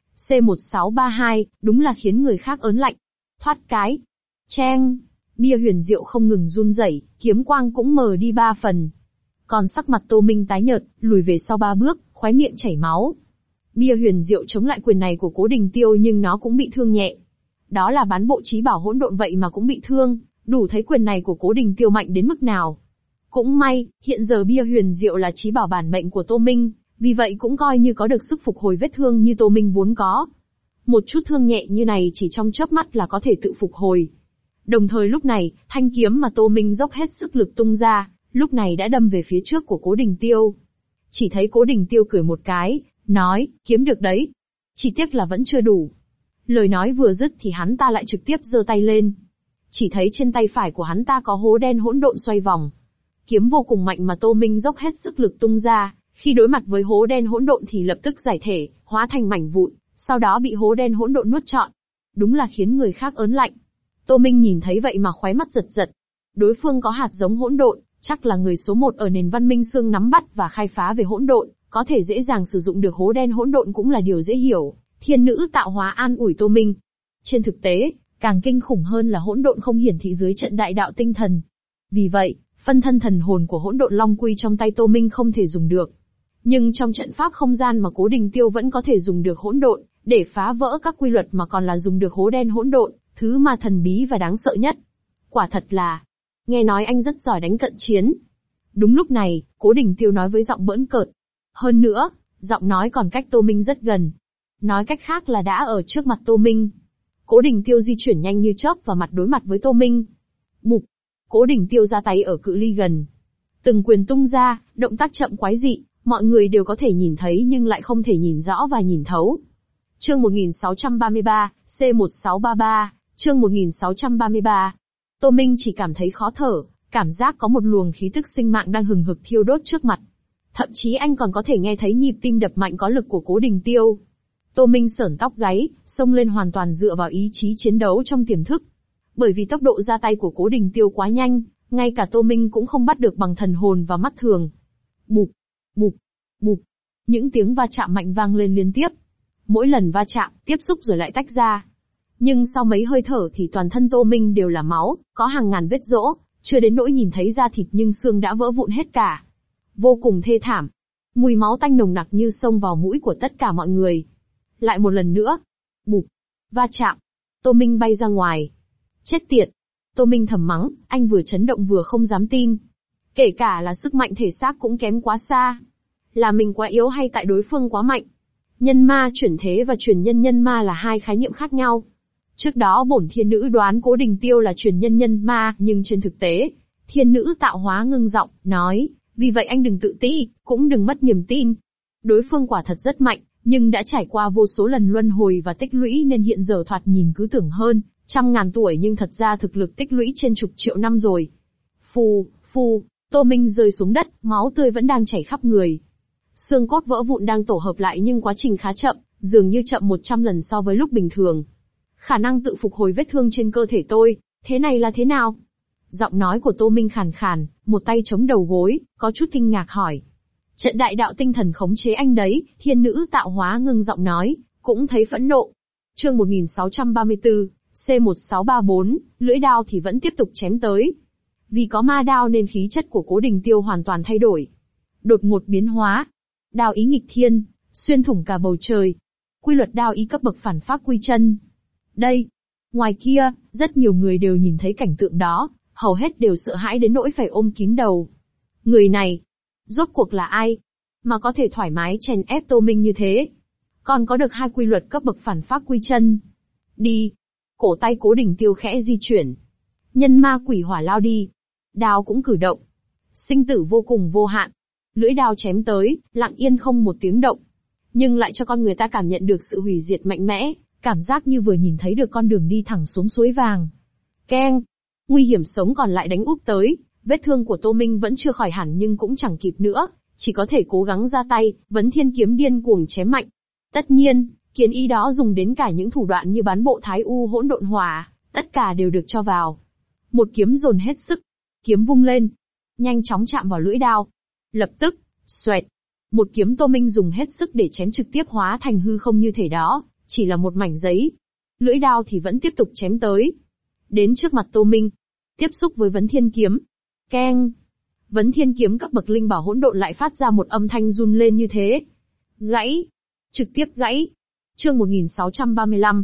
C1632, đúng là khiến người khác ớn lạnh. Thoát cái. Cheng. Bia huyền diệu không ngừng run rẩy, kiếm quang cũng mờ đi 3 phần. Còn sắc mặt Tô Minh tái nhợt, lùi về sau 3 bước, khóe miệng chảy máu. Bia huyền diệu chống lại quyền này của Cố Đình Tiêu nhưng nó cũng bị thương nhẹ. Đó là bán bộ chí bảo hỗn độn vậy mà cũng bị thương, đủ thấy quyền này của Cố Đình Tiêu mạnh đến mức nào. Cũng may, hiện giờ bia huyền diệu là chí bảo bản mệnh của Tô Minh, vì vậy cũng coi như có được sức phục hồi vết thương như Tô Minh vốn có. Một chút thương nhẹ như này chỉ trong chớp mắt là có thể tự phục hồi. Đồng thời lúc này, thanh kiếm mà Tô Minh dốc hết sức lực tung ra, lúc này đã đâm về phía trước của Cố Đình Tiêu. Chỉ thấy Cố Đình Tiêu cười một cái, nói, kiếm được đấy. Chỉ tiếc là vẫn chưa đủ. Lời nói vừa dứt thì hắn ta lại trực tiếp giơ tay lên. Chỉ thấy trên tay phải của hắn ta có hố đen hỗn độn xoay vòng. Kiếm vô cùng mạnh mà Tô Minh dốc hết sức lực tung ra, khi đối mặt với hố đen hỗn độn thì lập tức giải thể, hóa thành mảnh vụn, sau đó bị hố đen hỗn độn nuốt trọn. Đúng là khiến người khác ớn lạnh. Tô Minh nhìn thấy vậy mà khóe mắt giật giật. Đối phương có hạt giống hỗn độn, chắc là người số 1 ở nền văn minh xương nắm bắt và khai phá về hỗn độn, có thể dễ dàng sử dụng được hố đen hỗn độn cũng là điều dễ hiểu. Thiên nữ tạo hóa an ủi Tô Minh. Trên thực tế, càng kinh khủng hơn là hỗn độn không hiển thị dưới trận đại đạo tinh thần. Vì vậy, phân thân thần hồn của hỗn độn long quy trong tay Tô Minh không thể dùng được. Nhưng trong trận pháp không gian mà Cố Đình Tiêu vẫn có thể dùng được hỗn độn, để phá vỡ các quy luật mà còn là dùng được hố đen hỗn độn, thứ mà thần bí và đáng sợ nhất. Quả thật là, nghe nói anh rất giỏi đánh cận chiến. Đúng lúc này, Cố Đình Tiêu nói với giọng bỡn cợt. Hơn nữa, giọng nói còn cách Tô Minh rất gần. Nói cách khác là đã ở trước mặt Tô Minh. Cố Đình Tiêu di chuyển nhanh như chớp và mặt đối mặt với Tô Minh. Bụp. Cố Đình Tiêu ra tay ở cự ly gần. Từng quyền tung ra, động tác chậm quái dị, mọi người đều có thể nhìn thấy nhưng lại không thể nhìn rõ và nhìn thấu. Chương 1633, C1633, chương 1633. Tô Minh chỉ cảm thấy khó thở, cảm giác có một luồng khí tức sinh mạng đang hừng hực thiêu đốt trước mặt. Thậm chí anh còn có thể nghe thấy nhịp tim đập mạnh có lực của Cố Đình Tiêu. Tô Minh sởn tóc gáy, xông lên hoàn toàn dựa vào ý chí chiến đấu trong tiềm thức. Bởi vì tốc độ ra tay của Cố Đình Tiêu quá nhanh, ngay cả Tô Minh cũng không bắt được bằng thần hồn và mắt thường. Bụp, bụp, bụp. Những tiếng va chạm mạnh vang lên liên tiếp. Mỗi lần va chạm, tiếp xúc rồi lại tách ra. Nhưng sau mấy hơi thở thì toàn thân Tô Minh đều là máu, có hàng ngàn vết rỗ, Chưa đến nỗi nhìn thấy da thịt nhưng xương đã vỡ vụn hết cả. Vô cùng thê thảm. Mùi máu tanh nồng nặc như xông vào mũi của tất cả mọi người. Lại một lần nữa. Bụp. Va chạm. Tô Minh bay ra ngoài. Chết tiệt. Tô Minh thầm mắng, anh vừa chấn động vừa không dám tin. Kể cả là sức mạnh thể xác cũng kém quá xa. Là mình quá yếu hay tại đối phương quá mạnh? Nhân ma chuyển thế và truyền nhân nhân ma là hai khái niệm khác nhau. Trước đó bổn thiên nữ đoán Cố Đình Tiêu là truyền nhân nhân ma, nhưng trên thực tế, thiên nữ tạo hóa ngưng giọng, nói, vì vậy anh đừng tự ti, cũng đừng mất niềm tin. Đối phương quả thật rất mạnh, nhưng đã trải qua vô số lần luân hồi và tích lũy nên hiện giờ thoạt nhìn cứ tưởng hơn, trăm ngàn tuổi nhưng thật ra thực lực tích lũy trên chục triệu năm rồi. Phù, phù, Tô Minh rơi xuống đất, máu tươi vẫn đang chảy khắp người. Xương cốt vỡ vụn đang tổ hợp lại nhưng quá trình khá chậm, dường như chậm 100 lần so với lúc bình thường. Khả năng tự phục hồi vết thương trên cơ thể tôi, thế này là thế nào? Giọng nói của Tô Minh khàn khàn, một tay chống đầu gối, có chút kinh ngạc hỏi. Trận đại đạo tinh thần khống chế anh đấy, thiên nữ tạo hóa ngưng giọng nói, cũng thấy phẫn nộ. Chương 1634, C1634, lưỡi đao thì vẫn tiếp tục chém tới. Vì có ma đao nên khí chất của Cố Đình Tiêu hoàn toàn thay đổi. Đột ngột biến hóa. Đao ý nghịch thiên, xuyên thủng cả bầu trời. Quy luật đao ý cấp bậc phản phác quy chân. Đây. Ngoài kia, rất nhiều người đều nhìn thấy cảnh tượng đó, hầu hết đều sợ hãi đến nỗi phải ôm kín đầu. Người này, rốt cuộc là ai? Mà có thể thoải mái chèn ép Tô Minh như thế? Còn có được hai quy luật cấp bậc phản phác quy chân. Đi. Cổ tay Cố Đình Tiêu khẽ di chuyển. Nhân ma quỷ hỏa lao đi. Đao cũng cử động. Sinh tử vô cùng vô hạn. Lưỡi đao chém tới, lặng yên không một tiếng động. Nhưng lại cho con người ta cảm nhận được sự hủy diệt mạnh mẽ, cảm giác như vừa nhìn thấy được con đường đi thẳng xuống suối vàng. Keng! Nguy hiểm sống còn lại đánh úp tới, vết thương của Tô Minh vẫn chưa khỏi hẳn nhưng cũng chẳng kịp nữa, chỉ có thể cố gắng ra tay, vấn thiên kiếm điên cuồng chém mạnh. Tất nhiên, kiếm ý đó dùng đến cả những thủ đoạn như bán bộ thái u hỗn độn hỏa, tất cả đều được cho vào. Một kiếm dồn hết sức, kiếm vung lên, nhanh chóng chạm vào lưỡi đao. Lập tức, xoẹt, một kiếm Tô Minh dùng hết sức để chém trực tiếp hóa thành hư không như thể đó, chỉ là một mảnh giấy. Lưỡi đao thì vẫn tiếp tục chém tới. Đến trước mặt Tô Minh, tiếp xúc với vấn thiên kiếm. Keng! Vấn thiên kiếm cấp bậc linh bảo hỗn độn lại phát ra một âm thanh run lên như thế. Gãy! Trực tiếp gãy! Chương 1635,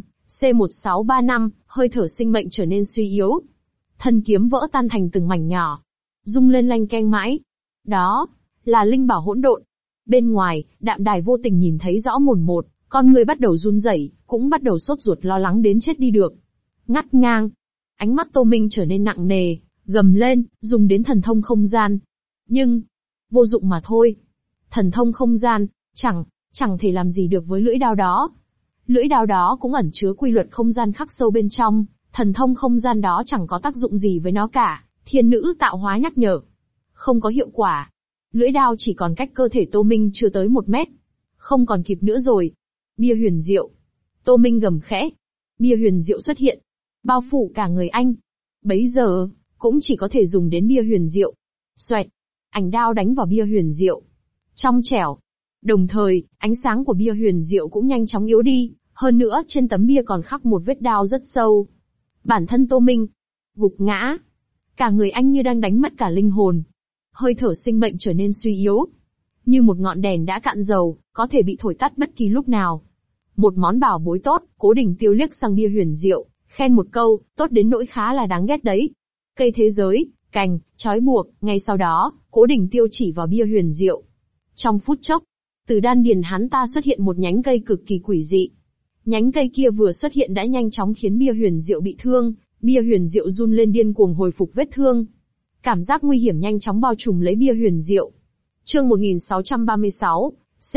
C1635, hơi thở sinh mệnh trở nên suy yếu. Thân kiếm vỡ tan thành từng mảnh nhỏ. Rung lên lanh keng mãi. Đó, là linh bảo hỗn độn. Bên ngoài, Đạm Đài vô tình nhìn thấy rõ mồn một, con người bắt đầu run rẩy, cũng bắt đầu sốt ruột lo lắng đến chết đi được. Ngắt ngang. Ánh mắt Tô Minh trở nên nặng nề, gầm lên, dùng đến thần thông không gian. Nhưng, vô dụng mà thôi. Thần thông không gian, chẳng thể làm gì được với lưỡi đao đó. Lưỡi đao đó cũng ẩn chứa quy luật không gian khắc sâu bên trong, thần thông không gian đó chẳng có tác dụng gì với nó cả, thiên nữ tạo hóa nhắc nhở. Không có hiệu quả. Lưỡi đao chỉ còn cách cơ thể Tô Minh chưa tới 1 mét. Không còn kịp nữa rồi. Bia huyền diệu. Tô Minh gầm khẽ. Bia huyền diệu xuất hiện. Bao phủ cả người anh. Bấy giờ, cũng chỉ có thể dùng đến bia huyền diệu. Xoẹt. Ảnh đao đánh vào bia huyền diệu. Trong trẻo. Đồng thời, ánh sáng của bia huyền diệu cũng nhanh chóng yếu đi. Hơn nữa, trên tấm bia còn khắc một vết đao rất sâu. Bản thân Tô Minh gục ngã. Cả người anh như đang đánh mất cả linh hồn. Hơi thở sinh mệnh trở nên suy yếu. Như một ngọn đèn đã cạn dầu, có thể bị thổi tắt bất kỳ lúc nào. Một món bảo bối tốt, Cố Đình Tiêu liếc sang bia huyền diệu, khen một câu, tốt đến nỗi khá là đáng ghét đấy. Cây thế giới, cành, trói buộc, ngay sau đó, Cố Đình Tiêu chỉ vào bia huyền diệu. Trong phút chốc, từ đan điền hắn ta xuất hiện một nhánh cây cực kỳ quỷ dị. Nhánh cây kia vừa xuất hiện đã nhanh chóng khiến bia huyền diệu bị thương, bia huyền diệu run lên điên cuồng hồi phục vết thương. Cảm giác nguy hiểm nhanh chóng bao trùm lấy bia huyền diệu. Chương 1636,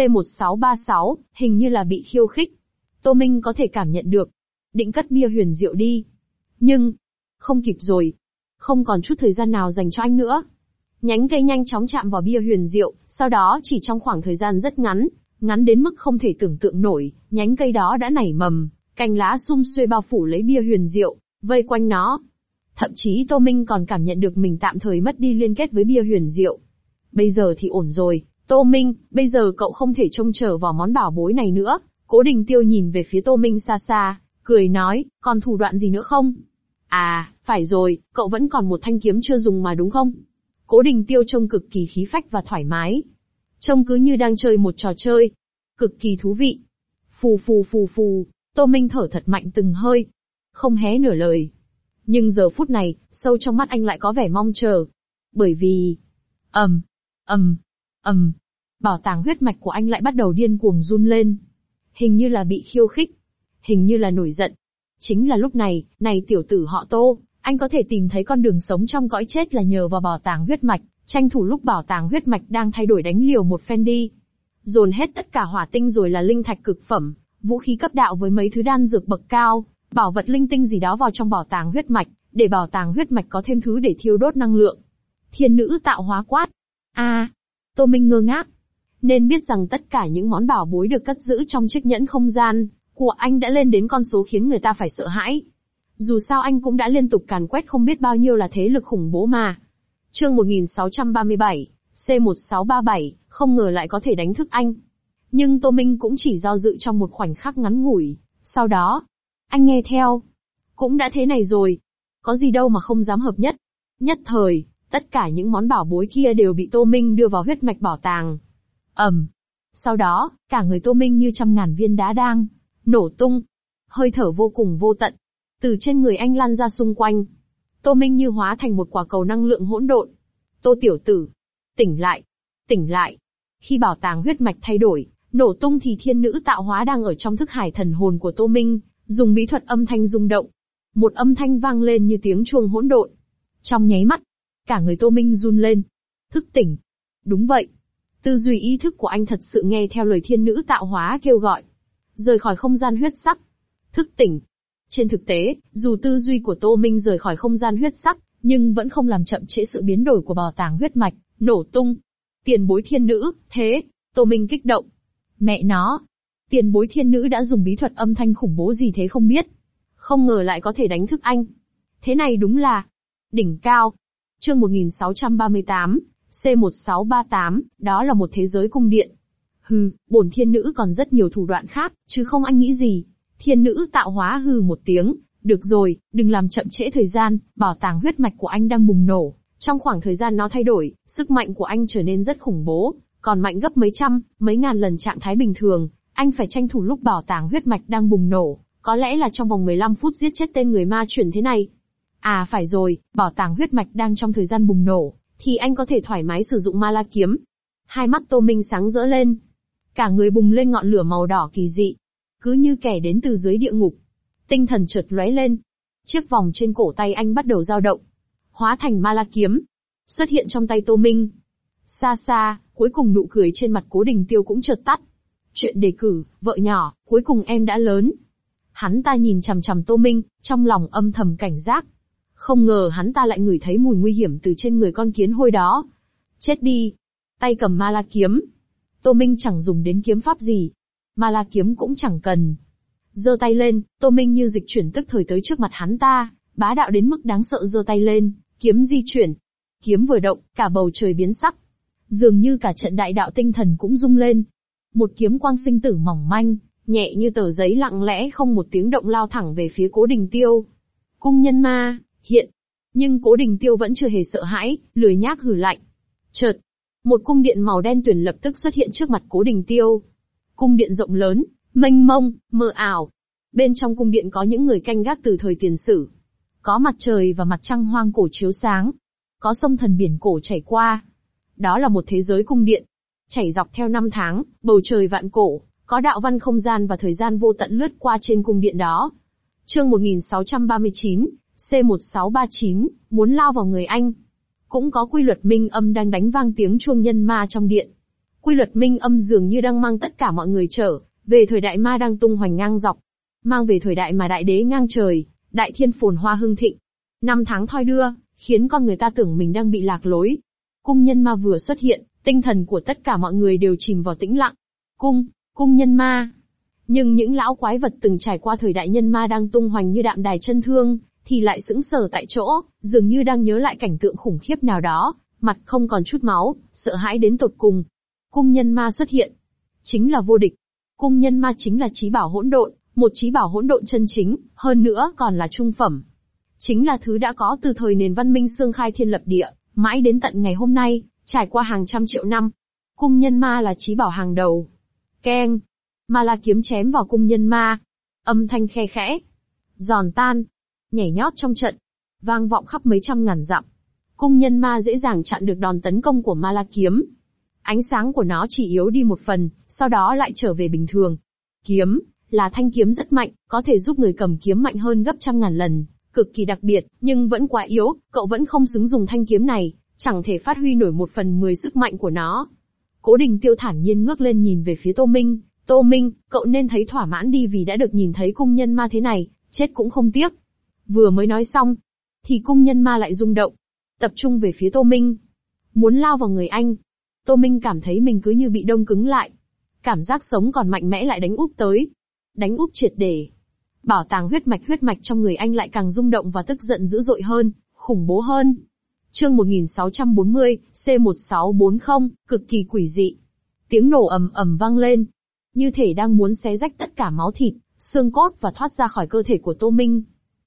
C1636, hình như là bị khiêu khích. Tô Minh có thể cảm nhận được. Định cất bia huyền diệu đi. Nhưng, không kịp rồi. Không còn chút thời gian nào dành cho anh nữa. Nhánh cây nhanh chóng chạm vào bia huyền diệu, sau đó chỉ trong khoảng thời gian rất ngắn, ngắn đến mức không thể tưởng tượng nổi, nhánh cây đó đã nảy mầm, cành lá sum xuê bao phủ lấy bia huyền diệu, vây quanh nó. Thậm chí Tô Minh còn cảm nhận được mình tạm thời mất đi liên kết với bia huyền diệu. Bây giờ thì ổn rồi, Tô Minh, bây giờ cậu không thể trông chờ vào món bảo bối này nữa. Cố Đình Tiêu nhìn về phía Tô Minh xa xa, cười nói, còn thủ đoạn gì nữa không? À, Phải rồi, cậu vẫn còn một thanh kiếm chưa dùng mà đúng không? Cố Đình Tiêu trông cực kỳ khí phách và thoải mái. Trông cứ như đang chơi một trò chơi. Cực kỳ thú vị. Phù phù phù phù, Tô Minh thở thật mạnh từng hơi. Không hé nửa lời. Nhưng giờ phút này, sâu trong mắt anh lại có vẻ mong chờ. Bởi vì... ầm, bảo tàng huyết mạch của anh lại bắt đầu điên cuồng run lên. Hình như là bị khiêu khích. Hình như là nổi giận. Chính là lúc này, này tiểu tử họ Tô, anh có thể tìm thấy con đường sống trong cõi chết là nhờ vào bảo tàng huyết mạch, tranh thủ lúc bảo tàng huyết mạch đang thay đổi đánh liều một phen đi. Dồn hết tất cả hỏa tinh rồi là linh thạch cực phẩm, vũ khí cấp đạo với mấy thứ đan dược bậc cao, bảo vật linh tinh gì đó vào trong bảo tàng huyết mạch, để bảo tàng huyết mạch có thêm thứ để thiêu đốt năng lượng. Thiên nữ tạo hóa quát. Tô Minh ngơ ngác. Nên biết rằng tất cả những món bảo bối được cất giữ trong chiếc nhẫn không gian của anh đã lên đến con số khiến người ta phải sợ hãi. Dù sao anh cũng đã liên tục càn quét không biết bao nhiêu là thế lực khủng bố mà. Chương 1637, C1637, không ngờ lại có thể đánh thức anh. Nhưng Tô Minh cũng chỉ do dự trong một khoảnh khắc ngắn ngủi. Sau đó, anh nghe theo. Cũng đã thế này rồi. Có gì đâu mà không dám hợp nhất. Nhất thời, tất cả những món bảo bối kia đều bị Tô Minh đưa vào huyết mạch bảo tàng. Sau đó, cả người Tô Minh như trăm ngàn viên đá đang nổ tung. Hơi thở vô cùng vô tận. Từ trên người anh lan ra xung quanh. Tô Minh như hóa thành một quả cầu năng lượng hỗn độn. Tô tiểu tử. Tỉnh lại. Tỉnh lại. Khi bảo tàng huyết mạch thay đổi, nổ tung thì thiên nữ tạo hóa đang ở trong thức hải thần hồn của Tô Minh, dùng bí thuật âm thanh rung động. Một âm thanh vang lên như tiếng chuông hỗn độn. Trong nháy mắt, cả người Tô Minh run lên. Thức tỉnh. Đúng vậy. Tư duy ý thức của anh thật sự nghe theo lời thiên nữ tạo hóa kêu gọi. Rời khỏi không gian huyết sắc. Thức tỉnh. Trên thực tế, dù tư duy của Tô Minh rời khỏi không gian huyết sắc, nhưng vẫn không làm chậm trễ sự biến đổi của bảo tàng huyết mạch, nổ tung. Tiền bối thiên nữ, thế, Tô Minh kích động. Mẹ nó, tiền bối thiên nữ đã dùng bí thuật âm thanh khủng bố gì thế không biết. Không ngờ lại có thể đánh thức anh. Thế này đúng là đỉnh cao. Chương 1638, C1638, đó là một thế giới cung điện. Hừ, bổn thiên nữ còn rất nhiều thủ đoạn khác, chứ không anh nghĩ gì. Thiên nữ tạo hóa hừ một tiếng, được rồi, đừng làm chậm trễ thời gian, bảo tàng huyết mạch của anh đang bùng nổ. Trong khoảng thời gian nó thay đổi, sức mạnh của anh trở nên rất khủng bố, còn mạnh gấp mấy trăm, mấy ngàn lần trạng thái bình thường. Anh phải tranh thủ lúc bảo tàng huyết mạch đang bùng nổ, có lẽ là trong vòng 15 phút giết chết tên người ma chuyển thế này. À phải rồi, bảo tàng huyết mạch đang trong thời gian bùng nổ, thì anh có thể thoải mái sử dụng ma la kiếm. Hai mắt Tô Minh sáng rỡ lên. Cả người bùng lên ngọn lửa màu đỏ kỳ dị. Cứ như kẻ đến từ dưới địa ngục. Tinh thần chợt lóe lên. Chiếc vòng trên cổ tay anh bắt đầu dao động. Hóa thành ma la kiếm. Xuất hiện trong tay Tô Minh. Xa xa, cuối cùng nụ cười trên mặt Cố Đình Tiêu cũng chợt tắt. Chuyện đề cử, vợ nhỏ, cuối cùng em đã lớn. Hắn ta nhìn chằm chằm Tô Minh, trong lòng âm thầm cảnh giác. Không ngờ hắn ta lại ngửi thấy mùi nguy hiểm từ trên người con kiến hôi đó. Chết đi. Tay cầm ma la kiếm. Tô Minh chẳng dùng đến kiếm pháp gì. Ma la kiếm cũng chẳng cần. Giơ tay lên, Tô Minh như dịch chuyển tức thời tới trước mặt hắn ta, bá đạo đến mức đáng sợ giơ tay lên, kiếm di chuyển. Kiếm vừa động, cả bầu trời biến sắc. Dường như cả trận đại đạo tinh thần cũng rung lên. Một kiếm quang sinh tử mỏng manh, nhẹ như tờ giấy lặng lẽ không một tiếng động lao thẳng về phía Cố Đình Tiêu. Cung nhân ma, hiện. Nhưng Cố Đình Tiêu vẫn chưa hề sợ hãi, lười nhác hừ lạnh. Chợt, một cung điện màu đen tuyền lập tức xuất hiện trước mặt Cố Đình Tiêu. Cung điện rộng lớn, mênh mông, mờ ảo. Bên trong cung điện có những người canh gác từ thời tiền sử. Có mặt trời và mặt trăng hoang cổ chiếu sáng. Có sông thần biển cổ chảy qua. Đó là một thế giới cung điện. Chảy dọc theo năm tháng, bầu trời vạn cổ, có đạo văn không gian và thời gian vô tận lướt qua trên cung điện đó. Chương 1639, C1639, muốn lao vào người anh. Cũng có quy luật minh âm đang đánh vang tiếng chuông nhân ma trong điện. Quy luật minh âm dường như đang mang tất cả mọi người trở về thời đại ma đang tung hoành ngang dọc. Mang về thời đại mà đại đế ngang trời, đại thiên phồn hoa hưng thịnh. Năm tháng thoi đưa, khiến con người ta tưởng mình đang bị lạc lối. Cung nhân ma vừa xuất hiện, tinh thần của tất cả mọi người đều chìm vào tĩnh lặng. Cung nhân ma. Nhưng những lão quái vật từng trải qua thời đại nhân ma đang tung hoành như đạm đài chân thương, thì lại sững sờ tại chỗ, dường như đang nhớ lại cảnh tượng khủng khiếp nào đó, mặt không còn chút máu, sợ hãi đến tột cùng. Cung nhân ma xuất hiện. Chính là vô địch. Cung nhân ma chính là chí bảo hỗn độn, một chí bảo hỗn độn chân chính, hơn nữa còn là trung phẩm. chính là thứ đã có từ thời nền văn minh xương khai thiên lập địa, mãi đến tận ngày hôm nay, trải qua hàng trăm triệu năm. Cung nhân ma là chí bảo hàng đầu. Keng. Ma la kiếm chém vào cung nhân ma. Âm thanh khe khẽ. Giòn tan. Nhảy nhót trong trận. Vang vọng khắp mấy trăm ngàn dặm. Cung nhân ma dễ dàng chặn được đòn tấn công của ma la kiếm. Ánh sáng của nó chỉ yếu đi một phần, sau đó lại trở về bình thường. Kiếm là thanh kiếm rất mạnh, có thể giúp người cầm kiếm mạnh hơn gấp trăm ngàn lần, cực kỳ đặc biệt, nhưng vẫn quá yếu, cậu vẫn không xứng dùng thanh kiếm này, chẳng thể phát huy nổi 1/10 sức mạnh của nó. Cố Đình Tiêu thản nhiên ngước lên nhìn về phía Tô Minh. Tô Minh, cậu nên thấy thỏa mãn đi vì đã được nhìn thấy cung nhân ma thế này, chết cũng không tiếc. Vừa mới nói xong, thì cung nhân ma lại rung động, tập trung về phía Tô Minh, muốn lao vào người anh. Tô Minh cảm thấy mình cứ như bị đông cứng lại. Cảm giác sống còn mạnh mẽ lại đánh úp tới. Đánh úp triệt để. Bảo tàng huyết mạch trong người anh lại càng rung động và tức giận dữ dội hơn, khủng bố hơn. Chương 1640, C1640, cực kỳ quỷ dị. Tiếng nổ ầm ầm vang lên, như thể đang muốn xé rách tất cả máu thịt, xương cốt và thoát ra khỏi cơ thể của Tô Minh.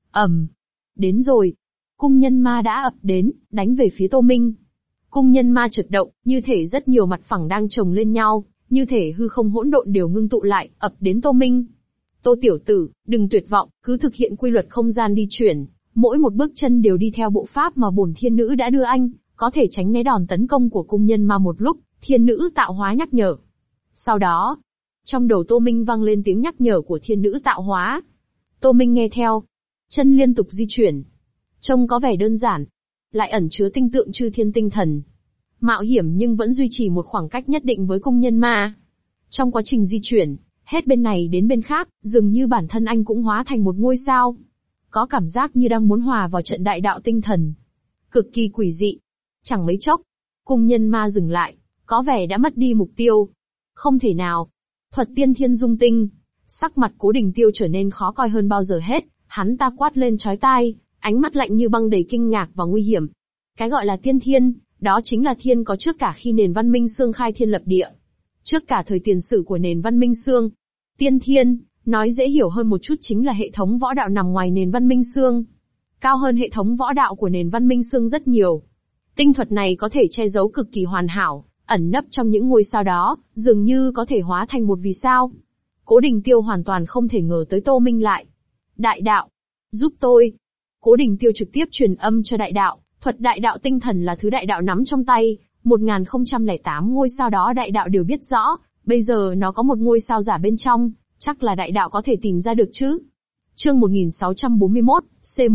Đến rồi. Cung nhân ma đã ập đến, đánh về phía Tô Minh. Cung nhân ma chợt động, như thể rất nhiều mặt phẳng đang chồng lên nhau, như thể hư không hỗn độn đều ngưng tụ lại, ập đến Tô Minh. Tô tiểu tử, đừng tuyệt vọng, cứ thực hiện quy luật không gian di chuyển, mỗi một bước chân đều đi theo bộ pháp mà bổn thiên nữ đã đưa anh, có thể tránh né đòn tấn công của cung nhân ma một lúc, thiên nữ tạo hóa nhắc nhở. Sau đó, trong đầu Tô Minh vang lên tiếng nhắc nhở của thiên nữ tạo hóa. Tô Minh nghe theo, chân liên tục di chuyển. Trông có vẻ đơn giản, lại ẩn chứa tinh tượng chư thiên tinh thần. Mạo hiểm nhưng vẫn duy trì một khoảng cách nhất định với cung nhân ma. Trong quá trình di chuyển, hết bên này đến bên khác, dường như bản thân anh cũng hóa thành một ngôi sao. Có cảm giác như đang muốn hòa vào trận đại đạo tinh thần. Cực kỳ quỷ dị. Chẳng mấy chốc, cung nhân ma dừng lại, có vẻ đã mất đi mục tiêu. Không thể nào. Thuật tiên thiên dung tinh. Sắc mặt Cố Đình Tiêu trở nên khó coi hơn bao giờ hết, hắn ta quát lên chói tai, ánh mắt lạnh như băng đầy kinh ngạc và nguy hiểm. Cái gọi là tiên thiên, đó chính là thiên có trước cả khi nền văn minh xương khai thiên lập địa. Trước cả thời tiền sử của nền văn minh xương. Tiên thiên, nói dễ hiểu hơn một chút chính là hệ thống võ đạo nằm ngoài nền văn minh xương. Cao hơn hệ thống võ đạo của nền văn minh xương rất nhiều. Tinh thuật này có thể che giấu cực kỳ hoàn hảo, ẩn nấp trong những ngôi sao đó, dường như có thể hóa thành một vì sao. Cố Đình Tiêu hoàn toàn không thể ngờ tới Tô Minh lại. Đại đạo, giúp tôi. Cố Đình Tiêu trực tiếp truyền âm cho đại đạo, thuật đại đạo tinh thần là thứ đại đạo nắm trong tay, 1008 ngôi sao đó đại đạo đều biết rõ, bây giờ nó có một ngôi sao giả bên trong, chắc là đại đạo có thể tìm ra được chứ. Chương 1641,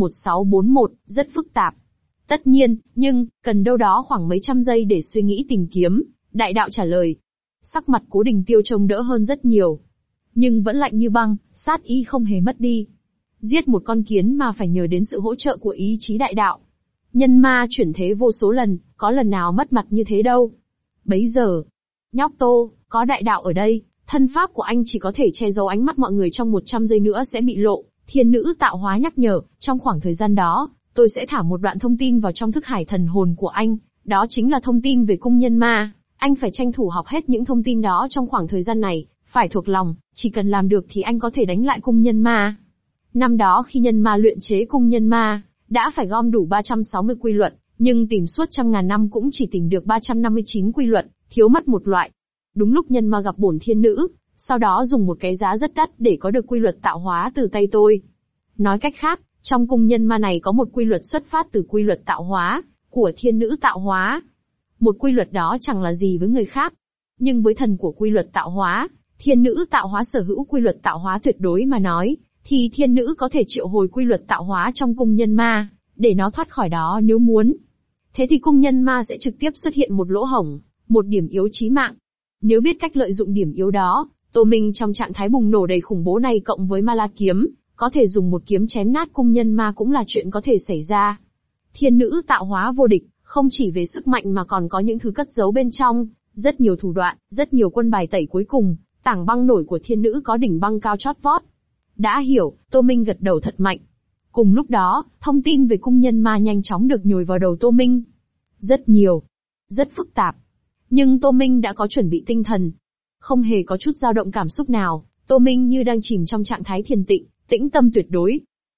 C1641, rất phức tạp. Tất nhiên, nhưng, cần đâu đó khoảng mấy trăm giây để suy nghĩ tìm kiếm, đại đạo trả lời. Sắc mặt Cố Đình Tiêu trông đỡ hơn rất nhiều. Nhưng vẫn lạnh như băng, sát ý không hề mất đi. Giết một con kiến mà phải nhờ đến sự hỗ trợ của ý chí đại đạo. Nhân ma chuyển thế vô số lần, có lần nào mất mặt như thế đâu. Bấy giờ, nhóc Tô, có đại đạo ở đây, thân pháp của anh chỉ có thể che giấu ánh mắt mọi người trong 100 giây nữa sẽ bị lộ. Thiên nữ tạo hóa nhắc nhở, trong khoảng thời gian đó, tôi sẽ thả một đoạn thông tin vào trong thức hải thần hồn của anh, đó chính là thông tin về cung nhân ma. Anh phải tranh thủ học hết những thông tin đó trong khoảng thời gian này, phải thuộc lòng, chỉ cần làm được thì anh có thể đánh lại cung nhân ma. Năm đó khi nhân ma luyện chế cung nhân ma, đã phải gom đủ 360 quy luật, nhưng tìm suốt trăm ngàn năm cũng chỉ tìm được 359 quy luật, thiếu mất một loại. Đúng lúc nhân ma gặp bổn thiên nữ, sau đó dùng một cái giá rất đắt để có được quy luật tạo hóa từ tay tôi. Nói cách khác, trong cung nhân ma này có một quy luật xuất phát từ quy luật tạo hóa, của thiên nữ tạo hóa. Một quy luật đó chẳng là gì với người khác. Nhưng với thần của quy luật tạo hóa, thiên nữ tạo hóa sở hữu quy luật tạo hóa tuyệt đối mà nói, thì thiên nữ có thể triệu hồi quy luật tạo hóa trong cung nhân ma, để nó thoát khỏi đó nếu muốn. Thế thì cung nhân ma sẽ trực tiếp xuất hiện một lỗ hổng, một điểm yếu chí mạng. Nếu biết cách lợi dụng điểm yếu đó, Tô Minh trong trạng thái bùng nổ đầy khủng bố này cộng với ma la kiếm, có thể dùng một kiếm chém nát cung nhân ma cũng là chuyện có thể xảy ra. Thiên nữ tạo hóa vô địch, không chỉ về sức mạnh mà còn có những thứ cất giấu bên trong, rất nhiều thủ đoạn, rất nhiều quân bài tẩy cuối cùng, tảng băng nổi của thiên nữ có đỉnh băng cao chót vót. Đã hiểu, Tô Minh gật đầu thật mạnh. Cùng lúc đó, thông tin về cung nhân ma nhanh chóng được nhồi vào đầu Tô Minh. Rất nhiều, rất phức tạp. Nhưng Tô Minh đã có chuẩn bị tinh thần. Không hề có chút dao động cảm xúc nào, Tô Minh như đang chìm trong trạng thái thiền tịnh, tĩnh tâm tuyệt đối.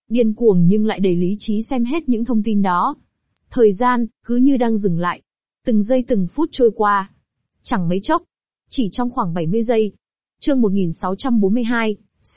Điên cuồng nhưng lại đầy lý trí xem hết những thông tin đó. Thời gian, cứ như đang dừng lại. Từng giây từng phút trôi qua. Chẳng mấy chốc. Chỉ trong khoảng 70 giây. Chương 1642,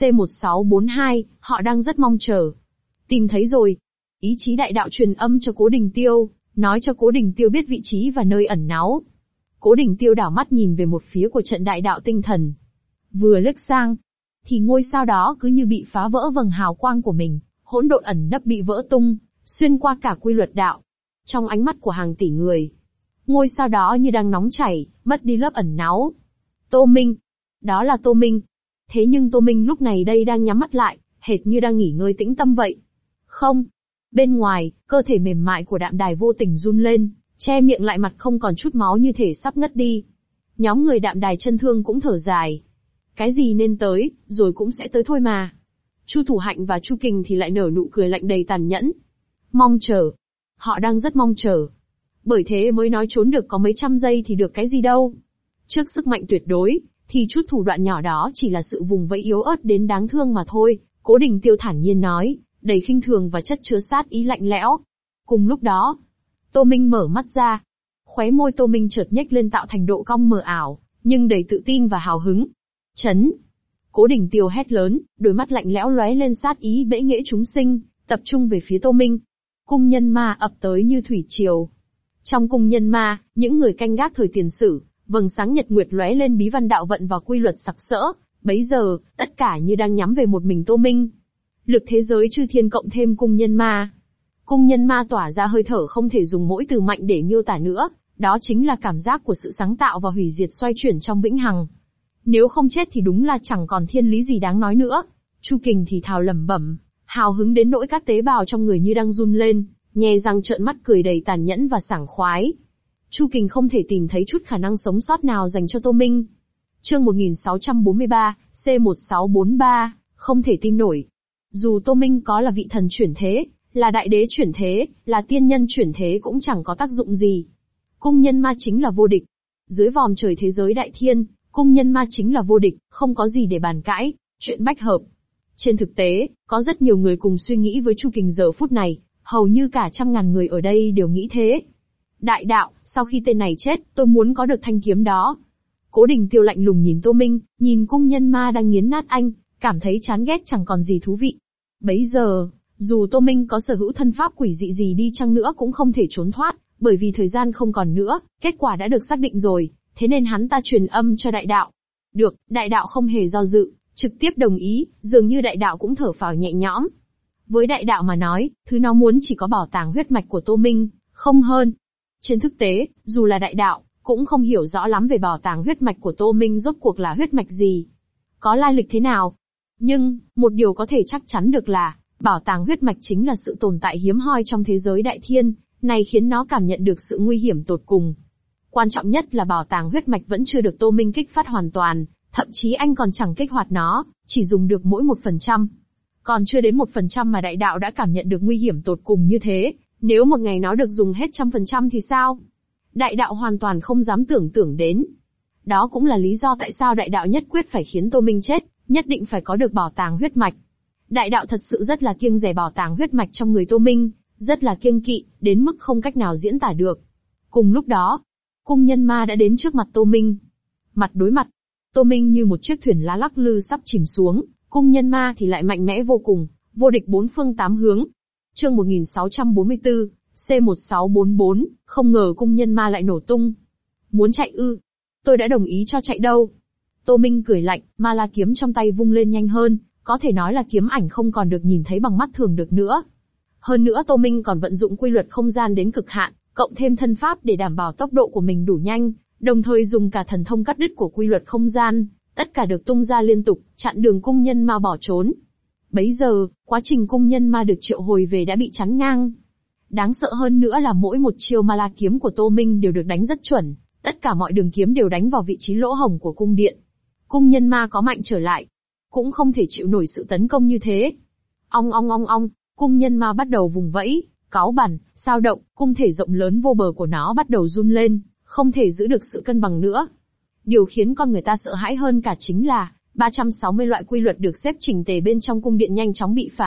C1642, họ đang rất mong chờ. Tìm thấy rồi. Ý chí đại đạo truyền âm cho Cố Đình Tiêu, nói cho Cố Đình Tiêu biết vị trí và nơi ẩn náu. Cố Đình Tiêu đảo mắt nhìn về một phía của trận đại đạo tinh thần. Vừa liếc sang, thì ngôi sao đó cứ như bị phá vỡ vầng hào quang của mình, hỗn độn ẩn nấp bị vỡ tung, xuyên qua cả quy luật đạo. Trong ánh mắt của hàng tỷ người, ngôi sao đó như đang nóng chảy, mất đi lớp ẩn náu. Tô Minh. Đó là Tô Minh. Thế nhưng Tô Minh lúc này đây đang nhắm mắt lại, hệt như đang nghỉ ngơi tĩnh tâm vậy. Không. Bên ngoài, cơ thể mềm mại của Đạm Đài vô tình run lên, che miệng lại mặt không còn chút máu như thể sắp ngất đi. Nhóm người Đạm Đài chân thương cũng thở dài. Cái gì nên tới, rồi cũng sẽ tới thôi mà. Chu Thủ Hạnh và Chu Kình thì lại nở nụ cười lạnh đầy tàn nhẫn. Mong chờ. Họ đang rất mong chờ. Bởi thế mới nói trốn được có mấy trăm giây thì được cái gì đâu. Trước sức mạnh tuyệt đối, thì chút thủ đoạn nhỏ đó chỉ là sự vùng vẫy yếu ớt đến đáng thương mà thôi, Cố Đình Tiêu thản nhiên nói, đầy khinh thường và chất chứa sát ý lạnh lẽo. Cùng lúc đó, Tô Minh mở mắt ra. Khóe môi Tô Minh chợt nhếch lên tạo thành độ cong mờ ảo, nhưng đầy tự tin và hào hứng. Chấn! Cố Đình Tiêu hét lớn, đôi mắt lạnh lẽo lóe lên sát ý bẽ nghễ chúng sinh, tập trung về phía Tô Minh. Cung nhân ma ập tới như thủy triều. Trong cung nhân ma, những người canh gác thời tiền sử, vầng sáng nhật nguyệt lóe lên bí văn đạo vận và quy luật sặc sỡ, bấy giờ, tất cả như đang nhắm về một mình Tô Minh. Lực thế giới chư thiên cộng thêm cung nhân ma. Cung nhân ma tỏa ra hơi thở không thể dùng mỗi từ mạnh để miêu tả nữa, đó chính là cảm giác của sự sáng tạo và hủy diệt xoay chuyển trong vĩnh hằng. Nếu không chết thì đúng là chẳng còn thiên lý gì đáng nói nữa. Chu Kình thì thào lẩm bẩm, hào hứng đến nỗi các tế bào trong người như đang run lên, nhè răng trợn mắt cười đầy tàn nhẫn và sảng khoái. Chu Kình không thể tìm thấy chút khả năng sống sót nào dành cho Tô Minh. Chương 1643, C1643, không thể tin nổi. Dù Tô Minh có là vị thần chuyển thế, là đại đế chuyển thế, là tiên nhân chuyển thế cũng chẳng có tác dụng gì. Cung nhân ma chính là vô địch. Dưới vòm trời thế giới đại thiên, cung nhân ma chính là vô địch, không có gì để bàn cãi, chuyện bách hợp. Trên thực tế, có rất nhiều người cùng suy nghĩ với Chu Kình giờ phút này, hầu như cả trăm ngàn người ở đây đều nghĩ thế. Đại đạo, sau khi tên này chết, tôi muốn có được thanh kiếm đó. Cố Đình Tiêu lạnh lùng nhìn Tô Minh, nhìn cung nhân ma đang nghiến nát anh, cảm thấy chán ghét chẳng còn gì thú vị. Bấy giờ, dù Tô Minh có sở hữu thân pháp quỷ dị gì đi chăng nữa cũng không thể trốn thoát, bởi vì thời gian không còn nữa, kết quả đã được xác định rồi, thế nên hắn ta truyền âm cho đại đạo. Được, đại đạo không hề do dự, trực tiếp đồng ý, dường như đại đạo cũng thở phào nhẹ nhõm. Với đại đạo mà nói, thứ nó muốn chỉ có bảo tàng huyết mạch của Tô Minh, không hơn. Trên thực tế, dù là đại đạo, cũng không hiểu rõ lắm về bảo tàng huyết mạch của Tô Minh rốt cuộc là huyết mạch gì, có lai lịch thế nào. Nhưng, một điều có thể chắc chắn được là, bảo tàng huyết mạch chính là sự tồn tại hiếm hoi trong thế giới đại thiên, này khiến nó cảm nhận được sự nguy hiểm tột cùng. Quan trọng nhất là bảo tàng huyết mạch vẫn chưa được Tô Minh kích phát hoàn toàn, thậm chí anh còn chẳng kích hoạt nó, chỉ dùng được mỗi 1%. Còn chưa đến 1% mà đại đạo đã cảm nhận được nguy hiểm tột cùng như thế, nếu một ngày nó được dùng hết 100% thì sao? Đại đạo hoàn toàn không dám tưởng tượng đến. Đó cũng là lý do tại sao đại đạo nhất quyết phải khiến Tô Minh chết, nhất định phải có được bảo tàng huyết mạch. Đại đạo thật sự rất là kiêng dè bảo tàng huyết mạch trong người Tô Minh, rất là kiêng kỵ, đến mức không cách nào diễn tả được. Cùng lúc đó, cung nhân ma đã đến trước mặt Tô Minh. Mặt đối mặt, Tô Minh như một chiếc thuyền lá lắc lư sắp chìm xuống, cung nhân ma thì lại mạnh mẽ vô cùng, vô địch bốn phương tám hướng. Chương 1644, C1644, không ngờ cung nhân ma lại nổ tung. Muốn chạy ư? Tôi đã đồng ý cho chạy đâu. Tô Minh cười lạnh, ma la kiếm trong tay vung lên nhanh hơn, có thể nói là kiếm ảnh không còn được nhìn thấy bằng mắt thường được nữa. Hơn nữa Tô Minh còn vận dụng quy luật không gian đến cực hạn, cộng thêm thân pháp để đảm bảo tốc độ của mình đủ nhanh, đồng thời dùng cả thần thông cắt đứt của quy luật không gian, tất cả được tung ra liên tục, chặn đường cung nhân ma bỏ trốn. Bấy giờ, quá trình cung nhân ma được triệu hồi về đã bị chắn ngang. Đáng sợ hơn nữa là mỗi một chiêu ma la kiếm của Tô Minh đều được đánh rất chuẩn, tất cả mọi đường kiếm đều đánh vào vị trí lỗ hổng của cung điện. Cung nhân ma có mạnh trở lại, cũng không thể chịu nổi sự tấn công như thế. Ong ong ong ong, cung nhân ma bắt đầu vùng vẫy, cáu bẳn, sao động, cung thể rộng lớn vô bờ của nó bắt đầu run lên, không thể giữ được sự cân bằng nữa. Điều khiến con người ta sợ hãi hơn cả chính là 360 loại quy luật được xếp chỉnh tề bên trong cung điện nhanh chóng bị phá,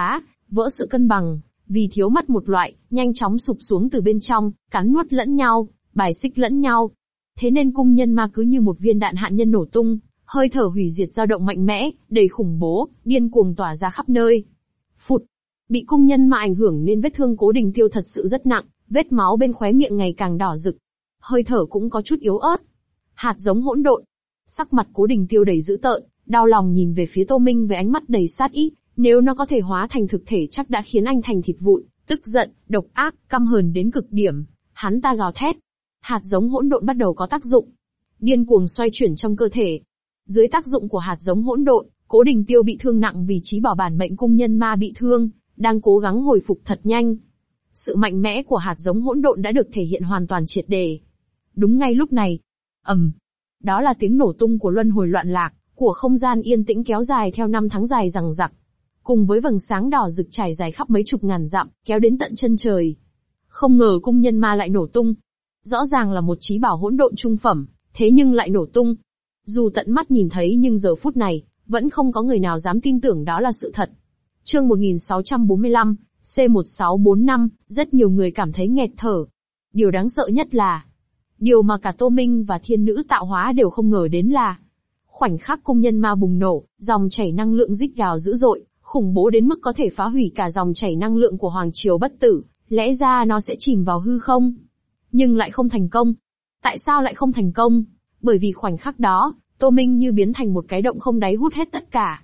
vỡ sự cân bằng, vì thiếu mất một loại, nhanh chóng sụp xuống từ bên trong, cắn nuốt lẫn nhau, bài xích lẫn nhau. Thế nên cung nhân ma cứ như một viên đạn hạt nhân nổ tung, hơi thở hủy diệt dao động mạnh mẽ, đầy khủng bố, điên cuồng tỏa ra khắp nơi. Phụt, bị cung nhân ma ảnh hưởng nên vết thương Cố Đình Tiêu thật sự rất nặng, vết máu bên khóe miệng ngày càng đỏ rực, hơi thở cũng có chút yếu ớt. Hạt giống hỗn độn. Sắc mặt Cố Đình Tiêu đầy dữ tợn, đau lòng nhìn về phía Tô Minh với ánh mắt đầy sát ý, nếu nó có thể hóa thành thực thể chắc đã khiến anh thành thịt vụn, tức giận, độc ác, căm hờn đến cực điểm. Hắn ta gào thét. Hạt giống hỗn độn bắt đầu có tác dụng, điên cuồng xoay chuyển trong cơ thể. Dưới tác dụng của hạt giống hỗn độn, Cố Đình Tiêu bị thương nặng vì chí bảo bản mệnh cung nhân ma bị thương, đang cố gắng hồi phục thật nhanh. Sự mạnh mẽ của hạt giống hỗn độn đã được thể hiện hoàn toàn triệt để. Đúng ngay lúc này, đó là tiếng nổ tung của luân hồi loạn lạc, của không gian yên tĩnh kéo dài theo năm tháng dài dằng dặc, cùng với vầng sáng đỏ rực trải dài khắp mấy chục ngàn dặm, kéo đến tận chân trời. Không ngờ cung nhân ma lại nổ tung. Rõ ràng là một chí bảo hỗn độn trung phẩm, thế nhưng lại nổ tung. Dù tận mắt nhìn thấy nhưng giờ phút này, vẫn không có người nào dám tin tưởng đó là sự thật. Chương 1645, C1645, rất nhiều người cảm thấy nghẹt thở. Điều đáng sợ nhất là, điều mà cả Tô Minh và thiên nữ tạo hóa đều không ngờ đến là, khoảnh khắc cung nhân ma bùng nổ, dòng chảy năng lượng rít gào dữ dội, khủng bố đến mức có thể phá hủy cả dòng chảy năng lượng của Hoàng Triều Bất Tử, lẽ ra nó sẽ chìm vào hư không. Nhưng lại không thành công. Tại sao lại không thành công? Bởi vì khoảnh khắc đó, Tô Minh như biến thành một cái động không đáy hút hết tất cả.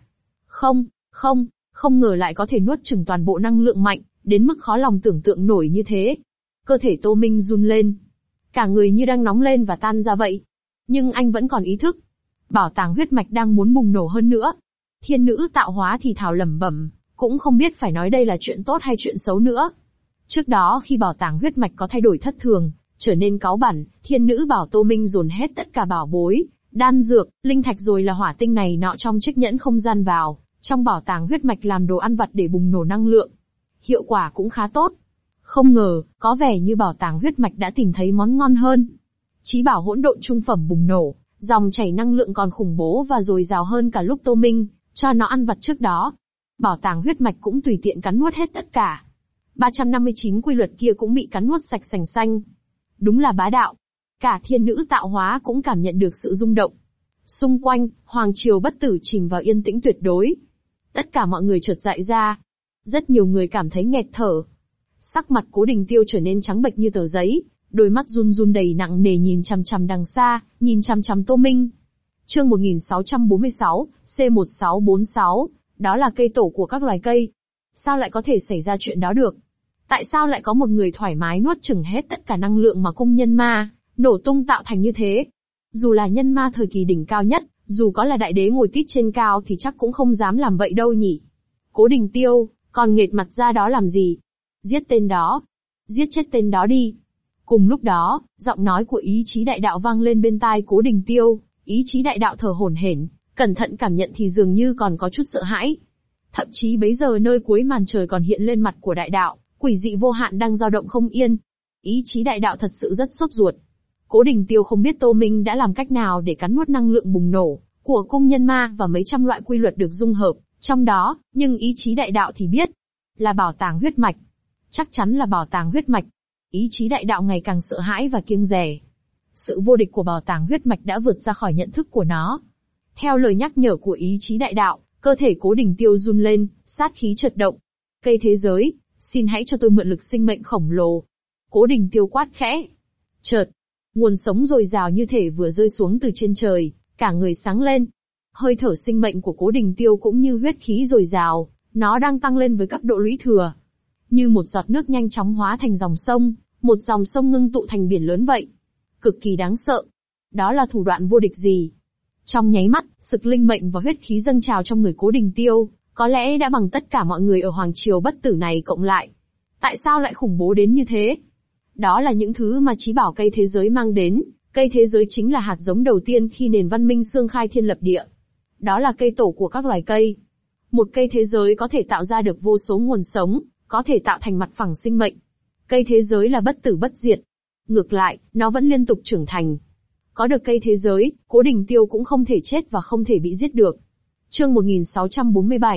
Không ngờ lại có thể nuốt chửng toàn bộ năng lượng mạnh, đến mức khó lòng tưởng tượng nổi như thế. Cơ thể Tô Minh run lên. Cả người như đang nóng lên và tan ra vậy. Nhưng anh vẫn còn ý thức. Bảo tàng huyết mạch đang muốn bùng nổ hơn nữa. Thiên nữ tạo hóa thì thào lẩm bẩm, cũng không biết phải nói đây là chuyện tốt hay chuyện xấu nữa. Trước đó khi bảo tàng huyết mạch có thay đổi thất thường, trở nên cáu bẳn, thiên nữ bảo Tô Minh dồn hết tất cả bảo bối, đan dược, linh thạch rồi là hỏa tinh này nọ trong chiếc nhẫn không gian vào, trong bảo tàng huyết mạch làm đồ ăn vặt để bùng nổ năng lượng. Hiệu quả cũng khá tốt. Không ngờ, có vẻ như bảo tàng huyết mạch đã tìm thấy món ngon hơn. Chí bảo hỗn độn trung phẩm bùng nổ, dòng chảy năng lượng còn khủng bố và dồi dào hơn cả lúc Tô Minh cho nó ăn vặt trước đó. Bảo tàng huyết mạch cũng tùy tiện cắn nuốt hết tất cả. 359 quy luật kia cũng bị cắn nuốt sạch sành xanh. Đúng là bá đạo. Cả thiên nữ tạo hóa cũng cảm nhận được sự rung động. Xung quanh, Hoàng Triều Bất Tử chìm vào yên tĩnh tuyệt đối. Tất cả mọi người chợt dại ra. Rất nhiều người cảm thấy nghẹt thở. Sắc mặt Cố Đình Tiêu trở nên trắng bệch như tờ giấy, đôi mắt run run đầy nặng nề nhìn chằm chằm đằng xa, nhìn chằm chằm Tô Minh. Chương 1646, C1646, đó là cây tổ của các loài cây. Sao lại có thể xảy ra chuyện đó được? Tại sao lại có một người thoải mái nuốt chửng hết tất cả năng lượng mà cung nhân ma nổ tung tạo thành như thế? Dù là nhân ma thời kỳ đỉnh cao nhất, dù có là đại đế ngồi tít trên cao thì chắc cũng không dám làm vậy đâu nhỉ. Cố Đình Tiêu, còn nghệt mặt ra đó làm gì? Giết tên đó. Giết chết tên đó đi. Cùng lúc đó, giọng nói của ý chí đại đạo vang lên bên tai Cố Đình Tiêu. Ý chí đại đạo thở hổn hển, cẩn thận cảm nhận thì dường như còn có chút sợ hãi. Thậm chí bấy giờ nơi cuối màn trời còn hiện lên mặt của đại đạo, quỷ dị vô hạn đang dao động không yên. Ý chí đại đạo thật sự rất sốt ruột. Cố Đình Tiêu không biết Tô Minh đã làm cách nào để cắn nuốt năng lượng bùng nổ của cung nhân ma và mấy trăm loại quy luật được dung hợp trong đó, nhưng ý chí đại đạo thì biết là bảo tàng huyết mạch. Chắc chắn là bảo tàng huyết mạch. Ý chí đại đạo ngày càng sợ hãi và kiêng dè. Sự vô địch của bảo tàng huyết mạch đã vượt ra khỏi nhận thức của nó. Theo lời nhắc nhở của ý chí đại đạo, cơ thể Cố Đình Tiêu run lên, sát khí chợt động. Cây thế giới, xin hãy cho tôi mượn lực sinh mệnh khổng lồ. Cố Đình Tiêu quát khẽ. Chợt, nguồn sống dồi dào như thể vừa rơi xuống từ trên trời, cả người sáng lên. Hơi thở sinh mệnh của Cố Đình Tiêu cũng như huyết khí dồi dào, nó đang tăng lên với cấp độ lũy thừa. Như một giọt nước nhanh chóng hóa thành dòng sông, một dòng sông ngưng tụ thành biển lớn vậy. Cực kỳ đáng sợ. Đó là thủ đoạn vô địch gì? Trong nháy mắt, sực linh mệnh và huyết khí dâng trào trong người Cố Đình Tiêu, có lẽ đã bằng tất cả mọi người ở Hoàng Triều Bất Tử này cộng lại. Tại sao lại khủng bố đến như thế? Đó là những thứ mà chí bảo cây thế giới mang đến. Cây thế giới chính là hạt giống đầu tiên khi nền văn minh xương khai thiên lập địa. Đó là cây tổ của các loài cây. Một cây thế giới có thể tạo ra được vô số nguồn sống, có thể tạo thành mặt phẳng sinh mệnh. Cây thế giới là bất tử bất diệt. Ngược lại, nó vẫn liên tục trưởng thành. Có được cây thế giới, Cố Đình Tiêu cũng không thể chết và không thể bị giết được. Chương 1647,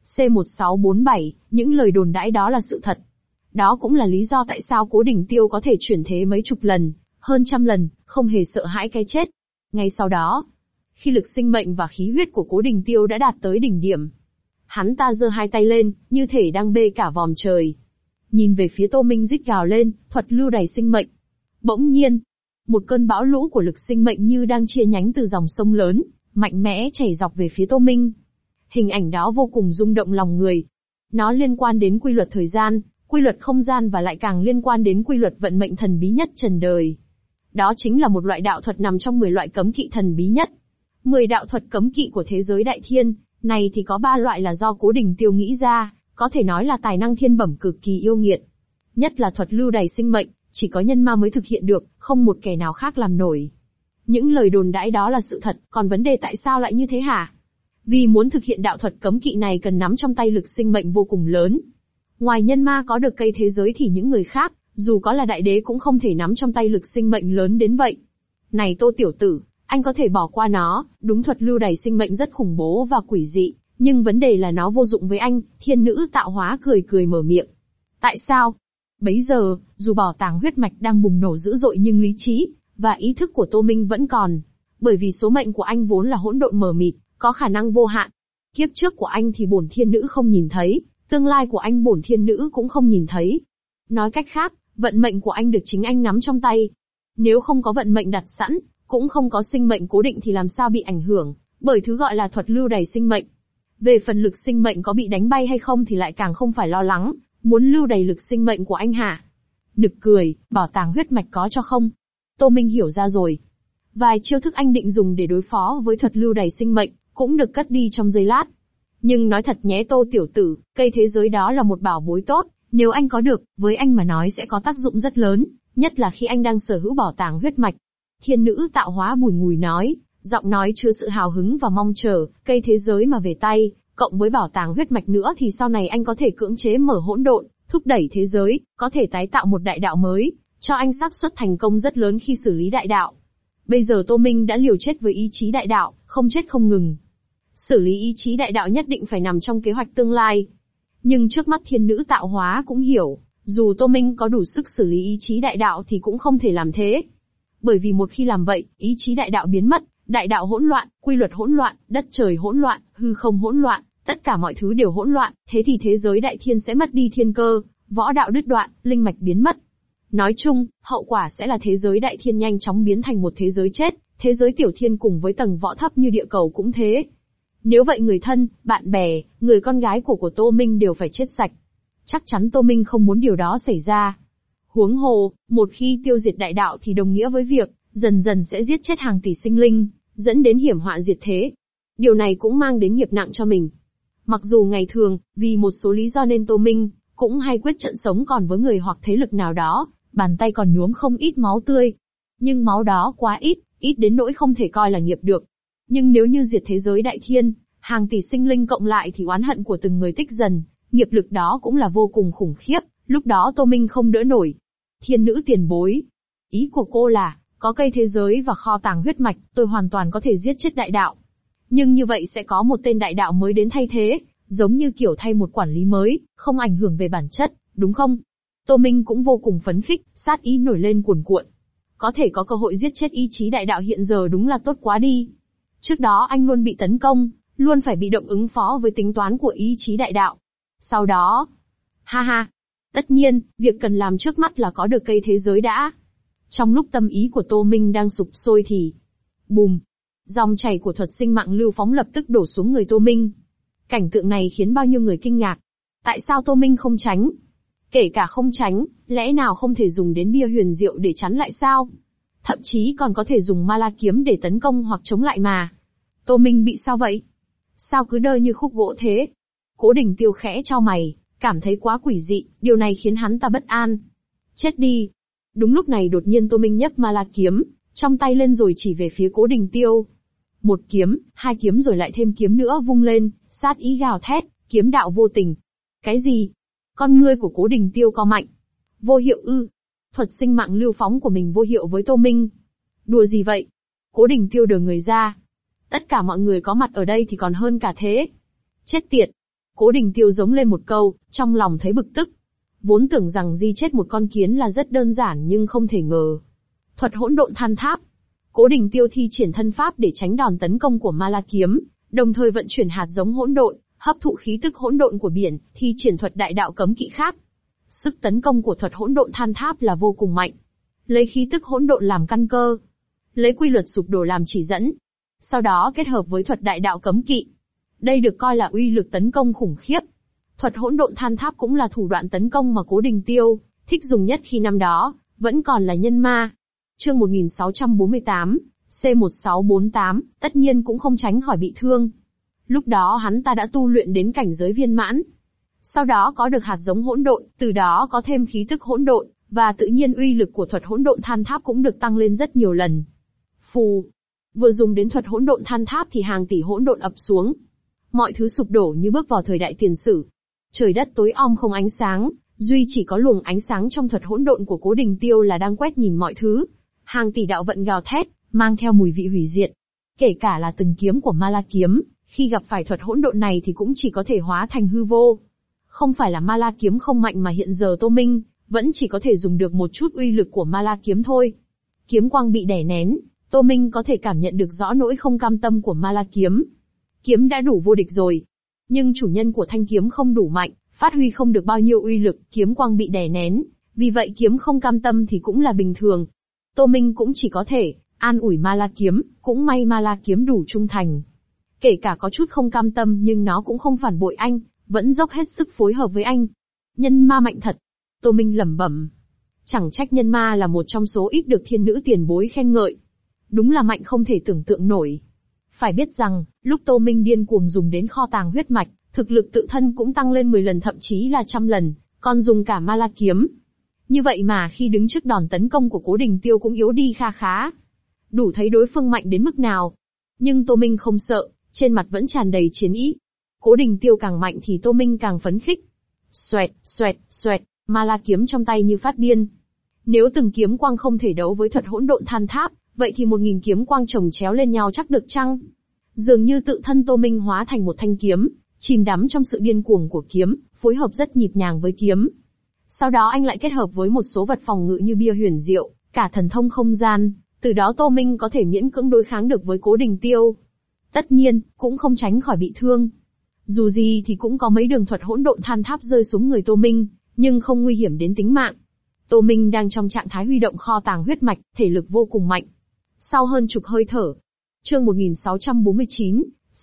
C1647, những lời đồn đãi đó là sự thật. Đó cũng là lý do tại sao Cố Đình Tiêu có thể chuyển thế mấy chục lần, hơn trăm lần, không hề sợ hãi cái chết. Ngay sau đó, khi lực sinh mệnh và khí huyết của Cố Đình Tiêu đã đạt tới đỉnh điểm, hắn ta giơ hai tay lên, như thể đang bê cả vòm trời. Nhìn về phía Tô Minh rít gào lên, thuật lưu đày sinh mệnh. Bỗng nhiên, một cơn bão lũ của lực sinh mệnh như đang chia nhánh từ dòng sông lớn, mạnh mẽ chảy dọc về phía Tô Minh. Hình ảnh đó vô cùng rung động lòng người. Nó liên quan đến quy luật thời gian, quy luật không gian và lại càng liên quan đến quy luật vận mệnh thần bí nhất trần đời. Đó chính là một loại đạo thuật nằm trong 10 loại cấm kỵ thần bí nhất. 10 đạo thuật cấm kỵ của thế giới đại thiên, này thì có 3 loại là do Cố Đình Tiêu nghĩ ra, có thể nói là tài năng thiên bẩm cực kỳ yêu nghiệt. Nhất là thuật lưu đày sinh mệnh, chỉ có nhân ma mới thực hiện được, không một kẻ nào khác làm nổi. Những lời đồn đãi đó là sự thật, còn vấn đề tại sao lại như thế hả? Vì muốn thực hiện đạo thuật cấm kỵ này cần nắm trong tay lực sinh mệnh vô cùng lớn. Ngoài nhân ma có được cây thế giới thì những người khác, dù có là đại đế cũng không thể nắm trong tay lực sinh mệnh lớn đến vậy. Này Tô tiểu tử, anh có thể bỏ qua nó, đúng thuật lưu đày sinh mệnh rất khủng bố và quỷ dị, nhưng vấn đề là nó vô dụng với anh, thiên nữ tạo hóa cười cười mở miệng. Tại sao? Bấy giờ, dù bảo tàng huyết mạch đang bùng nổ dữ dội nhưng lý trí và ý thức của Tô Minh vẫn còn. Bởi vì số mệnh của anh vốn là hỗn độn mờ mịt, có khả năng vô hạn. Kiếp trước của anh thì bổn thiên nữ không nhìn thấy, tương lai của anh bổn thiên nữ cũng không nhìn thấy. Nói cách khác, vận mệnh của anh được chính anh nắm trong tay. Nếu không có vận mệnh đặt sẵn, cũng không có sinh mệnh cố định thì làm sao bị ảnh hưởng bởi thứ gọi là thuật lưu đày sinh mệnh. Về phần lực sinh mệnh có bị đánh bay hay không thì lại càng không phải lo lắng, muốn lưu đày lực sinh mệnh của anh hả? Nực cười, bảo tàng huyết mạch có cho không? Tô Minh hiểu ra rồi. Vài chiêu thức anh định dùng để đối phó với thuật lưu đày sinh mệnh, cũng được cất đi trong giây lát. Nhưng nói thật nhé Tô tiểu tử, cây thế giới đó là một bảo bối tốt, nếu anh có được, với anh mà nói sẽ có tác dụng rất lớn, nhất là khi anh đang sở hữu bảo tàng huyết mạch. Thiên nữ tạo hóa bùi ngùi nói, giọng nói chứa sự hào hứng và mong chờ, cây thế giới mà về tay, cộng với bảo tàng huyết mạch nữa thì sau này anh có thể cưỡng chế mở hỗn độn, thúc đẩy thế giới, có thể tái tạo một đại đạo mới, cho anh xác suất thành công rất lớn khi xử lý đại đạo. Bây giờ Tô Minh đã liều chết với ý chí đại đạo, không chết không ngừng. Xử lý ý chí đại đạo nhất định phải nằm trong kế hoạch tương lai. Nhưng trước mắt thiên nữ tạo hóa cũng hiểu, dù Tô Minh có đủ sức xử lý ý chí đại đạo thì cũng không thể làm thế. Bởi vì một khi làm vậy, ý chí đại đạo biến mất, đại đạo hỗn loạn, quy luật hỗn loạn, đất trời hỗn loạn, hư không hỗn loạn, tất cả mọi thứ đều hỗn loạn, thế thì thế giới đại thiên sẽ mất đi thiên cơ, võ đạo đứt đoạn, linh mạch biến mất. Nói chung, hậu quả sẽ là thế giới đại thiên nhanh chóng biến thành một thế giới chết, thế giới tiểu thiên cùng với tầng võ thấp như địa cầu cũng thế. Nếu vậy người thân, bạn bè, người con gái của Tô Minh đều phải chết sạch. Chắc chắn Tô Minh không muốn điều đó xảy ra. Huống hồ, một khi tiêu diệt đại đạo thì đồng nghĩa với việc, dần dần sẽ giết chết hàng tỷ sinh linh, dẫn đến hiểm họa diệt thế. Điều này cũng mang đến nghiệp nặng cho mình. Mặc dù ngày thường, vì một số lý do nên Tô Minh cũng hay quyết trận sống còn với người hoặc thế lực nào đó, bàn tay còn nhuốm không ít máu tươi. Nhưng máu đó quá ít, ít đến nỗi không thể coi là nghiệp được. Nhưng nếu như diệt thế giới đại thiên, hàng tỷ sinh linh cộng lại thì oán hận của từng người tích dần, nghiệp lực đó cũng là vô cùng khủng khiếp, lúc đó Tô Minh không đỡ nổi. Thiên nữ tiền bối. Ý của cô là, có cây thế giới và kho tàng huyết mạch, tôi hoàn toàn có thể giết chết đại đạo. Nhưng như vậy sẽ có một tên đại đạo mới đến thay thế, giống như kiểu thay một quản lý mới, không ảnh hưởng về bản chất, đúng không? Tô Minh cũng vô cùng phấn khích, sát ý nổi lên cuồn cuộn. Có thể có cơ hội giết chết ý chí đại đạo hiện giờ đúng là tốt quá đi. Trước đó anh luôn bị tấn công, luôn phải bị động ứng phó với tính toán của ý chí đại đạo. Sau đó, ha ha, tất nhiên, việc cần làm trước mắt là có được cây thế giới đã. Trong lúc tâm ý của Tô Minh đang sụp sôi thì, bùm, dòng chảy của thuật sinh mạng lưu phóng lập tức đổ xuống người Tô Minh. Cảnh tượng này khiến bao nhiêu người kinh ngạc. Tại sao Tô Minh không tránh? Kể cả không tránh, lẽ nào không thể dùng đến bia huyền diệu để chắn lại sao? Thậm chí còn có thể dùng ma la kiếm để tấn công hoặc chống lại mà. Tô Minh bị sao vậy? Sao cứ đơ như khúc gỗ thế? Cố Đình Tiêu khẽ chau mày, cảm thấy quá quỷ dị, điều này khiến hắn ta bất an. Chết đi! Đúng lúc này đột nhiên Tô Minh nhấc ma la kiếm, trong tay lên rồi chỉ về phía Cố Đình Tiêu. Một kiếm, hai kiếm rồi lại thêm kiếm nữa vung lên, sát ý gào thét, kiếm đạo vô tình. Cái gì? Con ngươi của Cố Đình Tiêu co mạnh. Vô hiệu ư? Thuật sinh mạng lưu phóng của mình vô hiệu với Tô Minh. Đùa gì vậy? Cố Đình Tiêu đờ người ra. Tất cả mọi người có mặt ở đây thì còn hơn cả thế. Chết tiệt! Cố Đình Tiêu giống lên một câu, trong lòng thấy bực tức. Vốn tưởng rằng di chết một con kiến là rất đơn giản nhưng không thể ngờ. Thuật hỗn độn than tháp. Cố Đình Tiêu thi triển thân pháp để tránh đòn tấn công của Ma La kiếm, đồng thời vận chuyển hạt giống hỗn độn, hấp thụ khí tức hỗn độn của biển, thi triển thuật đại đạo cấm kỵ khác. Sức tấn công của thuật hỗn độn than tháp là vô cùng mạnh. Lấy khí tức hỗn độn làm căn cơ, lấy quy luật sụp đổ làm chỉ dẫn, sau đó kết hợp với thuật đại đạo cấm kỵ. Đây được coi là uy lực tấn công khủng khiếp. Thuật hỗn độn than tháp cũng là thủ đoạn tấn công mà Cố Đình Tiêu thích dùng nhất khi năm đó vẫn còn là nhân ma. Chương 1648, C1648, tất nhiên cũng không tránh khỏi bị thương. Lúc đó hắn ta đã tu luyện đến cảnh giới viên mãn. Sau đó có được hạt giống hỗn độn, từ đó có thêm khí tức hỗn độn, và tự nhiên uy lực của thuật hỗn độn than tháp cũng được tăng lên rất nhiều lần. Phù, vừa dùng đến thuật hỗn độn than tháp thì hàng tỷ hỗn độn ập xuống. Mọi thứ sụp đổ như bước vào thời đại tiền sử. Trời đất tối om không ánh sáng, duy chỉ có luồng ánh sáng trong thuật hỗn độn của Cố Đình Tiêu là đang quét nhìn mọi thứ. Hàng tỷ đạo vận gào thét, mang theo mùi vị hủy diệt. Kể cả là từng kiếm của Ma La kiếm, khi gặp phải thuật hỗn độn này thì cũng chỉ có thể hóa thành hư vô. Không phải là Ma La kiếm không mạnh mà hiện giờ Tô Minh vẫn chỉ có thể dùng được một chút uy lực của Ma La kiếm thôi. Kiếm quang bị đè nén, Tô Minh có thể cảm nhận được rõ nỗi không cam tâm của Ma La kiếm. Kiếm đã đủ vô địch rồi, nhưng chủ nhân của thanh kiếm không đủ mạnh, phát huy không được bao nhiêu uy lực, kiếm quang bị đè nén, vì vậy kiếm không cam tâm thì cũng là bình thường. Tô Minh cũng chỉ có thể an ủi Ma La kiếm, cũng may Ma La kiếm đủ trung thành. Kể cả có chút không cam tâm nhưng nó cũng không phản bội anh, vẫn dốc hết sức phối hợp với anh. Nhân ma mạnh thật. Tô Minh lẩm bẩm. Chẳng trách nhân ma là một trong số ít được thiên nữ tiền bối khen ngợi. Đúng là mạnh không thể tưởng tượng nổi. Phải biết rằng, lúc Tô Minh điên cuồng dùng đến kho tàng huyết mạch, thực lực tự thân cũng tăng lên 10 lần thậm chí là 100 lần, còn dùng cả Ma La kiếm. Như vậy mà khi đứng trước đòn tấn công của Cố Đình Tiêu cũng yếu đi kha khá. Đủ thấy đối phương mạnh đến mức nào. Nhưng Tô Minh không sợ, trên mặt vẫn tràn đầy chiến ý. Cố Đình Tiêu càng mạnh thì Tô Minh càng phấn khích. Xoẹt, xoẹt, xoẹt, Ma La kiếm trong tay như phát điên. Nếu từng kiếm quang không thể đấu với thuật hỗn độn than tháp, vậy thì 1000 kiếm quang chồng chéo lên nhau chắc được chăng? Dường như tự thân Tô Minh hóa thành một thanh kiếm, chìm đắm trong sự điên cuồng của kiếm, phối hợp rất nhịp nhàng với kiếm. Sau đó anh lại kết hợp với một số vật phòng ngự như bia huyền diệu, cả thần thông không gian, từ đó Tô Minh có thể miễn cưỡng đối kháng được với Cố Đình Tiêu. Tất nhiên, cũng không tránh khỏi bị thương. Dù gì thì cũng có mấy đường thuật hỗn độn than tháp rơi xuống người Tô Minh, nhưng không nguy hiểm đến tính mạng. Tô Minh đang trong trạng thái huy động kho tàng huyết mạch, thể lực vô cùng mạnh. Sau hơn chục hơi thở, chương 1649,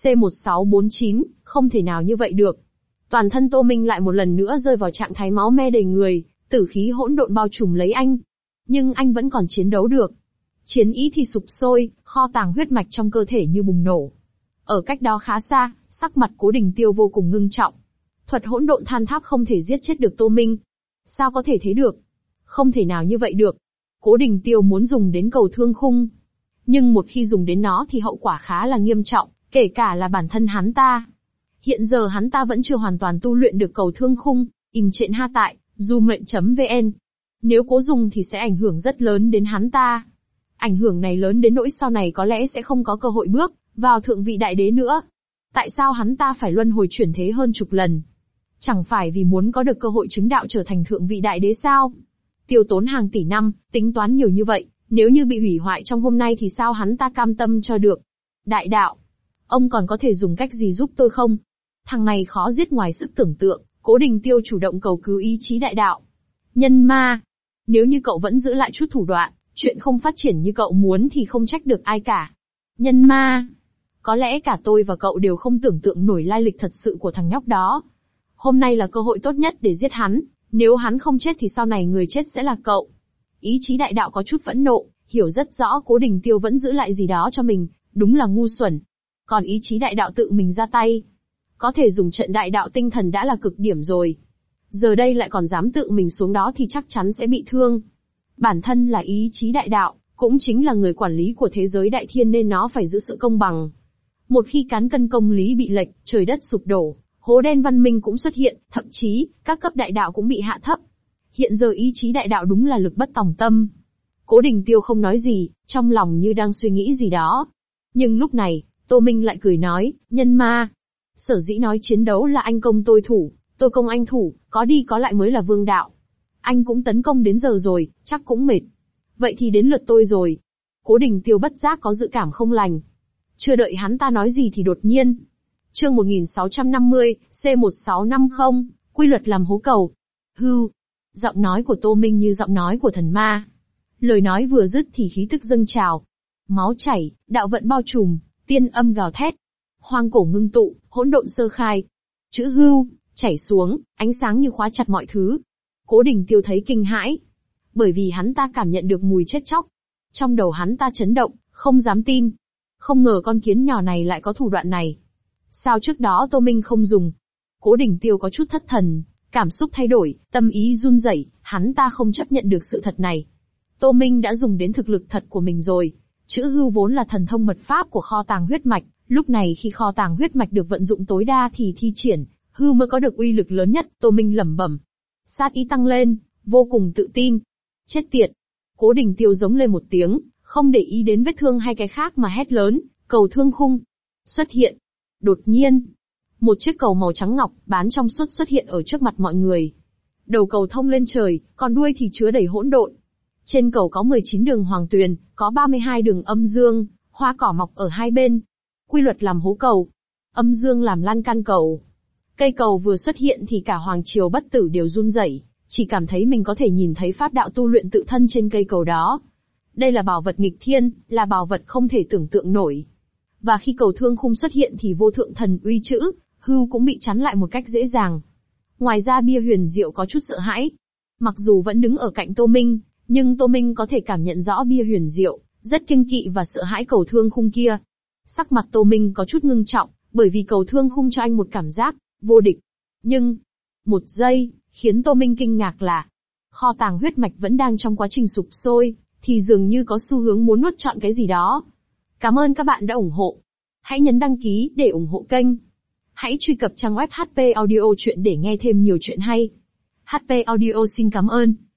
C1649, không thể nào như vậy được. Toàn thân Tô Minh lại một lần nữa rơi vào trạng thái máu me đầy người, tử khí hỗn độn bao trùm lấy anh. Nhưng anh vẫn còn chiến đấu được. Chiến ý thì sục sôi, kho tàng huyết mạch trong cơ thể như bùng nổ. Ở cách đó khá xa, sắc mặt Cố Đình Tiêu vô cùng ngưng trọng. Thuật hỗn độn than tháp không thể giết chết được Tô Minh. Sao có thể thế được? Không thể nào như vậy được. Cố Đình Tiêu muốn dùng đến cầu thương khung. Nhưng một khi dùng đến nó thì hậu quả khá là nghiêm trọng, kể cả là bản thân hắn ta. Hiện giờ hắn ta vẫn chưa hoàn toàn tu luyện được cầu thương khung, im trện ha tại, zoomluyện.vn. Nếu cố dùng thì sẽ ảnh hưởng rất lớn đến hắn ta. Ảnh hưởng này lớn đến nỗi sau này có lẽ sẽ không có cơ hội bước vào thượng vị đại đế nữa. Tại sao hắn ta phải luân hồi chuyển thế hơn chục lần? Chẳng phải vì muốn có được cơ hội chứng đạo trở thành thượng vị đại đế sao? Tiêu tốn hàng tỷ năm, tính toán nhiều như vậy, nếu như bị hủy hoại trong hôm nay thì sao hắn ta cam tâm cho được? Đại đạo, ông còn có thể dùng cách gì giúp tôi không? Thằng này khó giết ngoài sức tưởng tượng, Cố Đình Tiêu chủ động cầu cứu ý chí đại đạo. Nhân ma, nếu như cậu vẫn giữ lại chút thủ đoạn, chuyện không phát triển như cậu muốn thì không trách được ai cả. Nhân ma, có lẽ cả tôi và cậu đều không tưởng tượng nổi lai lịch thật sự của thằng nhóc đó. Hôm nay là cơ hội tốt nhất để giết hắn, nếu hắn không chết thì sau này người chết sẽ là cậu. Ý chí đại đạo có chút phẫn nộ, hiểu rất rõ Cố Đình Tiêu vẫn giữ lại gì đó cho mình, đúng là ngu xuẩn. Còn ý chí đại đạo tự mình ra tay, có thể dùng trận đại đạo tinh thần đã là cực điểm rồi. Giờ đây lại còn dám tự mình xuống đó thì chắc chắn sẽ bị thương. Bản thân là ý chí đại đạo, cũng chính là người quản lý của thế giới đại thiên nên nó phải giữ sự công bằng. Một khi cán cân công lý bị lệch, trời đất sụp đổ, hố đen văn minh cũng xuất hiện, thậm chí, các cấp đại đạo cũng bị hạ thấp. Hiện giờ ý chí đại đạo đúng là lực bất tòng tâm. Cố Đình Tiêu không nói gì, trong lòng như đang suy nghĩ gì đó. Nhưng lúc này, Tô Minh lại cười nói, nhân ma. Sở dĩ nói chiến đấu là anh công tôi thủ, tôi công anh thủ, có đi có lại mới là vương đạo. Anh cũng tấn công đến giờ rồi, chắc cũng mệt. Vậy thì đến lượt tôi rồi. Cố Đình Tiêu bất giác có dự cảm không lành. Chưa đợi hắn ta nói gì thì đột nhiên. Chương 1650, C1650, quy luật làm hố cầu. Hưu. Giọng nói của Tô Minh như giọng nói của thần ma. Lời nói vừa dứt thì khí tức dâng trào. Máu chảy, đạo vận bao trùm, tiên âm gào thét. Hoang cổ ngưng tụ, hỗn độn sơ khai. Chữ hưu, chảy xuống, ánh sáng như khóa chặt mọi thứ. Cố Đình Tiêu thấy kinh hãi. Bởi vì hắn ta cảm nhận được mùi chết chóc. Trong đầu hắn ta chấn động, không dám tin. Không ngờ con kiến nhỏ này lại có thủ đoạn này. Sao trước đó Tô Minh không dùng? Cố Đình Tiêu có chút thất thần, cảm xúc thay đổi, tâm ý run rẩy, hắn ta không chấp nhận được sự thật này. Tô Minh đã dùng đến thực lực thật của mình rồi. Chữ hưu vốn là thần thông mật pháp của kho tàng huyết mạch, lúc này khi kho tàng huyết mạch được vận dụng tối đa thì thi triển, hưu mới có được uy lực lớn nhất, Tô Minh lẩm bẩm. Sát ý tăng lên, vô cùng tự tin. Chết tiệt! Cố Đình Tiêu giống lên một tiếng, không để ý đến vết thương hay cái khác mà hét lớn, cầu thương khung. Xuất hiện. Đột nhiên, một chiếc cầu màu trắng ngọc, bán trong suốt xuất hiện ở trước mặt mọi người. Đầu cầu thông lên trời, còn đuôi thì chứa đầy hỗn độn. Trên cầu có 19 đường hoàng tuyền, có 32 đường âm dương, hoa cỏ mọc ở hai bên. Quy luật làm hố cầu. Âm dương làm lan can cầu. Cây cầu vừa xuất hiện thì cả hoàng triều bất tử đều run rẩy, chỉ cảm thấy mình có thể nhìn thấy pháp đạo tu luyện tự thân trên cây cầu đó. Đây là bảo vật nghịch thiên, là bảo vật không thể tưởng tượng nổi. Và khi cầu thương khung xuất hiện thì vô thượng thần uy chữ, hưu cũng bị chắn lại một cách dễ dàng. Ngoài ra bia huyền diệu có chút sợ hãi. Mặc dù vẫn đứng ở cạnh Tô Minh, nhưng Tô Minh có thể cảm nhận rõ bia huyền diệu, rất kiêng kỵ và sợ hãi cầu thương khung kia. Sắc mặt Tô Minh có chút ngưng trọng, bởi vì cầu thương khung cho anh một cảm giác vô địch. Nhưng, một giây, khiến Tô Minh kinh ngạc là, kho tàng huyết mạch vẫn đang trong quá trình sụp sôi, thì dường như có xu hướng muốn nuốt trọn cái gì đó. Cảm ơn các bạn đã ủng hộ. Hãy nhấn đăng ký để ủng hộ kênh. Hãy truy cập trang web HP Audio Chuyện để nghe thêm nhiều chuyện hay. HP Audio xin cảm ơn.